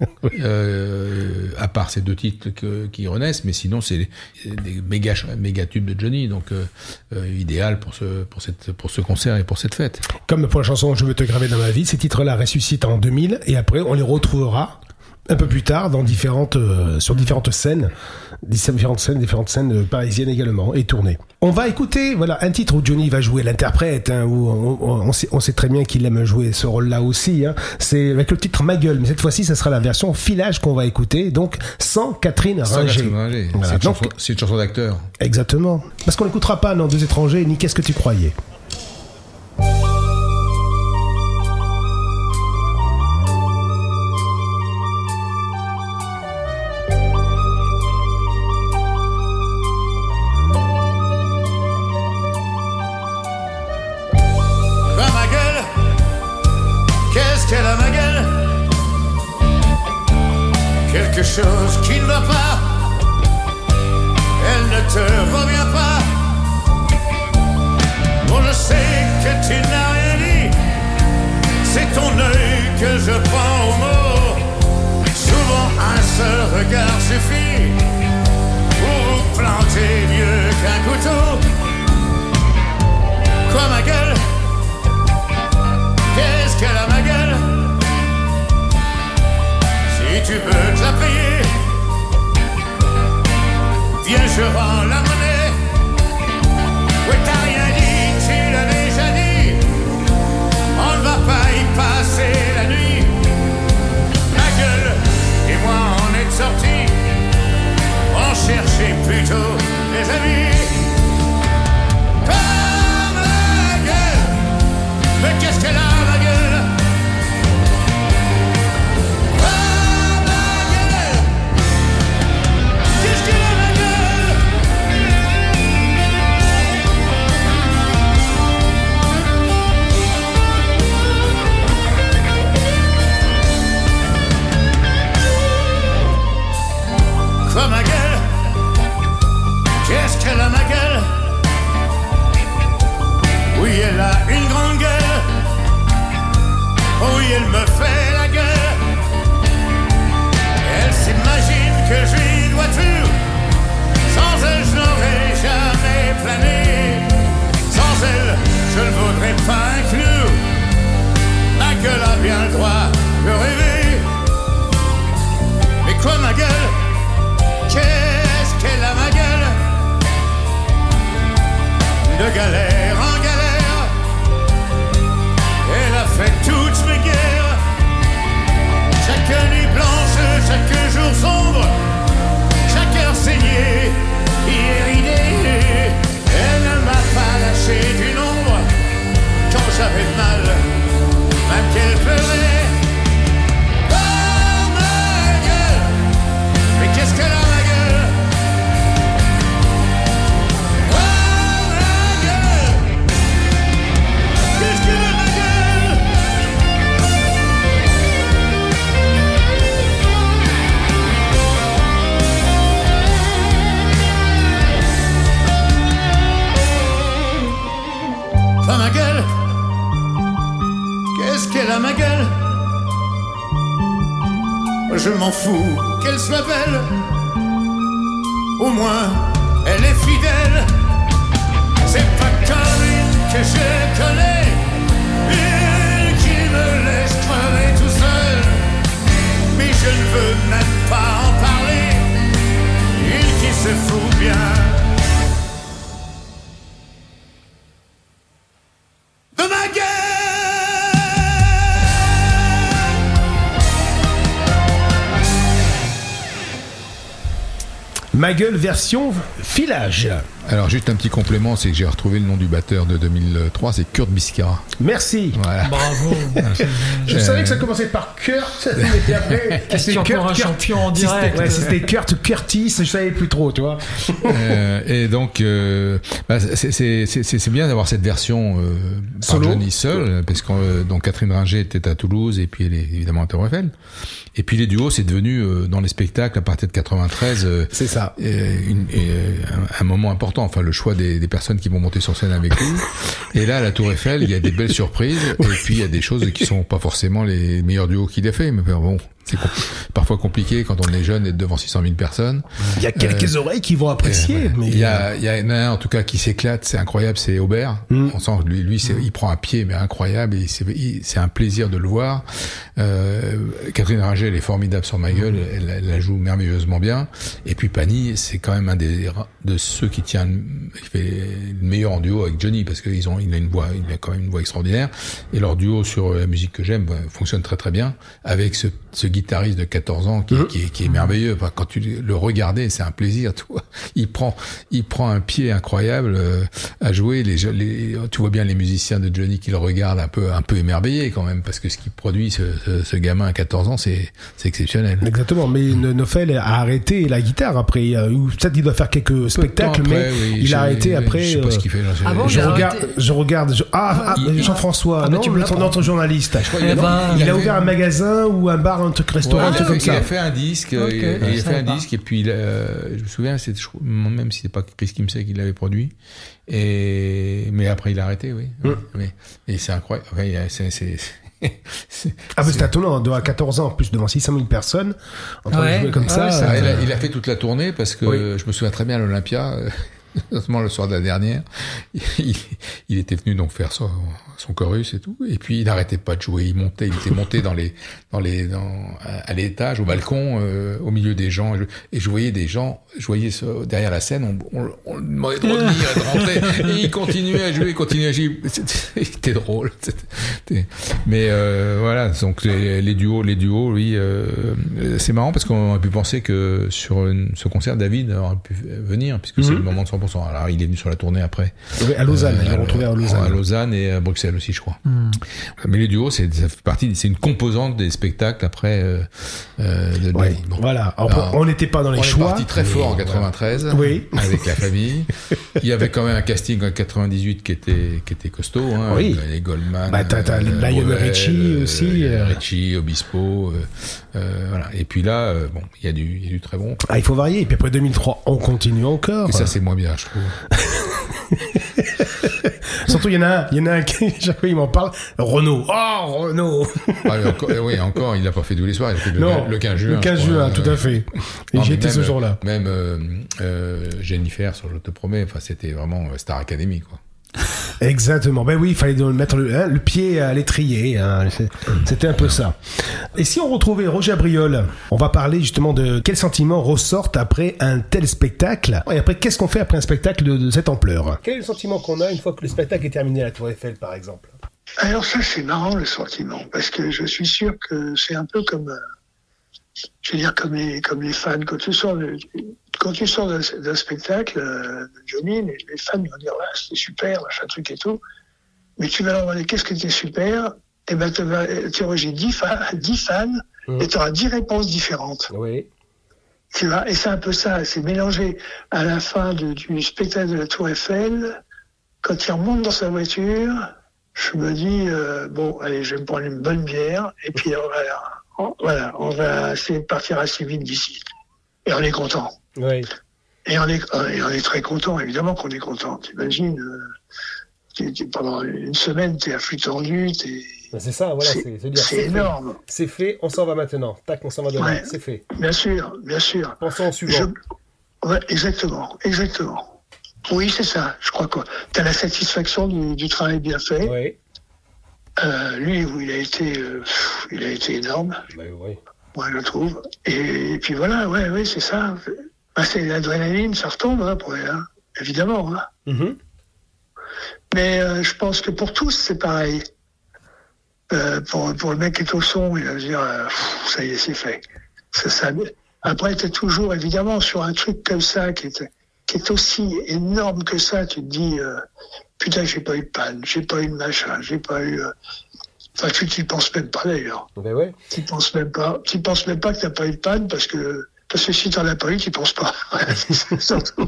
à part ces deux titres qui renaissent, mais sinon c'est des méga tubes de Johnny. Donc idéal pour ce concert et pour cette fête. Comme pour la chanson Je veux te graver dans ma vie, ces titres-là ressuscitent en 2000, et après on les retrouvera un peu plus tard dans sur différentes scènes parisiennes également, et tournées. On va écouter un titre où Johnny va jouer l'interprète, où on sait très bien qu'il aime jouer ce rôle-là aussi. C'est avec le titre Ma gueule, mais cette fois-ci, ça sera la version Filage qu'on va écouter, donc sans Catherine Ringer. Voilà. C'est une chanson d'acteur. Exactement. Parce qu'on l'écoutera pas dans Deux étrangers, ni Qu'est-ce que tu croyais. qu'elle a ma gueule. Quelque chose qui ne va pas, elle ne te revient pas. Bon, je sais que tu n'as rien dit, c'est ton œil que je prends au mot. Souvent un seul regard suffit pour vous planter mieux qu'un couteau. Quoi ma gueule? Qu'est-ce qu'elle a ma gueule? Si tu veux te la payer, viens je rends la monnaie. Ouais t'as rien dit, tu l'as déjà dit. On ne va pas y passer la nuit. Ma gueule et moi on est sortis, on cherchait plutôt des amis. Mais qu'est-ce qu'elle a, ma gueule? Ah, ma gueule! Qu'est-ce qu'elle a, ma gueule? Quoi, ma gueule? Qu'est-ce qu'elle a, ma gueule? Oui, elle a une grande gueule. Oui, elle me fait la gueule. Elle s'imagine que je lui dois tout. Sans elle, je n'aurais jamais plané. Sans elle, je ne vaudrais pas un clou. Ma gueule a bien le droit de rêver. Mais quoi, ma gueule? Qu'est-ce qu'elle a, ma gueule? De galère en galère, elle a fait toutes mes guerres. Chaque nuit blanche, chaque jour sombre, chaque heure saignée, irridée. Elle ne m'a pas lâché du nombre quand j'avais mal, même qu'elle pleurait. Oh ma gueule, mais qu'est-ce qu'elle a ma gueule? Oh ma gueule. gueule. Qu'est-ce qu'elle a ma gueule? Je m'en fous qu'elle soit belle. Au moins, elle est fidèle. C'est pas comme une que je connais, une qui me laisse crever tout seul. Mais je ne veux même pas en parler, une qui se fout bien de ma gueule. Ma gueule version filage. Alors juste un petit complément, c'est que j'ai retrouvé le nom du batteur de 2003, c'est Kurt Biscara. Merci. Voilà. Bravo. Je savais que ça commençait par Kurt, mais après Question pour un champion en direct. Si c'était Kurt ou Curtis, je savais plus trop, tu vois. Et donc c'est bien d'avoir cette version par Johnny seul, parce que donc Catherine Ringer était à Toulouse et puis elle est évidemment à Tour Eiffel. Et puis les duos, c'est devenu dans les spectacles à partir de 93. C'est ça. Un moment important. Enfin, le choix des personnes qui vont monter sur scène avec lui. Et là, à la Tour Eiffel, il y a des belles surprises. Et puis il y a des choses qui sont pas forcément les meilleurs duos qu'il a fait. Mais bon, c'est parfois compliqué quand on est jeune d'être devant 600 000 personnes. Il y a quelques oreilles qui vont apprécier. Mais il y en a un en tout cas qui s'éclate, c'est incroyable, c'est Aubert. On sent que lui il prend un pied mais incroyable et c'est un plaisir de le voir. Catherine Ringer, elle est formidable sur Ma gueule, elle la joue merveilleusement bien. Et puis Pani, c'est quand même un de ceux qui fait le meilleur en duo avec Johnny parce qu'il a quand même une voix extraordinaire. Et leur duo sur la musique que j'aime fonctionne très très bien avec ce guitariste de 14 ans qui est merveilleux. Enfin, quand tu le regardais, c'est un plaisir. Tu vois. Il prend un pied incroyable à jouer. Tu vois bien les musiciens de Johnny qui le regardent un peu émerveillés quand même parce que ce qu'il produit ce gamin à 14 ans, c'est exceptionnel. Exactement. Mais Neufeld a arrêté la guitare après. Ou peut-être il doit faire quelques spectacles, après, mais il a arrêté après. Je sais pas ce qu'il fait. Je regarde. Jean-François, non, notre journaliste. Il a ouvert un magasin ou un bar, un truc restaurant, un truc comme ça. Il a fait un disque. Et puis je me souviens, même si c'est pas Chris Kimsey qui l'avait produit. Mais après il a arrêté, oui. Mais c'est incroyable. C'est étonnant, à 14 ans, en plus devant 600 000 personnes, en train de jouer comme ça. Il a fait toute la tournée parce que je me souviens très bien à l'Olympia, notamment le soir de la dernière, il était venu donc faire son chorus et tout, et puis il n'arrêtait pas de jouer, il était monté à l'étage, au balcon, au milieu des gens, et je voyais des gens, derrière la scène, on lui demandait de revenir et de rentrer, et il continuait à jouer, c'était drôle. Mais voilà, donc les duos, oui, c'est marrant parce qu'on aurait pu penser que sur ce concert, David aurait pu venir, puisque c'est le moment de 100%. Alors il est venu sur la tournée après. Oui, à Lausanne, il l'a retrouvé à Lausanne. À Lausanne et à Bruxelles aussi, je crois. Mais les duos, ça fait partie, c'est une composante des spectacles après. Bon. Voilà. Alors, on n'était pas dans les choix. On est parti très fort en 93. Oui. Avec la famille. Il y avait quand même un casting en 98 qui était costaud. Hein, oui. Les Goldman. T'as Lionel Richie aussi. Richie, Obispo. Voilà. Et puis là, il y a du très bon. Il faut varier. Et puis après 2003, on continue encore. Et ça, c'est moins bien, je trouve. Surtout, il y en a un qui, chaque fois, il m'en parle. Renaud. Oh, Renaud. Encore, il n'a pas fait tous les soirs. Il a fait le 15 juin. Le 15 juin, tout à fait. Et j'étais ce jour-là. Même Jennifer sur Je te promets. Enfin, c'était vraiment Star Academy, quoi. Exactement. Ben oui, il fallait mettre le pied à l'étrier. Hein. C'était un peu ça. Et si on retrouvait Roger Abriol, on va parler justement de quels sentiments ressortent après un tel spectacle. Et après, qu'est-ce qu'on fait après un spectacle de cette ampleur? Quel est le sentiment qu'on a une fois que le spectacle est terminé à la Tour Eiffel, par exemple? Alors ça, c'est marrant le sentiment, parce que je suis sûr que c'est un peu comme, je veux dire, comme les fans. Quand tu sors d'un spectacle de Johnny, les fans vont dire ouais, c'était super, machin truc et tout. Mais tu vas leur demander qu'est-ce qui était super, et ben tu auras 10 fans et tu auras 10 réponses différentes. Oui. Tu vois, et c'est un peu ça, c'est mélangé à la fin du spectacle de la Tour Eiffel. Quand il remonte dans sa voiture, je me dis bon, allez, je vais me prendre une bonne bière et puis on va essayer de partir assez vite d'ici. Et on est content. Oui. Et on est très content, évidemment qu'on est content. T'imagines, pendant une semaine, t'es à flux tendu, Ben c'est ça, voilà, c'est énorme. C'est fait, on s'en va maintenant. Tac, on s'en va demain, Ouais. c'est fait. Bien sûr, bien sûr. Pensons au suivant. Ouais, exactement. Oui, c'est ça. Je crois que t'as la satisfaction du travail bien fait. Oui. Lui, il a été énorme. Ben oui. Moi, je le trouve. Et puis voilà, ouais, c'est ça. Ben, c'est l'adrénaline, ça retombe, hein, évidemment. Hein. Mm-hmm. Mais je pense que pour tous, c'est pareil. Pour le mec qui est au son, il va se dire, ça y est, c'est fait. Ça. Après, t'es toujours, évidemment, sur un truc comme ça, qui est aussi énorme que ça, tu te dis, putain, j'ai pas eu de panne, j'ai pas eu de machin, j'ai pas eu... Enfin, tu t'y penses même pas, d'ailleurs. Ben ouais. Tu penses même pas que t'as pas eu de panne, parce que si t'en as pas eu, tu penses pas. Surtout.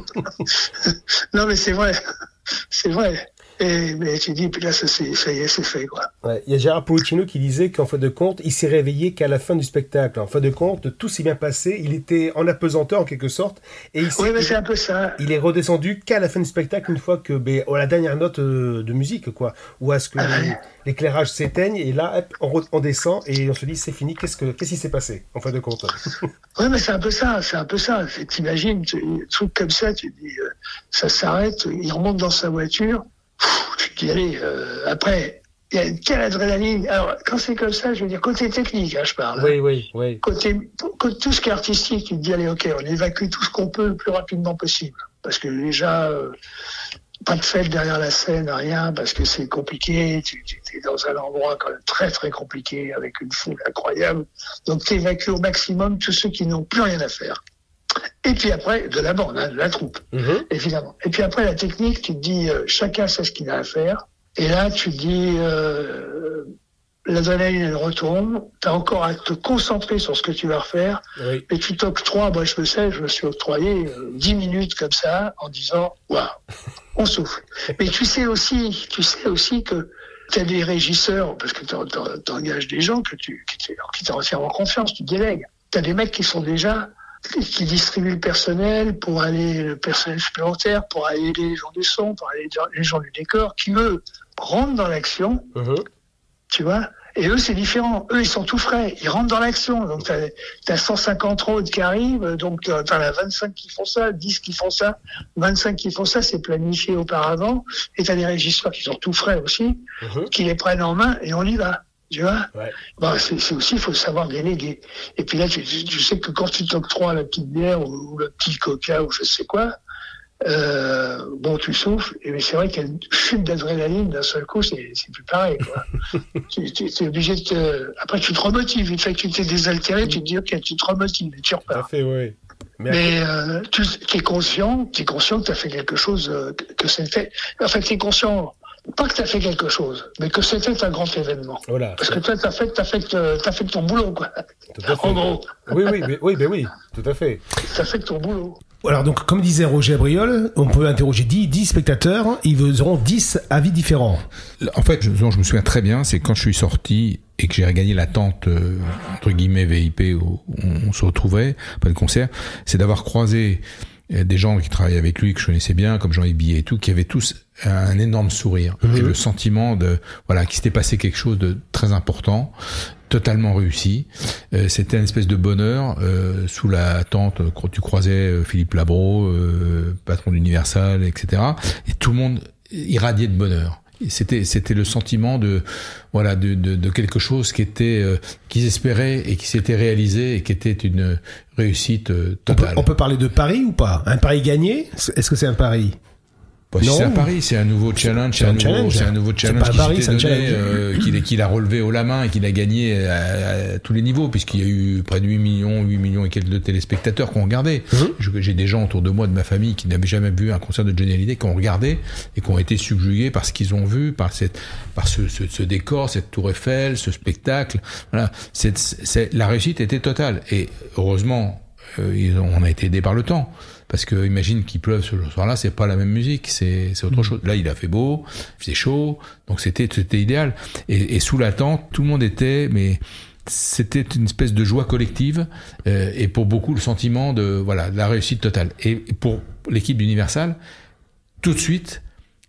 Non, mais c'est vrai. C'est vrai. Mais tu dis, puis là, ça y est, c'est fait, quoi. Ouais, il y a Gérard Policino qui disait qu'en fin de compte, il s'est réveillé qu'à la fin du spectacle. En fin de compte, tout s'est bien passé. Il était en apesanteur, en quelque sorte. Et oui, mais c'est un peu ça. Il est redescendu qu'à la fin du spectacle, une fois que, la dernière note de musique, quoi. Ou à ce que l'éclairage s'éteigne, et là, hop, on descend, et on se dit, c'est fini. Qu'est-ce qui s'est passé, en fin de compte? Oui, mais c'est un peu ça. T'imagines, un truc comme ça, tu te dis, ça s'arrête, il remonte dans sa voiture. Tu te dis, allez, après, il y a quelle adrénaline. Alors, quand c'est comme ça, je veux dire, côté technique, je parle. Oui. Côté tout ce qui est artistique, tu te dis, allez, ok, on évacue tout ce qu'on peut le plus rapidement possible. Parce que déjà, pas de fête derrière la scène, rien, parce que c'est compliqué. Tu es dans un endroit quand même très, très compliqué, avec une foule incroyable. Donc, tu évacues au maximum tous ceux qui n'ont plus rien à faire. Et puis après, de la bande, de la troupe, évidemment. Et puis après, la technique, tu te dis, chacun sait ce qu'il a à faire. Et là, tu te dis, l'adrénaline, elle retombe. Tu as encore à te concentrer sur ce que tu vas refaire. Oui. Et tu t'octroies, moi je me suis octroyé 10 minutes comme ça, en disant, waouh, on souffle. Mais tu sais aussi que tu as des régisseurs, parce que tu engages des gens qui t'ont entièrement confiance, tu délègues. Tu as des mecs qui sont déjà... qui distribuent le personnel pour aller, le personnel supplémentaire, pour aller aider les gens du son, pour aller les gens du décor, qui eux rentrent dans l'action, tu vois. Et eux, c'est différent. Eux, ils sont tout frais. Ils rentrent dans l'action. Donc, t'as 150 autres qui arrivent. Donc, t'en as 25 qui font ça, 10 qui font ça, 25 qui font ça. C'est planifié auparavant. Et t'as des régisseurs qui sont tout frais aussi, qui les prennent en main et on y va. Tu vois, c'est aussi, il faut savoir déléguer. Et puis là, tu sais que quand tu t'octroies la petite bière ou le petit coca ou je sais quoi, tu souffles. Et c'est vrai qu'il y a une chute d'adrénaline d'un seul coup, c'est plus pareil, quoi. tu es obligé de après, tu te remotives. Une fois que tu t'es désaltéré, tu te dis, ok, tu te remotives et tu repars. Tout à fait, oui. Mais tu es conscient que tu as fait quelque chose, que c'était. Enfin, tu es conscient. Pas que tu as fait quelque chose, mais que c'était un grand événement. Voilà. Parce que toi, t'as fait ton boulot, quoi. En gros. Oui, tout à fait. T'as fait ton boulot. Alors donc, comme disait Roger Abriol, on peut interroger 10 spectateurs, ils auront 10 avis différents. En fait, je me souviens très bien, c'est quand je suis sorti et que j'ai regagné la tente, entre guillemets, VIP, où on se retrouvait, après le concert, c'est d'avoir croisé des gens qui travaillaient avec lui, que je connaissais bien, comme Jean Billet et tout, qui avaient tous un énorme sourire. Et le sentiment qu'il s'était passé quelque chose de très important, totalement réussi. C'était une espèce de bonheur. Sous la tente, tu croisais Philippe Labro, patron d'Universal, etc. Et tout le monde irradiait de bonheur. Et c'était le sentiment de quelque chose qu'ils espéraient et qui s'était réalisé et qui était une réussite totale. On peut parler de pari ou pas? Un pari gagné? Est-ce que c'est un pari? C'est un pari, c'est un nouveau challenge, c'est un nouveau challenge qu'il a relevé haut la main et qu'il a gagné à tous les niveaux, puisqu'il y a eu près de 8 millions et quelques de téléspectateurs qui ont regardé. J'ai des gens autour de moi, de ma famille, qui n'avaient jamais vu un concert de Johnny Hallyday, qui ont regardé et qui ont été subjugués par ce qu'ils ont vu, par ce décor, cette tour Eiffel, ce spectacle. Voilà. La réussite était totale. Et heureusement, on a été aidé par le temps. Parce que imagine qu'il pleuve ce soir-là, c'est pas la même musique, c'est autre chose. Là, il a fait beau, il faisait chaud, donc c'était idéal. Et sous la tente, tout le monde mais c'était une espèce de joie collective, et pour beaucoup le sentiment de la réussite totale. Et pour l'équipe d'Universal, tout de suite,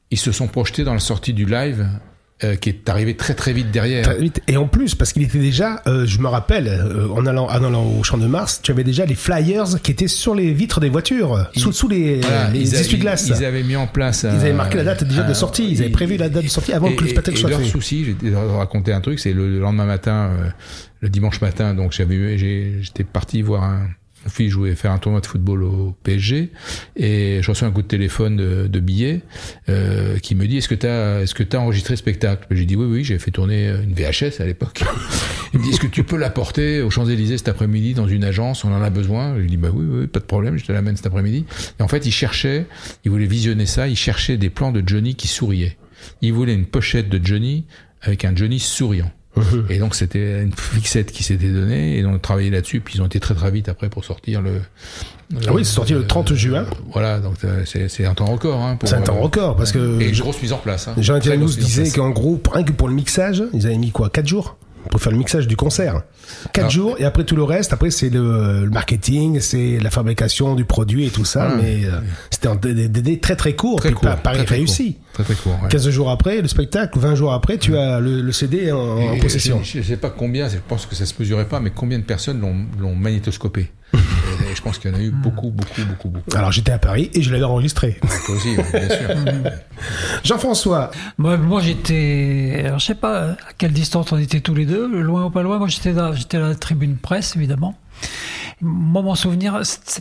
ils se sont projetés dans la sortie du live qui est arrivé très très vite derrière. Très vite. Et en plus, parce qu'il était déjà, je me rappelle, en allant au Champ de Mars, tu avais déjà les flyers qui étaient sur les vitres des voitures, sous les essuie-glaces. Ils avaient mis en place. Ils avaient marqué la date déjà de sortie. Ils avaient prévu la date de sortie avant que le spectacle soit fait. Et leur souci, j'ai raconté un truc, c'est le lendemain matin, le dimanche matin, donc j'étais parti voir mon fils faire un tournoi de football au PSG et je reçois un coup de téléphone de Billet qui me dit est-ce que t'as enregistré le spectacle? J'ai dit oui, j'ai fait tourner une VHS à l'époque. Il me dit est-ce que tu peux l'apporter aux Champs-Élysées cet après-midi dans une agence, on en a besoin? J'ai dit oui, pas de problème, je te l'amène cet après-midi. Et en fait, il voulait visionner ça, il cherchait des plans de Johnny qui souriait. Il voulait une pochette de Johnny avec un Johnny souriant. Et donc c'était une fixette qui s'était donnée et on a travaillé là-dessus, puis ils ont été très très vite après pour sortir c'est sorti le 30 juin. Voilà, donc c'est un temps record. C'est un temps record parce que et une grosse mise en place. Jean-Étienne nous disait qu'en gros, rien que pour le mixage, ils avaient mis 4 jours pour faire le mixage du concert. 4 jours, et après tout le reste, après c'est le marketing, c'est la fabrication du produit et tout ça, mais c'était un délai très très court, Paris réussi. Très très court. 15 jours après, le spectacle, 20 jours après, tu as le CD en possession. Je sais pas combien, je pense que ça se mesurait pas, mais combien de personnes l'ont magnétoscopé. Et je pense qu'il y en a eu beaucoup. Alors j'étais à Paris et je l'avais enregistré. Toi aussi, bien sûr. Jean-François. Moi j'étais, alors, je sais pas à quelle distance on était tous les deux, loin ou pas loin. Moi j'étais à la tribune presse évidemment. Moi mon souvenir, c'est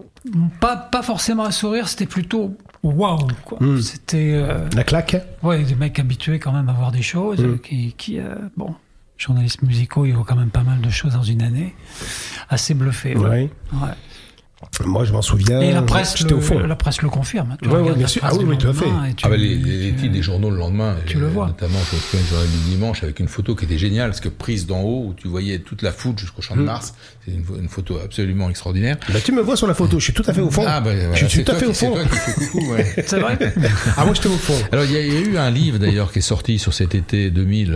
pas forcément un sourire, c'était plutôt waouh quoi. C'était la claque. Ouais, des mecs habitués quand même à voir des choses qui journalistes musicaux, ils voient quand même pas mal de choses dans une année. Assez bluffé. Ouais. Moi, je m'en souviens. Et la presse, j'étais au fond. La presse le confirme. Oui, bien sûr. Oui, tout à fait. Les titres des journaux le lendemain. Tu le vois. Notamment, je me souviens du journal du dimanche avec une photo qui était géniale, parce que prise d'en haut, où tu voyais toute la foule jusqu'au Champ de Mars. C'est une photo absolument extraordinaire. Tu me vois sur la photo, je suis tout à fait au fond. Je suis tout à fait au fond. C'est toi qui fais coucou, ouais. C'est vrai. Moi, j'étais au fond. Alors, il y a eu un livre, d'ailleurs, qui est sorti sur cet été 2000,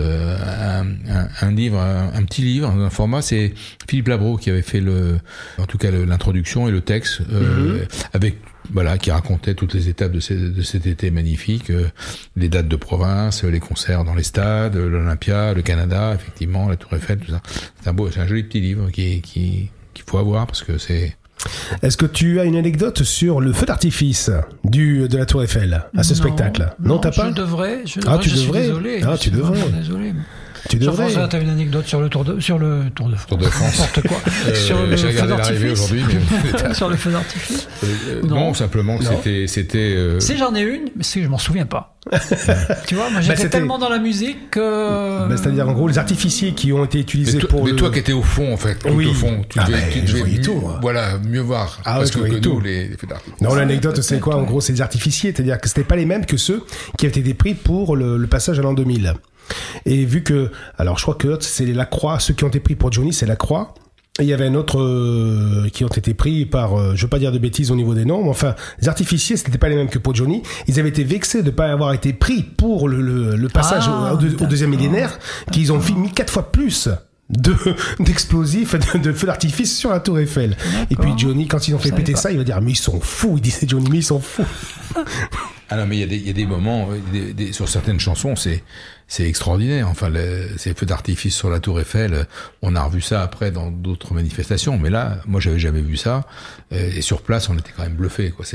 un petit livre, un format, c'est Philippe Labro qui avait fait en tout cas l'introduction et le texte, qui racontait toutes les étapes de cet été magnifique, les dates de province, les concerts dans les stades, l'Olympia, le Canada, effectivement, la Tour Eiffel, tout ça. C'est un joli petit livre qu'il faut avoir parce que c'est... Est-ce que tu as une anecdote sur le feu d'artifice de la Tour Eiffel à ce spectacle? Non, t'as pas? Je devrais. Tu devrais. Tu devrais. Désolé. Tu devrais. Jean-François, t'as une anecdote sur le Tour de France. N'importe quoi. Sur le feu d'artifice aujourd'hui. Sur le feu d'artifice. Non, simplement c'était. Si j'en ai une, mais je m'en souviens pas. Tu vois, moi j'étais tellement dans la musique que. C'est-à-dire en gros les artificiers qui ont été utilisés pour. Mais toi qui étais au fond en fait, tout au fond, tu devais mieux voir. Parce que nous les feux d'artifice. Non, l'anecdote c'est quoi? En gros, c'est des artificiers, c'est-à-dire que c'était pas les mêmes que ceux qui avaient été pris pour le passage à l'an 2000. Et vu que, alors je crois que c'est la Croix, ceux qui ont été pris pour Johnny, c'est la Croix. Et il y avait un autre qui ont été pris par, je veux pas dire de bêtises au niveau des noms, mais enfin, les artificiers, c'était pas les mêmes que pour Johnny. Ils avaient été vexés de pas avoir été pris pour le passage au deuxième millénaire, qu'ils ont mis 4 fois plus d'explosifs, de feux d'artifice sur la Tour Eiffel. Et puis Johnny, quand ils ont fait péter ça, il va dire, mais ils sont fous, il disait Johnny, mais ils sont fous. Ah non, mais il y a des moments, sur certaines chansons, c'est extraordinaire. Enfin, ces feux d'artifice sur la Tour Eiffel, on a revu ça après dans d'autres manifestations, mais là, moi, j'avais jamais vu ça. Et sur place, on était quand même bluffés, quoi.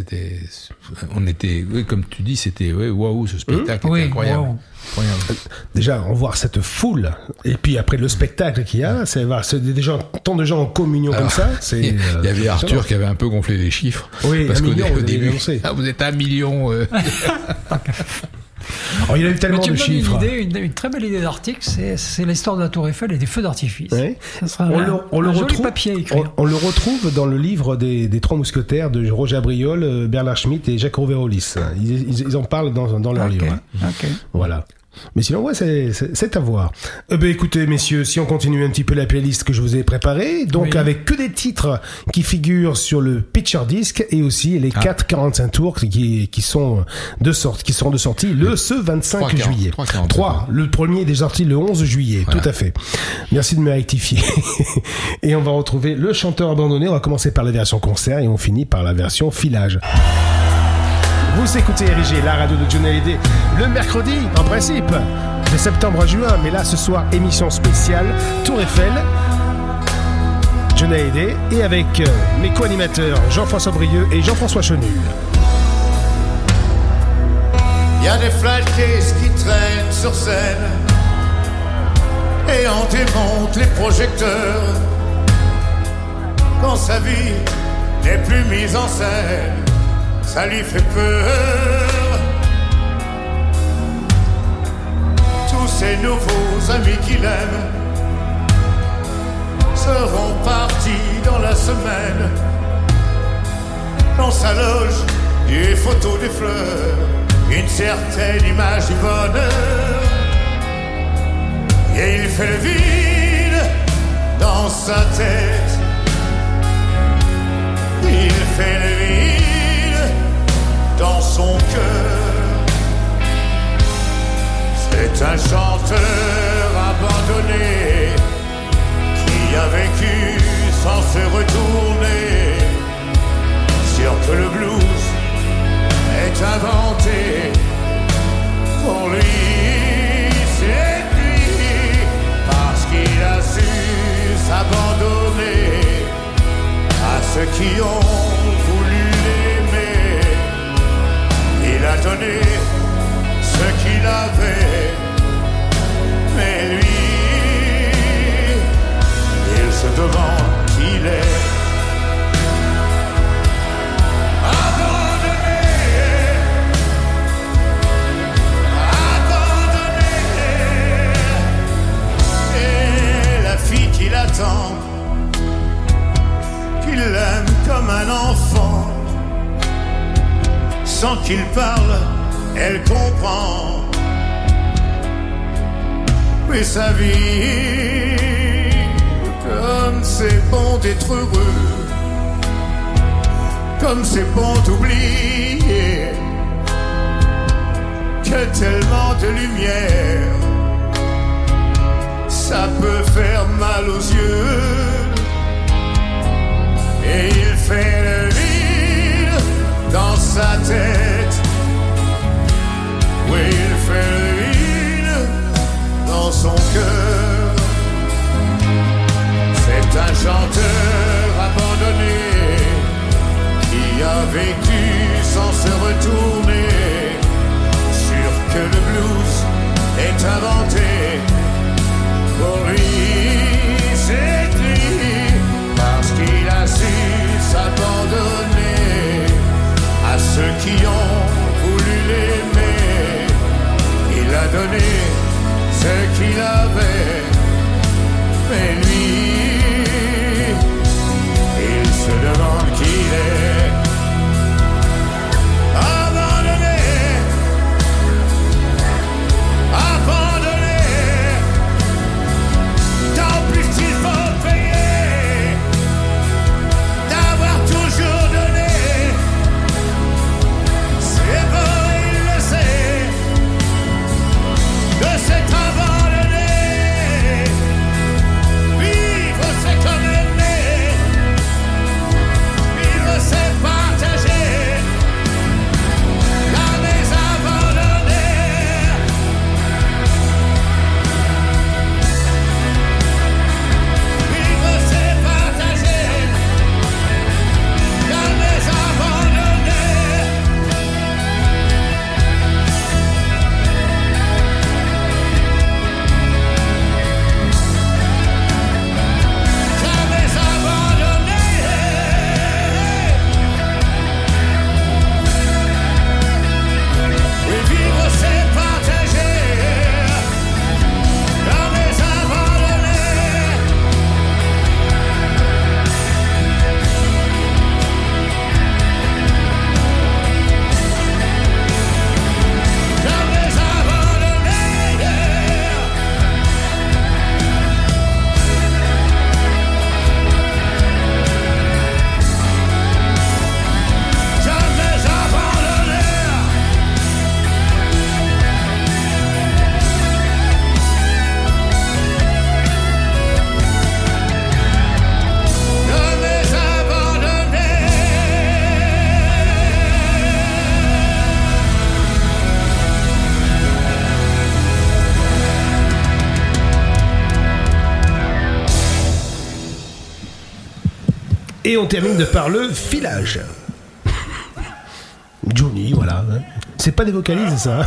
Comme tu dis, c'était, waouh, ce spectacle était incroyable. Wow. Incroyable. Déjà, en voir cette foule, et puis après le spectacle qu'il y a, c'est déjà tant de gens en communion comme ça. Il y avait Arthur qui avait un peu gonflé les chiffres. Oui, parce qu'au début, vous êtes 1 million. Alors, il a eu tellement de chiffres. Une très belle idée d'article, c'est l'histoire de la Tour Eiffel et des feux d'artifice. Oui. Ça sera un joli papier à écrire. On le retrouve dans le livre des Trois Mousquetaires de Roger Abriol, Bernard Schmitt et Jacques Rouvérolis. Ils en parlent dans leur livre. Voilà. Mais sinon, c'est à voir. Écoutez, messieurs, si on continue un petit peu la playlist que je vous ai préparée, donc avec que des titres qui figurent sur le Picture Disc et aussi les 4 45 tours qui seront de sortie ce 25 juillet. 3, le premier est sorti le 11 juillet, voilà. Tout à fait. Merci de me rectifier. Et on va retrouver le chanteur abandonné. On va commencer par la version concert et on finit par la version filage. Vous écoutez RG, la radio de Johnny Hallyday, le mercredi, en principe, de septembre à juin. Mais là, ce soir, émission spéciale, Tour Eiffel, Johnny Hallyday, et avec mes co-animateurs Jean-François Brieux et Jean-François Chenu. Il y a des flat cases qui traînent sur scène et on démonte les projecteurs quand sa vie n'est plus mise en scène. Ça lui fait peur. Tous ces nouveaux amis qu'il aime seront partis dans la semaine. Dans sa loge, des photos, des fleurs, une certaine image du bonheur. Et il fait le vide dans sa tête. Il fait le vide dans son cœur. C'est un chanteur abandonné qui a vécu sans se retourner. Sûr que le blues est inventé pour lui, c'est lui, parce qu'il a su s'abandonner à ceux qui ont voulu l'aimer. Il a donné ce qu'il avait, mais lui, il se demande qui il est. Qu'il attend, qu'il l'aime comme un enfant. Sans qu'il parle, elle comprend. Oui, sa vie, comme c'est bon d'être heureux, comme c'est bon d'oublier que tellement de lumière ça peut faire mal aux yeux. Et il fait le vide dans sa tête. Oui, il fait le vide dans son cœur. C'est un chanteur abandonné qui a vécu sans se retourner. Sûr que le blues est inventé pour lui, c'est lui, parce qu'il a su s'abandonner à ceux qui ont voulu l'aimer. Il a donné ce qu'il avait, mais lui, Et on termine par le filage. Johnny, voilà. C'est pas des vocalises, ça.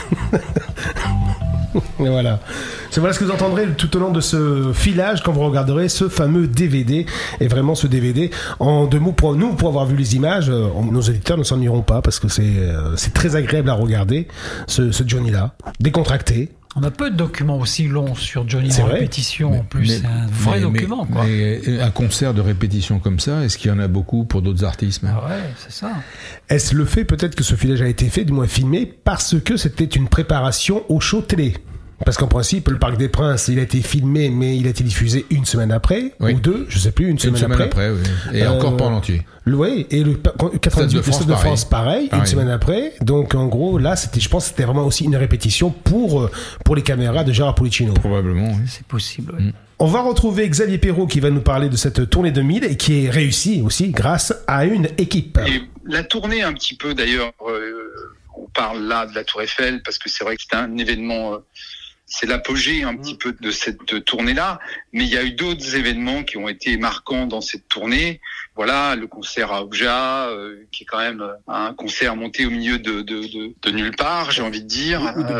Et voilà. C'est voilà ce que vous entendrez tout au long de ce filage quand vous regarderez ce fameux DVD. Et vraiment, ce DVD, en 2 mots, pour nous, pour avoir vu les images, nos éditeurs ne s'ennuieront pas parce que c'est très agréable à regarder, ce Johnny-là, décontracté. On a peu de documents aussi longs sur Johnny en répétition. En plus, c'est un vrai document. Quoi. Mais un concert de répétition comme ça, est-ce qu'il y en a beaucoup pour d'autres artistes? Ah ouais, c'est ça. Est-ce le fait peut-être que ce filage a été fait, du moins filmé, parce que c'était une préparation au show télé? Parce qu'en principe, le Parc des Princes, il a été filmé, mais il a été diffusé 1 semaine après, ou 2, je sais plus, une semaine après. Oui. Et encore pas en entier. Oui, et le 98 Stade de France, pareil, une semaine après. Donc, en gros, là, je pense que c'était vraiment aussi une répétition pour les caméras de Gérard Policino. Probablement, oui. C'est possible, oui. On va retrouver Xavier Perrault qui va nous parler de cette tournée 2000 et qui est réussie aussi grâce à une équipe. Et la tournée, un petit peu, d'ailleurs, on parle là de la Tour Eiffel parce que c'est vrai que c'était un événement... c'est l'apogée un petit peu de cette tournée-là, mais il y a eu d'autres événements qui ont été marquants dans cette tournée. Voilà, le concert à Aouja, qui est quand même un concert monté au milieu de nulle part, j'ai envie de dire.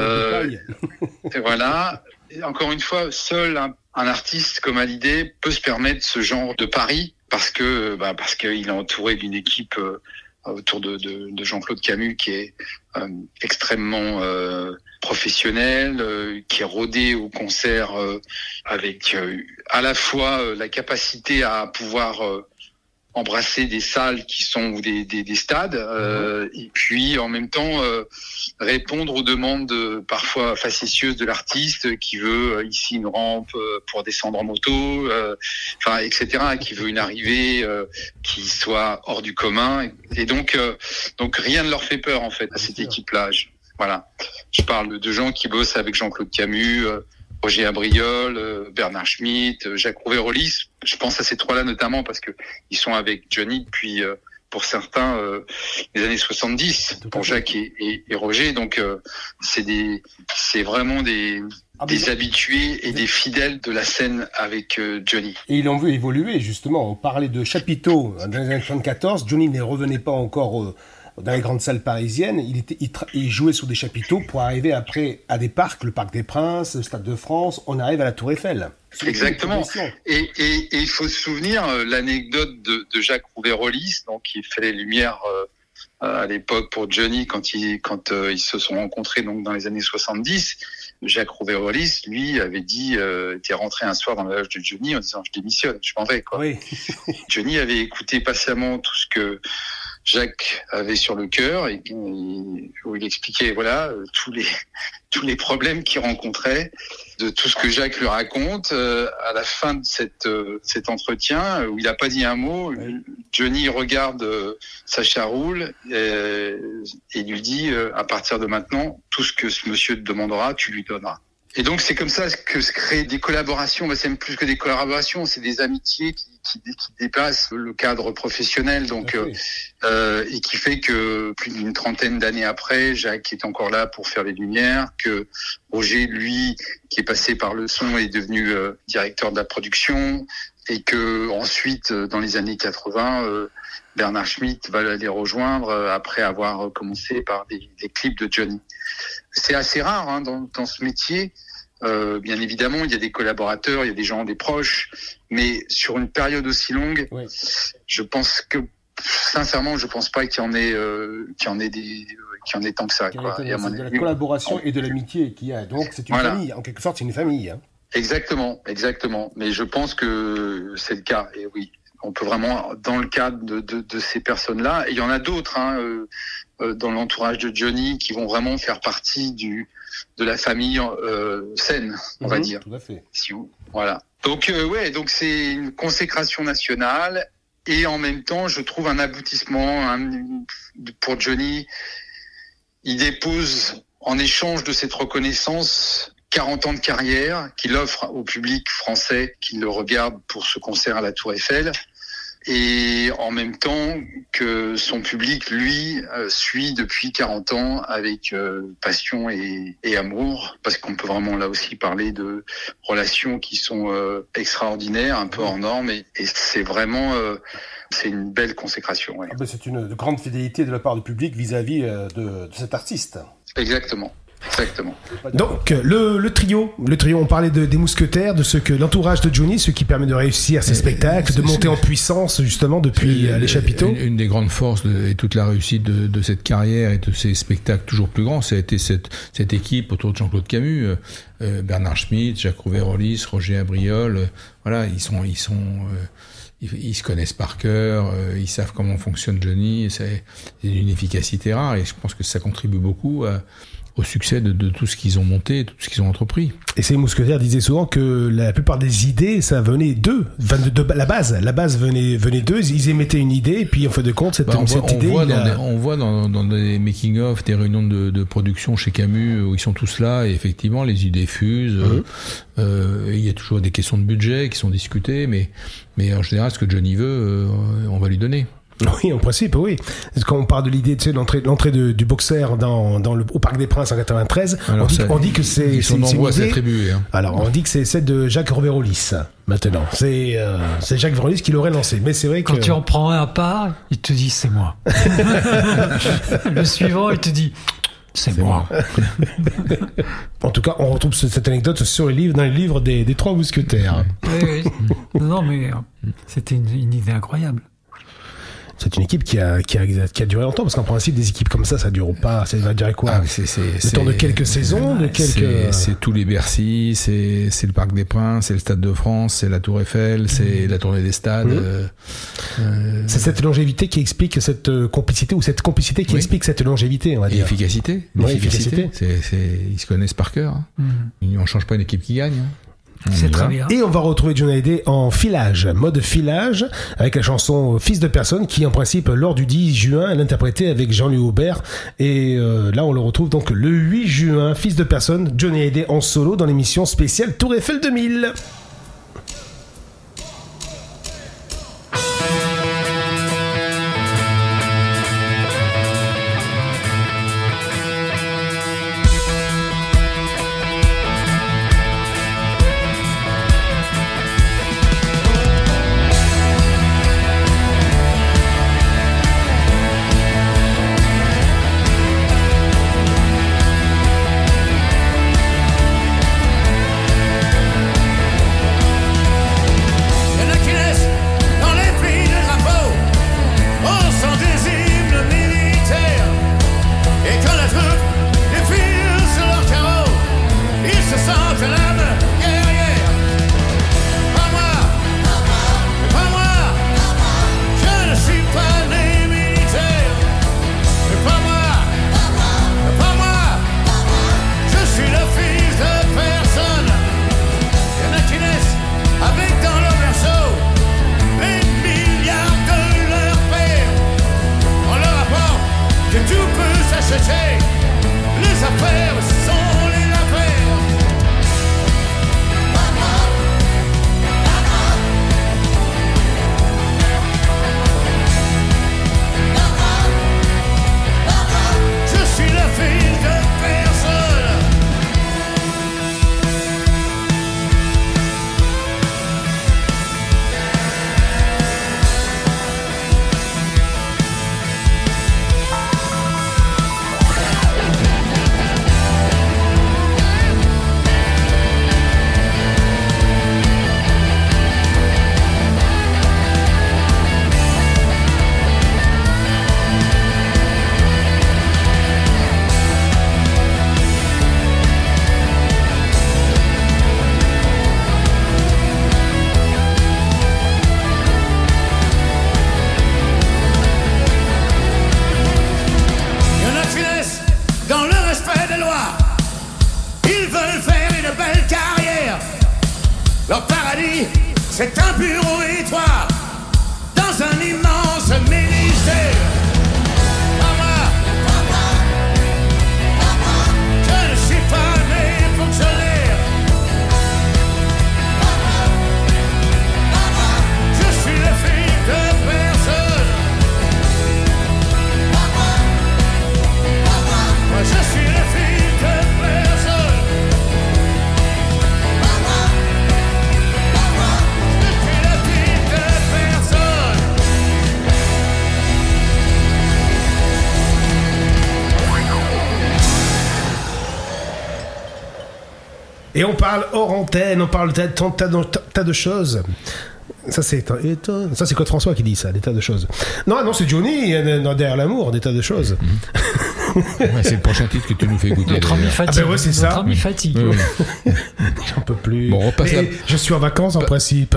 Et voilà. Et encore une fois, seul un artiste comme Hallyday peut se permettre ce genre de pari parce qu'il est entouré d'une équipe autour de Jean-Claude Camus qui est extrêmement professionnel, qui est rodé au concert avec à la fois la capacité à pouvoir embrasser des salles qui sont ou des stades et puis en même temps répondre aux demandes parfois facétieuses de l'artiste qui veut ici une rampe pour descendre en moto, etc., qui veut une arrivée qui soit hors du commun et donc rien ne leur fait peur en fait à cette équipe-là. Voilà, je parle de gens qui bossent avec Jean-Claude Camus, Roger Abriol, Bernard Schmitt, Jacques Rouvet-Rolis. Je pense à ces 3-là notamment parce que ils sont avec Johnny depuis, pour certains, les années 70, pour Jacques et Roger. Donc c'est vraiment des habitués et des fidèles de la scène avec Johnny. Et ils l'ont vu évoluer justement. On parlait de chapiteaux dans les années 74. Johnny ne revenait pas encore dans les grandes salles parisiennes, il jouait sur des chapiteaux pour arriver après à des parcs, le Parc des Princes, le Stade de France, on arrive à la Tour Eiffel. Exactement. Et il faut se souvenir l'anecdote de Jacques Rouvet-Rolis, donc qui fait les lumières à l'époque pour Johnny quand ils se sont rencontrés donc dans les années 70. Jacques Rouvet-Rolis, lui, avait dit, était rentré un soir dans la loge de Johnny en disant je démissionne, je m'en vais quoi. Oui. Johnny avait écouté patiemment tout ce que Jacques avait sur le cœur et où il expliquait tous les problèmes qu'il rencontrait, de tout ce que Jacques lui raconte. À la fin de cet entretien, où il n'a pas dit un mot, Johnny regarde Sacha Roule et lui dit à partir de maintenant, tout ce que ce monsieur te demandera, tu lui donneras. Et donc c'est comme ça que se créent des collaborations, c'est même plus que des collaborations, c'est des amitiés qui dépassent le cadre professionnel, donc et qui fait que plus d'une 30aine d'années après, Jacques est encore là pour faire les lumières, que Roger, lui, qui est passé par le son, est devenu directeur de la production, et que ensuite, dans les années 80, Bernard Schmitt va les rejoindre après avoir commencé par des clips de Johnny. C'est assez rare dans ce métier. Bien évidemment, il y a des collaborateurs, il y a des gens, des proches, mais sur une période aussi longue, je pense que sincèrement, je pense pas qu'il y en ait tant que ça. Quoi. C'est de la collaboration et de l'amitié qu'il y a. Donc c'est une famille, en quelque sorte, c'est une famille. Hein. Exactement. Mais je pense que c'est le cas. Et oui, on peut vraiment, dans le cadre de ces personnes-là, et il y en a d'autres dans l'entourage de Johnny qui vont vraiment faire partie de la famille saine, on va dire. Tout à fait. Voilà. Donc donc c'est une consécration nationale et en même temps, je trouve un aboutissement pour Johnny. Il dépose en échange de cette reconnaissance 40 ans de carrière qu'il offre au public français qui le regarde pour ce concert à la Tour Eiffel. et en même temps que son public, lui, suit depuis 40 ans avec passion et amour, parce qu'on peut vraiment là aussi parler de relations qui sont extraordinaires, un peu hors normes, et c'est vraiment c'est une belle consécration. Ouais. C'est une grande fidélité de la part du public vis-à-vis de cet artiste. Exactement. Donc le trio, on parlait des mousquetaires, de ce que l'entourage de Johnny, ce qui permet de réussir ses spectacles, de monter en puissance justement depuis les chapiteaux. Une des grandes forces et toute la réussite de cette carrière et de ces spectacles toujours plus grands, ça a été cette équipe autour de Jean-Claude Camus, Bernard Schmitt, Jacques Rouvet-Rollis, Roger Abriol. Voilà, ils se connaissent par cœur, ils savent comment fonctionne Johnny, c'est une efficacité rare, et je pense que ça contribue beaucoup au succès de tout ce qu'ils ont monté, tout ce qu'ils ont entrepris. Et ces mousquetaires disaient souvent que la plupart des idées, ça venait d'eux. La base venait d'eux. Ils émettaient une idée, et puis en fait de compte, cette idée... On voit dans des making-of, des réunions de production chez Camus, où ils sont tous là, et effectivement, les idées fusent. Il y a toujours des questions de budget qui sont discutées, mais en général, ce que Johnny veut, on va lui donner. Oui, en principe, oui. Quand on parle de l'idée, tu sais, l'entrée du boxeur au Parc des Princes en 93, alors on dit que c'est... Ils sont nombreux à s'attribuer. Hein. Alors, on dit que c'est celle de Jacques Rouvet-Rollis, maintenant. C'est Jacques Rouvet-Rollis qui l'aurait lancé. Mais c'est vrai que... Quand tu en prends un à part, il te dit c'est moi. Le suivant, il te dit... C'est moi. En tout cas, on retrouve cette anecdote dans les livres des Trois Mousquetaires. Oui. Non, mais c'était une idée incroyable. C'est une équipe qui a duré longtemps, parce qu'en principe, des équipes comme ça dure pas. Ça va durer quoi? Le temps de quelques saisons, C'est tous les Bercy, c'est le Parc des Princes, c'est le Stade de France, c'est la Tour Eiffel, c'est la tournée des stades. C'est cette longévité qui explique cette complicité, ou cette complicité qui explique cette longévité, on va dire. L'efficacité. Ils se connaissent par cœur. On change pas une équipe qui gagne. C'est très bien. Et on va retrouver Johnny Hallyday en mode filage, avec la chanson Fils de personne, qui en principe, lors du 10 juin, elle interprétait avec Jean-Louis Aubert. Et là, on le retrouve donc le 8 juin, Fils de personne, Johnny Hallyday en solo dans l'émission spéciale Tour Eiffel 2000. Leur paradis, c'est un bureau étroit dans un immense ministère. Maman, je ne suis pas né fonctionnaire. Je suis le fils de Et on parle hors antenne, on parle tas de choses. Ça c'est Claude François qui dit ça, des tas de choses. Non, c'est Johnny derrière l'amour, des tas de choses. Ouais, c'est le prochain titre que tu nous fais écouter. Notre ami fatigue. Ah ben ouais, c'est ça. Notre ami fatigue. J'en peux plus. Bon, on repasse je suis en vacances en principe.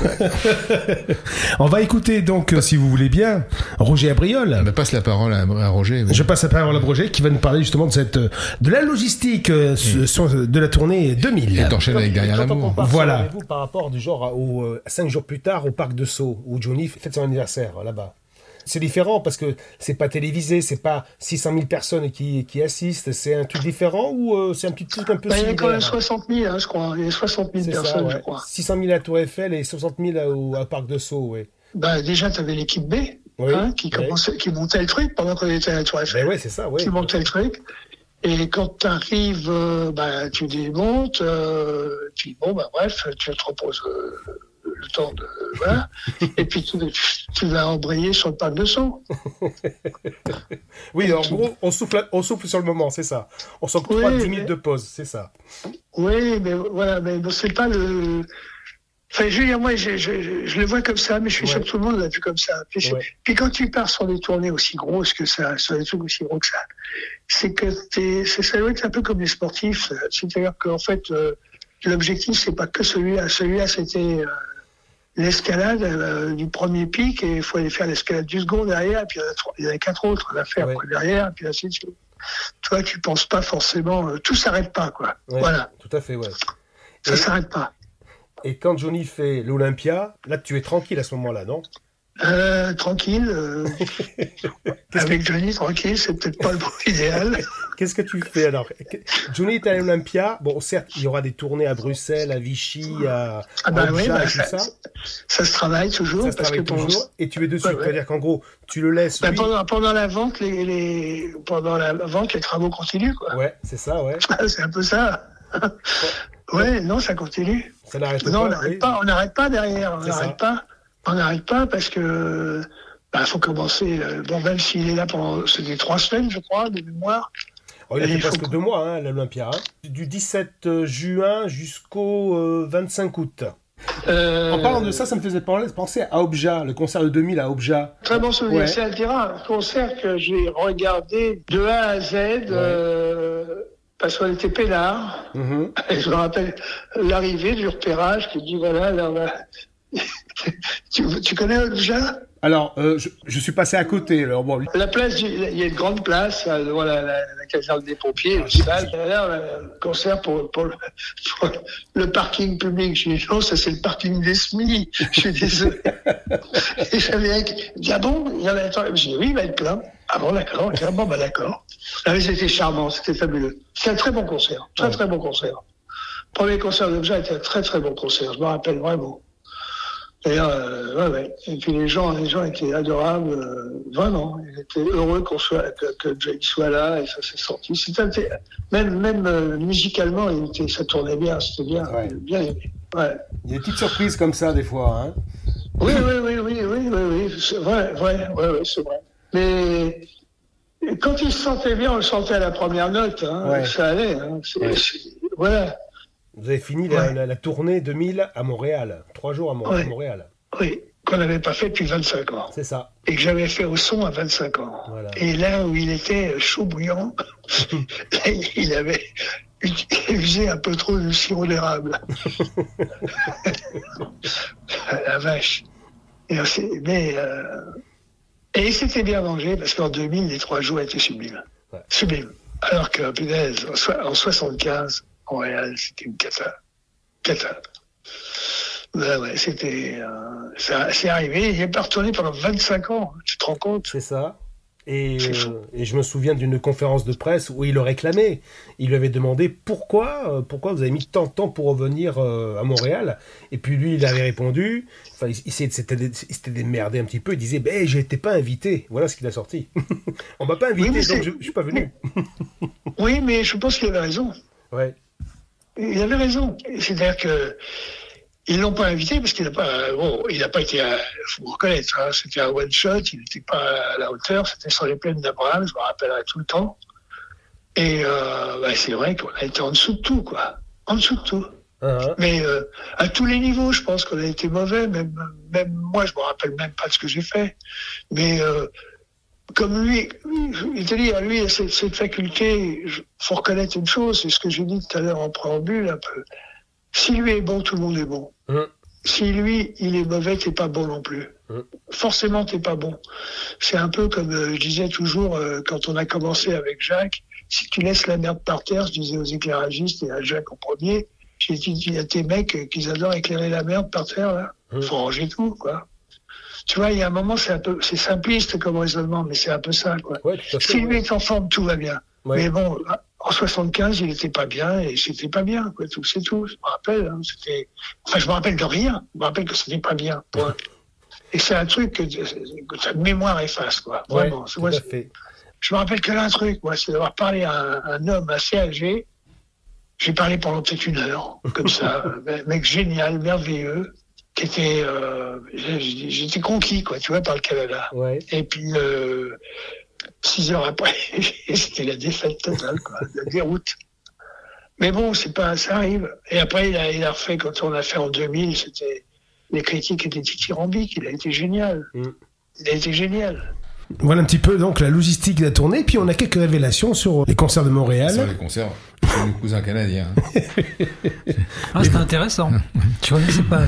On va écouter donc, si vous voulez bien, Roger Abriol. On passe la parole à Roger. Je passe la parole à Roger qui va nous parler justement de la logistique de la tournée 2000. Et t'enchaînes avec Derrière l'amour. Voilà. Vous par rapport du genre 5 jours plus tard au parc de Sceaux où Johnny fête son anniversaire là-bas. C'est différent parce que c'est pas télévisé, c'est pas 600 000 personnes qui assistent, c'est un truc différent ou c'est un petit truc un peu similaire. Il y a quand même 60 000, hein, je crois. Il y a 60 000 personnes, je crois. 600 000 à la Tour Eiffel et 60 000 au parc de Sceaux, oui. Déjà, tu avais l'équipe B qui montait le truc pendant qu'on était à la Tour Eiffel. Oui, c'est ça, oui. Qui montait le truc. Et quand tu arrives, tu démontes, tu dis, bref, tu te reposes le temps de... Voilà. Et puis tu vas embrayer sur le parc de Sceaux. Oui, en gros, on souffle sur le moment, c'est ça. On s'octroie 10 minutes de pause, c'est ça. Oui, mais voilà, mais bon, c'est pas le... Enfin, je veux dire, moi, je le vois comme ça, mais je suis sûr que tout le monde l'a vu comme ça. Puis quand tu pars sur des tournées aussi grosses que ça, sur des trucs aussi gros que ça, c'est que ça doit être un peu comme les sportifs. C'est-à-dire qu'en fait, l'objectif, c'est pas que celui-là. Celui-là, c'était l'escalade du premier pic, et il faut aller faire l'escalade du second derrière, et puis il y en a 4 autres à faire derrière, et puis ainsi de suite. Toi, tu penses pas forcément... tout s'arrête pas, quoi. Ouais, voilà. Tout à fait, ouais. Ça s'arrête pas. Et quand Johnny fait l'Olympia, là, tu es tranquille à ce moment-là, non ? Tranquille. Avec Johnny, tranquille, c'est peut-être pas le mot idéal. Qu'est-ce que tu fais alors ? Johnny est à l'Olympia. Bon, certes, il y aura des tournées à Bruxelles, à Vichy, à Abidjan, tout ça. Ça se travaille toujours. Et tu es dessus. C'est-à-dire qu'en gros, tu le laisses. Pendant la vente, les travaux continuent, quoi. Ouais, c'est ça, ouais. C'est un peu ça. Ouais, non, ça continue. Ça n'arrête pas. Non, on n'arrête pas derrière. On n'arrête pas parce que faut commencer. Même s'il est là pendant 3 semaines, je crois, de mémoire. Oh, il a fait presque 2 mois, à l'Olympia. Du 17 juin jusqu'au 25 août. En parlant de ça, ça me faisait penser à Obja, le concert de 2000 à Obja. Très bon souvenir. Ouais. C'est un concert que j'ai regardé de A à Z. Parce qu'on était peinards. Et je me rappelle l'arrivée du repérage qui dit voilà, là, tu connais Obja ? Alors, je suis passé à côté. Alors, bon. La place, il y a une grande place, voilà, la caserne des pompiers, le stade. Le concert pour le parking public. Je dis non, ça c'est le parking des SMI. Je suis désolé. Et j'avais dit ah bon, il y en a. Je dis oui, il va être plein. Ah bon, d'accord. D'accord. Ah, mais c'était charmant, c'était fabuleux. C'était un très bon concert, très bon concert. Premier concert d'Obja était un très très bon concert. Je me rappelle vraiment. D'ailleurs, Et puis les gens étaient adorables, vraiment. Ils étaient heureux que Johnny soit là, et ça s'est sorti. C'était même musicalement, ça tournait bien, c'était bien aimé. Ouais. Il y a des petites surprises comme ça des fois, hein. Oui, c'est vrai, c'est vrai. Mais quand il se sentait bien, on le sentait à la première note, hein, ça allait. Hein, voilà. Vous avez fini la tournée 2000 à Montréal, 3 jours à Montréal. Oui, qu'on n'avait pas fait depuis 25 ans. C'est ça. Et que j'avais fait au son à 25 ans. Voilà. Et là où il était chaud bouillant, il avait usé un peu trop de sirop d'érable. La vache. Et c'était bien mangé parce qu'en 2000, les 3 jours étaient sublimes. Ouais. Sublimes. Alors que, punaise, en 75, Montréal, c'était une cata. C'était... c'est arrivé, il est pas retourné pendant 25 ans, tu te rends compte ? C'est ça. Et je me souviens d'une conférence de presse où il le réclamait. Il lui avait demandé pourquoi vous avez mis tant de temps pour revenir à Montréal. Et puis lui, il avait répondu, il s'était démerdé un petit peu, il disait « je n'étais pas invité ». Voilà ce qu'il a sorti. On m'a pas invité, donc je ne suis pas venu. Oui, mais je pense qu'il avait raison. Ouais. Il avait raison. C'est-à-dire que ils l'ont pas invité parce qu'il n'a pas été, faut reconnaître, hein, c'était un one shot, il n'était pas à la hauteur, c'était sur les plaines d'Abraham, je me rappellerai tout le temps. Et c'est vrai qu'on a été en dessous de tout, quoi. En dessous de tout. Mais à tous les niveaux, je pense qu'on a été mauvais. Même moi, je me rappelle même pas de ce que j'ai fait. Mais comme lui, c'est-à-dire lui, il a cette faculté. Faut reconnaître une chose, c'est ce que j'ai dit tout à l'heure en préambule un peu. Si lui est bon, tout le monde est bon. Si lui, il est mauvais, t'es pas bon non plus. Forcément, t'es pas bon. C'est un peu comme je disais toujours quand on a commencé avec Jacques. Si tu laisses la merde par terre, je disais aux éclairagistes et à Jacques en premier. J'ai dit, il y a tes mecs qui adorent éclairer la merde par terre, là. Faut ranger tout, quoi. Tu vois, il y a un moment, c'est simpliste comme raisonnement, mais c'est un peu ça, quoi. Ouais, tout à fait, si lui est en forme, tout va bien. Ouais. Mais bon, en 75, il était pas bien, et c'était pas bien, quoi. Tout, c'est tout. Je me rappelle, hein, je me rappelle de rien. Je me rappelle que c'était pas bien, point. Et c'est un truc que ta mémoire efface, quoi. Vraiment. Ouais, tout à fait. Je me rappelle que là, un truc, moi, c'est d'avoir parlé à un homme assez âgé. J'ai parlé pendant peut-être 1 heure, comme ça. Un mec génial, merveilleux, qui était... j'étais conquis, quoi, tu vois, par le Canada. Ouais. Et puis, 6 heures après, c'était la défaite totale, quoi, la déroute. Mais bon, ça arrive. Et après, il a refait, quand on a fait en 2000, les critiques étaient dithyrambiques. Il a été génial. Il a été génial. Voilà un petit peu donc la logistique de la tournée, puis on a quelques révélations sur les concerts de Montréal. Sur les concerts, c'est nos cousins canadiens. C'est intéressant. Tu connaissais pas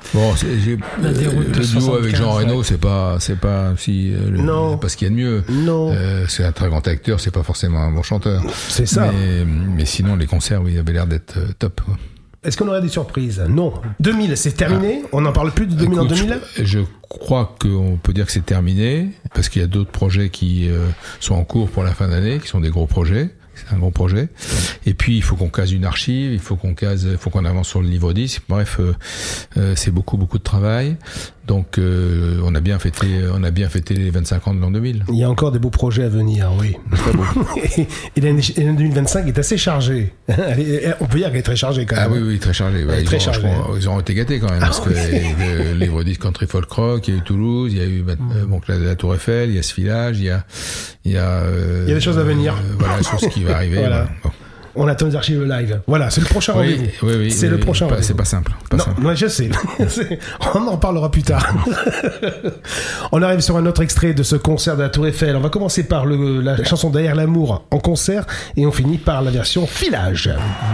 la déroute le duo avec Jean Reno, c'est pas si non. pas ce qu'il y a de mieux. Non. C'est un très grand acteur, c'est pas forcément un bon chanteur. C'est ça. Mais sinon les concerts, oui, ils avaient l'air d'être top, quoi. Est-ce qu'on aurait des surprises? Non. 2000, c'est terminé? On n'en parle plus de 2000 en 2000? Je crois qu'on peut dire que c'est terminé, parce qu'il y a d'autres projets qui sont en cours pour la fin d'année, qui sont des gros projets. C'est un gros projet. Et puis, il faut qu'on case une archive, il faut qu'on avance sur le livre 10. Bref, c'est beaucoup de travail. Donc, on a bien fêté les 25 ans de l'an 2000. Il y a encore des beaux projets à venir, oui. Très beau. Et l'année 2025 est assez chargée. On peut dire qu'elle est très chargée, quand même. Ah oui, très chargée. Ouais, ils ont été gâtés, quand même. Parce que le livre 10 Country Folk Rock, il y a eu Toulouse, il y a eu donc la Tour Eiffel, il y a ce village, il y a des choses à venir. Voilà, sur ce qui va arriver. Voilà. Bon. On attend les archives live. Voilà, c'est le prochain rendez-vous. Oui, c'est le prochain rendez-vous. C'est pas simple. Non, je sais. On en reparlera plus tard. On arrive sur un autre extrait de ce concert de la Tour Eiffel. On va commencer par la chanson Derrière l'amour en concert et on finit par la version filage.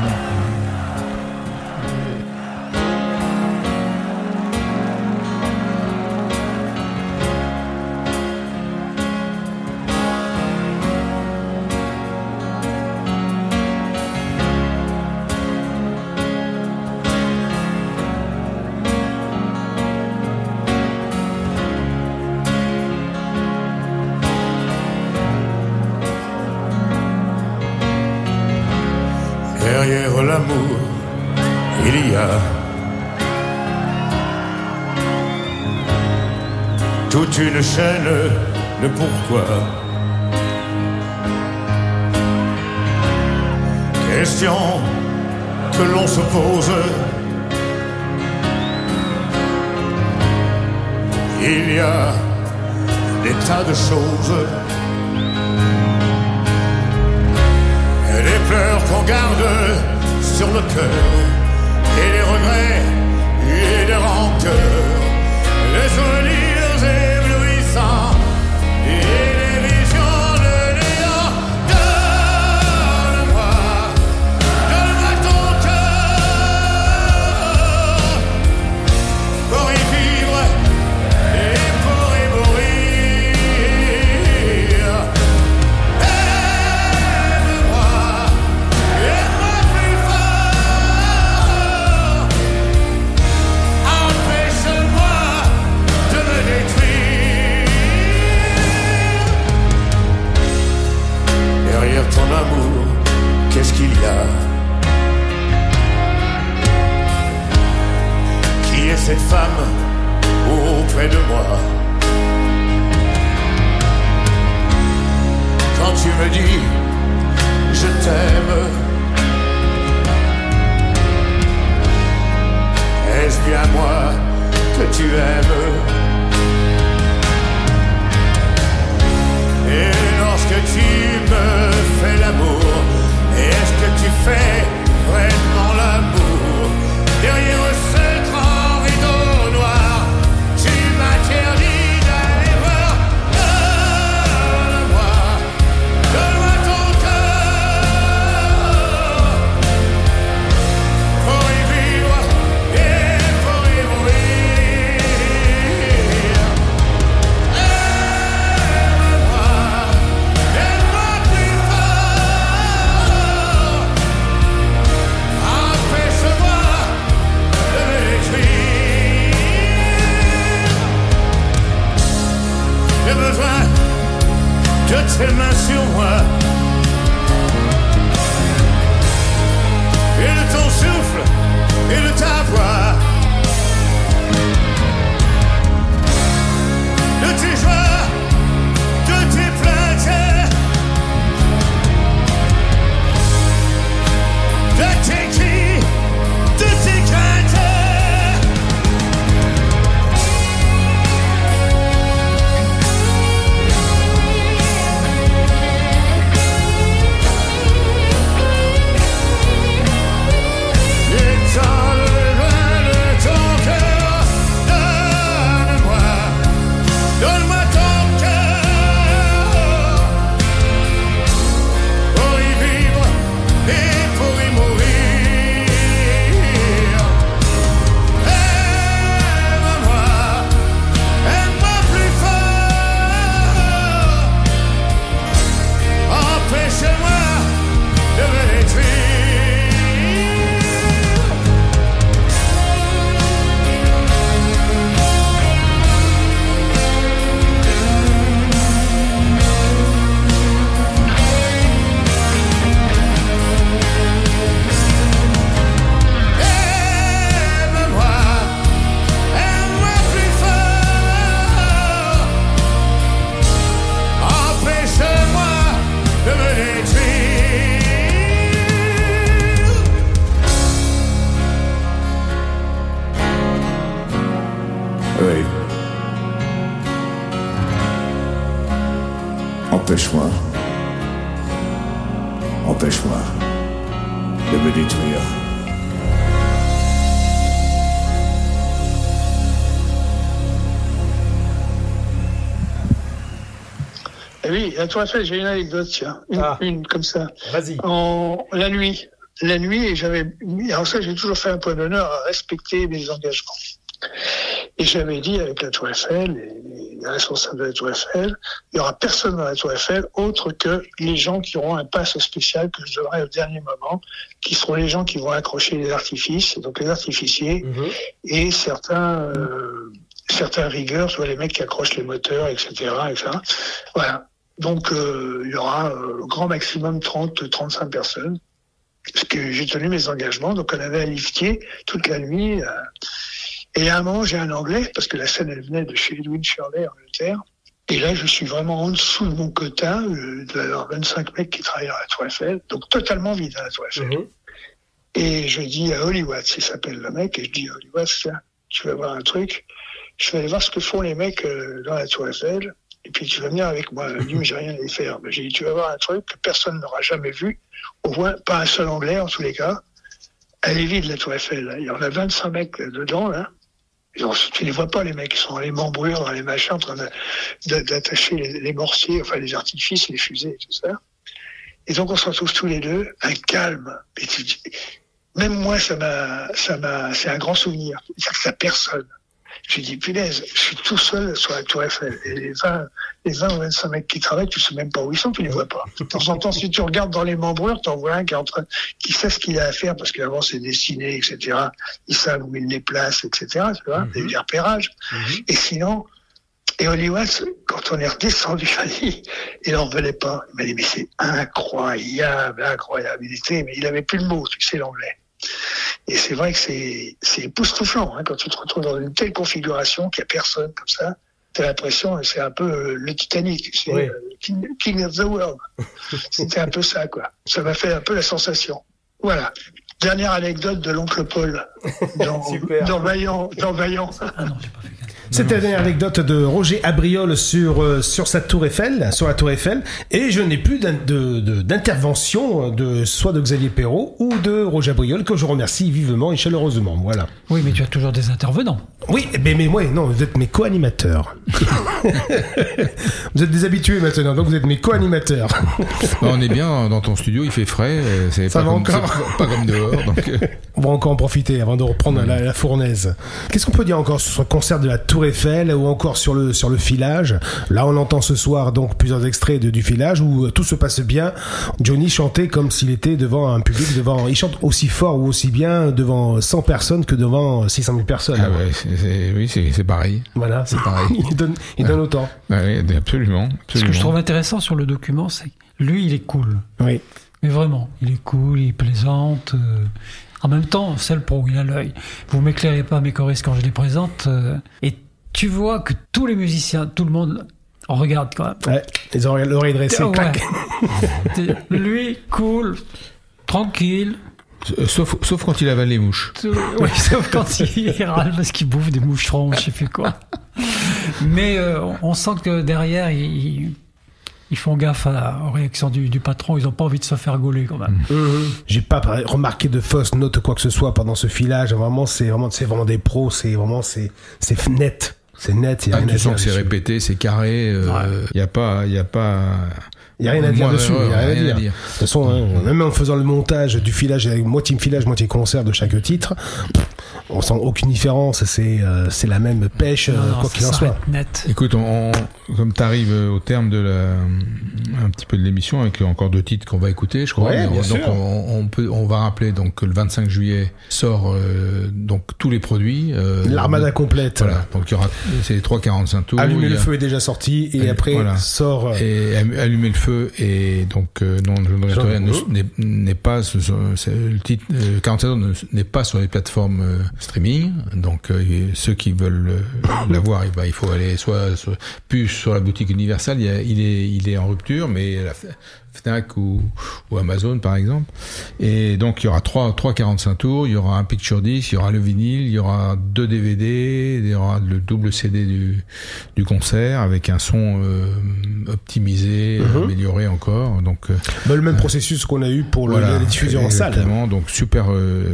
Derrière l'amour, il y a toute une chaîne de pourquoi. Question que l'on se pose. Il y a des tas de choses. Les pleurs qu'on garde sur le cœur, et les regrets et les rancœurs, les souvenirs éblouissants et les visions de néant. Donne-moi ton cœur pour y vivre et pour y mourir. Ton amour, qu'est-ce qu'il y a? Qui est cette femme auprès de moi? Quand tu me dis je t'aime, est-ce bien moi que tu aimes? Et lorsque tu me fais l'amour, est-ce que tu fais vraiment l'amour? et de ta voix, de tes joies, de tes plaintes, de tes cris, de tes craintes. Dans le loin de ton cœur, donne-moi ton cœur, pour y vivre et pour y mourir. Aime-moi plus fort, empêche-moi de me détruire. Aime-moi plus fort, empêche-moi de me détruire. Oui. Empêche-moi. Empêche-moi de me détruire. Eh oui, la Tour Eiffel, j'ai une anecdote, tiens. Une comme ça. Vas-y. La nuit, et alors ça, j'ai toujours fait un point d'honneur à respecter mes engagements. Et j'avais dit avec la Tour Eiffel, les responsables de la Tour Eiffel, il n'y aura personne dans la Tour Eiffel autre que les gens qui auront un pass spécial que je donnerai au dernier moment, qui seront les gens qui vont accrocher les artifices, donc les artificiers, et certains rigueurs, soit les mecs qui accrochent les moteurs, etc. Voilà. Donc, il y aura au grand maximum 30-35 personnes. Parce que j'ai tenu mes engagements. Donc, on avait un liftier toute la nuit. Et à un moment, j'ai un Anglais, parce que la scène, elle venait de chez Edwin Shirley, en Angleterre. Et là, je suis vraiment en dessous de mon quota. Il doit y avoir 25 mecs qui travaillent à la Tour Eiffel. Donc, totalement vide à la Tour Eiffel. Et je dis à Holly Watts, il s'appelle le mec, et je dis à Holly Watts, tiens, tu vas voir un truc. Je vais aller voir ce que font les mecs dans la Tour Eiffel. Et puis tu vas venir avec moi. Il dit, mais j'ai rien à y faire. Mais j'ai dit, tu vas voir un truc que personne n'aura jamais vu. Au moins, pas un seul Anglais, en tous les cas. Elle est vide, la Tour Eiffel. Là. Il y en a 25 mecs dedans, là. Tu les vois pas, les mecs. Ils sont dans les membrures, dans les machins, en train d'attacher les mortiers, enfin, les artifices, les fusées et tout ça. Et donc, on se retrouve tous les deux, un calme. Et même moi, c'est un grand souvenir. C'est-à-dire que ça personne. J'ai dit, punaise, je suis tout seul sur la Tour Eiffel. Et les 20 ou 25 mecs qui travaillent, tu sais même pas où ils sont, tu les vois pas. De temps en temps, si tu regardes dans les membrures, t'en vois un qui sait ce qu'il a à faire, parce qu'avant c'est dessiné, etc. Ils savent où ils les placent, etc. Tu vois, des repérages. Et sinon, et Holly Watts, quand on est redescendu, il n'en revenait pas. Il m'a dit, mais c'est incroyable. Mais il avait plus le mot, tu sais, l'anglais. Et c'est vrai que c'est époustouflant, hein, quand tu te retrouves dans une telle configuration qu'il n'y a personne comme ça. T'as l'impression que c'est un peu le Titanic, c'est King of the World. C'était un peu ça, quoi. Ça m'a fait un peu la sensation. Voilà. Dernière anecdote de l'oncle Paul dans Vaillant. Ah non, j'ai pas fait. C'était la dernière anecdote de Roger Abriol sur sa Tour Eiffel, sur la Tour Eiffel, et je n'ai plus d'intervention soit de Xavier Perrault ou de Roger Abriol, que je remercie vivement et chaleureusement. Voilà. Oui, mais tu as toujours des intervenants. Oui, mais moi, non, vous êtes mes co-animateurs. Vous êtes des habitués maintenant, donc vous êtes mes co-animateurs. On est bien dans ton studio, il fait frais, c'est ça pas, va comme, encore. Pas comme dehors. Donc... On va encore en profiter avant de reprendre la fournaise. Qu'est-ce qu'on peut dire encore sur ce concert de la Tour Eiffel ou encore sur le filage? Là, on entend ce soir donc plusieurs extraits du filage où tout se passe bien. Johnny chantait comme s'il était devant un public, il chante aussi fort ou aussi bien devant 100 personnes que devant 600 000 personnes. Ah ouais, c'est pareil. Voilà, c'est pareil. il donne autant. Oui, absolument. Ce que je trouve intéressant sur le document, c'est que lui, il est cool. Oui. Mais vraiment, il est cool, il plaisante. En même temps, c'est le pro, il a l'œil. Vous m'éclairez pas, mes choristes, quand je les présente. Et tu vois que tous les musiciens, tout le monde regarde quand même. Ouais, ils ont l'oreille dressée, clac. Lui, cool, tranquille. Sauf quand il avale les mouches. Oui, sauf quand il râle parce qu'il bouffe des moucherons, je sais plus quoi. Mais on sent que derrière, ils font gaffe aux réactions du patron. Ils n'ont pas envie de se faire gauler quand même. J'ai pas remarqué de fausses notes ou quoi que ce soit pendant ce filage. Vraiment, c'est vraiment des pros. C'est net. C'est net. Y a rien tu à sens dire que c'est dessus. répété, c'est carré. Il y a pas. Il n'y a rien à dire dessus. Il y a rien à dire. De toute façon, même en faisant le montage du filage, avec moitié filage, moitié concert de chaque titre, on sent aucune différence. C'est la même pêche, quoi qu'il en soit. Net. Écoute, comme tu arrives au terme un petit peu de l'émission, avec encore 2 titres qu'on va écouter, je crois. Ouais, bien donc sûr. on va rappeler donc que le 25 juillet sort donc tous les produits. L'armada complète. Voilà. Donc il y aura ces 3:45 tours. Allumer le feu est déjà sorti et après sort. Et Allumer le feu et donc non, je ne regrette rien, n'est pas le titre 47 heures n'est pas sur les plateformes streaming. Donc ceux qui veulent l'avoir, il faut aller soit plus sur la boutique Universal, il est en rupture, mais la Fnac ou Amazon par exemple. Et donc il y aura 3:45 tours, il y aura un picture disc, il y aura le vinyle, il y aura 2 DVD, il y aura le double CD du concert avec un son optimisé, amélioré encore. Donc le même processus qu'on a eu pour la diffusion en salle. Exactement. Donc super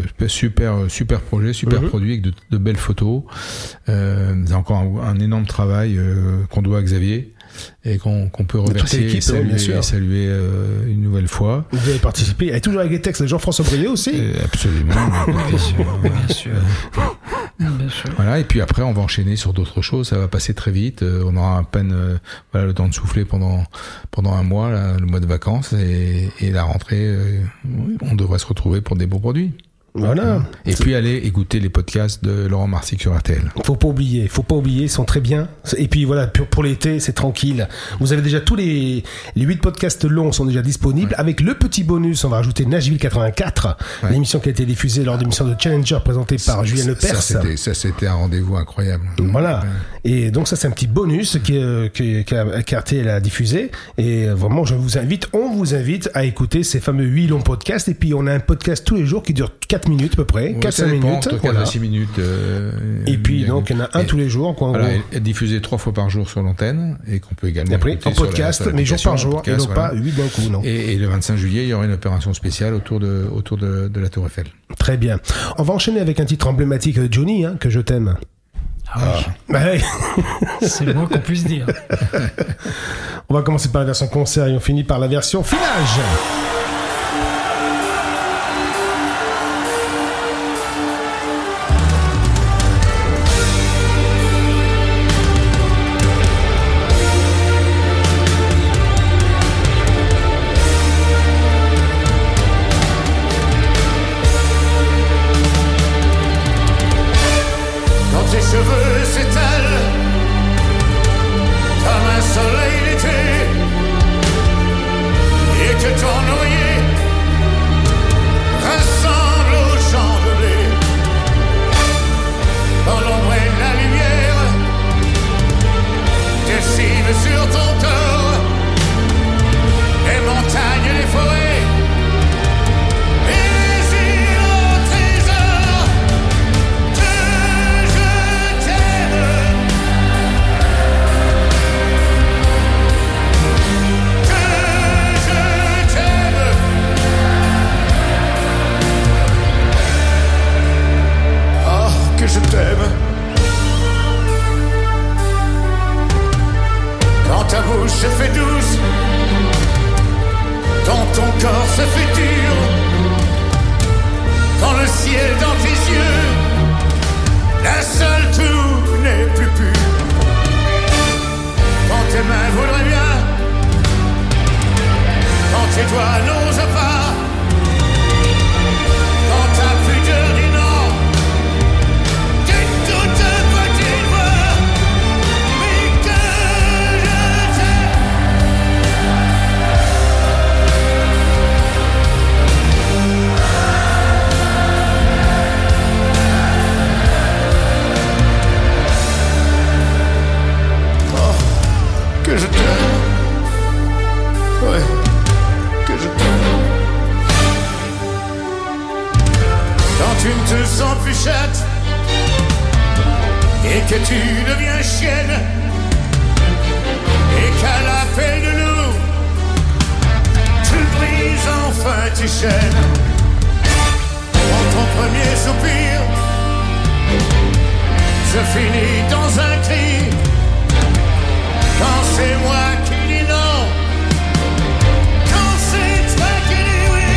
projet, super produit avec de belles photos. C'est encore un énorme travail qu'on doit à Xavier et qu'on peut remercier et saluer une nouvelle fois. Vous avez participé, il y a toujours avec les textes de Jean-François Brieux aussi. Absolument. Bien sûr. Voilà, et puis après on va enchaîner sur d'autres choses, ça va passer très vite, on aura à peine le temps de souffler pendant un mois, le mois de vacances, et la rentrée, on devrait se retrouver pour des beaux produits. Voilà. Et puis allez écouter les podcasts de Laurent Marsic sur RTL. Faut pas oublier, ils sont très bien. Et puis voilà, pour l'été, c'est tranquille. Vous avez déjà tous les 8 podcasts longs sont déjà disponibles. Avec le petit bonus, on va rajouter Nashville 84, l'émission qui a été diffusée lors de l'émission de Challenger présentée par Julien Lepers. Ça, c'était un rendez-vous incroyable. Voilà. Et donc ça, c'est un petit bonus que RTL a diffusé. Et vraiment, on vous invite à écouter ces fameux 8 longs podcasts. Et puis on a un podcast tous les jours qui dure 4 minutes à peu près, 4-5 minutes. 4 à 6 minutes. Et puis donc il y en a un tous les jours. Diffusé 3 fois par jour sur l'antenne et qu'on peut également après en podcast, mais jour par jour, et non pas 8 d'un coup. Non. Et le 25 juillet, il y aura une opération spéciale autour de la Tour Eiffel. Très bien. On va enchaîner avec un titre emblématique de Johnny, que je t'aime. Ah oui. Bah oui. C'est le moins qu'on puisse dire. On va commencer par la version concert et on finit par la version filage. Cheveux s'étalent comme un soleil d'été et que ton tu ne te sens plus chatte et que tu deviens chienne et qu'à l'appel de loup tu brises enfin tes chaînes. Quand ton premier soupir se finit dans un cri, quand c'est moi qui dis non, quand c'est toi qui dis oui,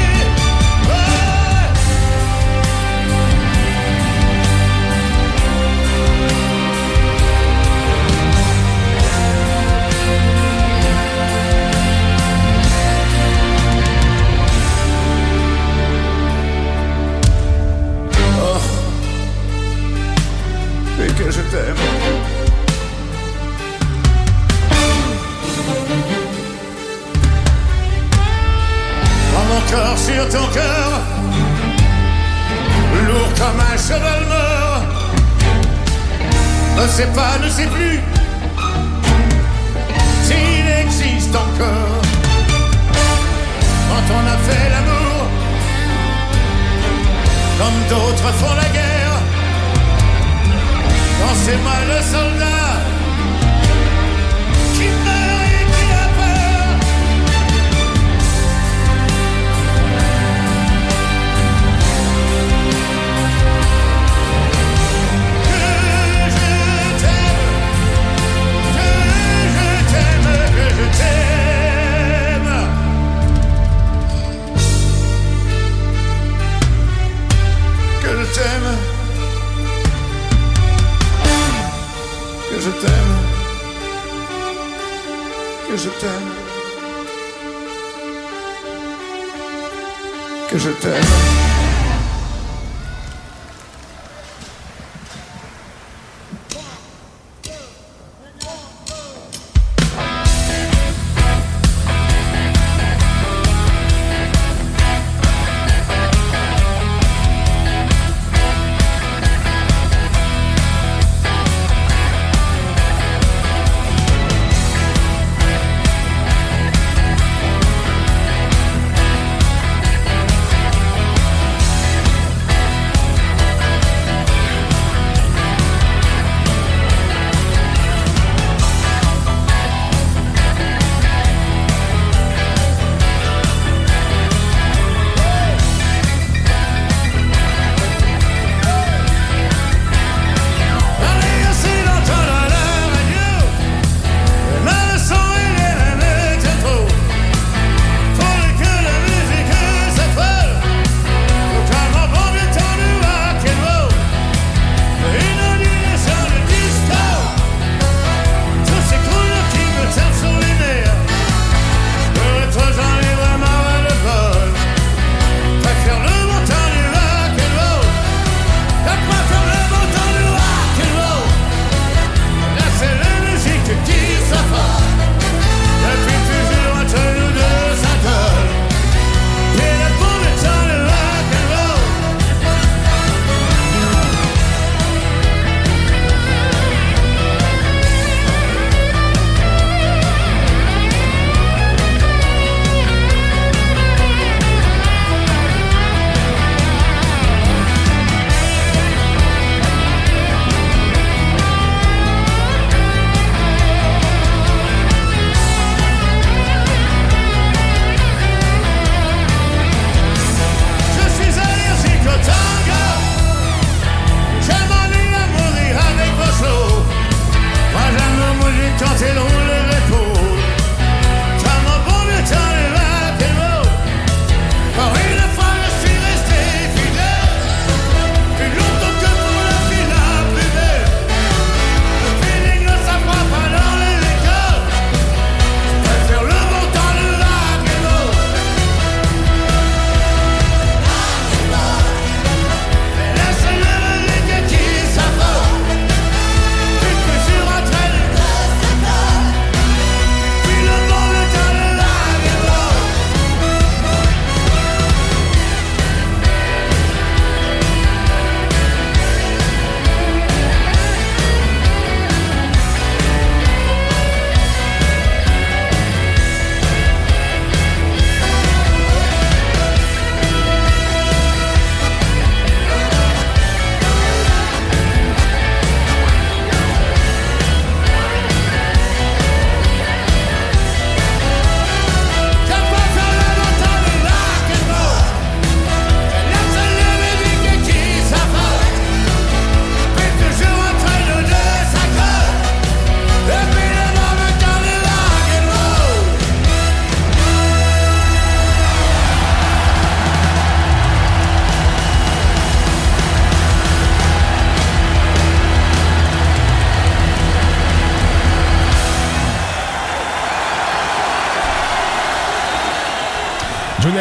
et que je t'aime. Prends mon corps sur ton cœur, lourd comme un cheval mort. Ne sais pas, ne sais plus s'il existe encore. Quand on a fait l'amour, comme d'autres font la guerre, quand c'est moi le soldat qui meurt et qui a peur. Que je t'aime, que je t'aime, que je t'aime. Que je t'aime. Que je t'aime, que je t'aime, que je t'aime.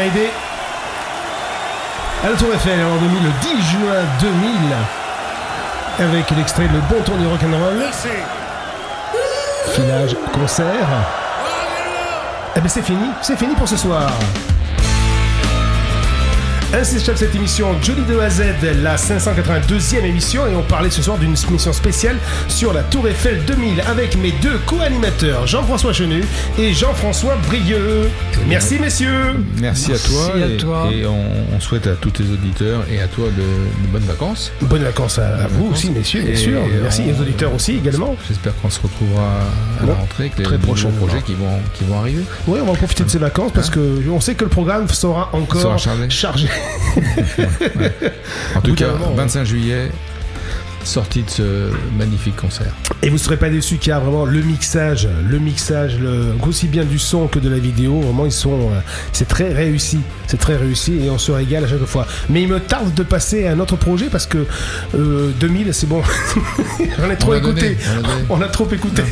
Hallyday à la Tour Eiffel en 2000, le 10 juin 2000, avec l'extrait Le Bon Ton du Rock'n'Roll. Filage concert. Eh ben c'est fini pour ce soir. Ainsi s'achève cette émission Johnny de A à Z, la 582e émission, et on parlait ce soir d'une émission spéciale sur la Tour Eiffel 2000 avec mes deux co-animateurs, Jean-François Chenu et Jean-François Brieux. Merci messieurs. Merci à toi. Et on souhaite à tous tes auditeurs et à toi de bonnes vacances. Bonnes vacances à vous aussi messieurs, bien sûr. Merci aux auditeurs aussi également. J'espère qu'on se retrouvera à la rentrée avec les nouveaux projets qui vont arriver. Oui, on va profiter de ces vacances parce que on sait que le programme sera encore chargé. Ouais. En tout cas, 25 juillet, sortie de ce magnifique concert. Et vous ne serez pas déçus car vraiment le mixage, aussi bien du son que de la vidéo, vraiment c'est très réussi et on se régale à chaque fois. Mais il me tarde de passer à un autre projet parce que 2000 c'est bon, j'en ai trop écouté, on a trop écouté.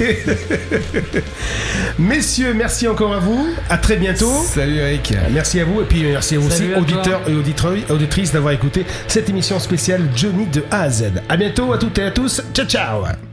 Messieurs, merci encore à vous, à très bientôt. Salut Eric. Merci à vous et puis merci à vous aussi, auditeurs et auditrices d'avoir écouté cette émission spéciale Johnny de A à Z. À bientôt à toutes et à tous, ciao ciao.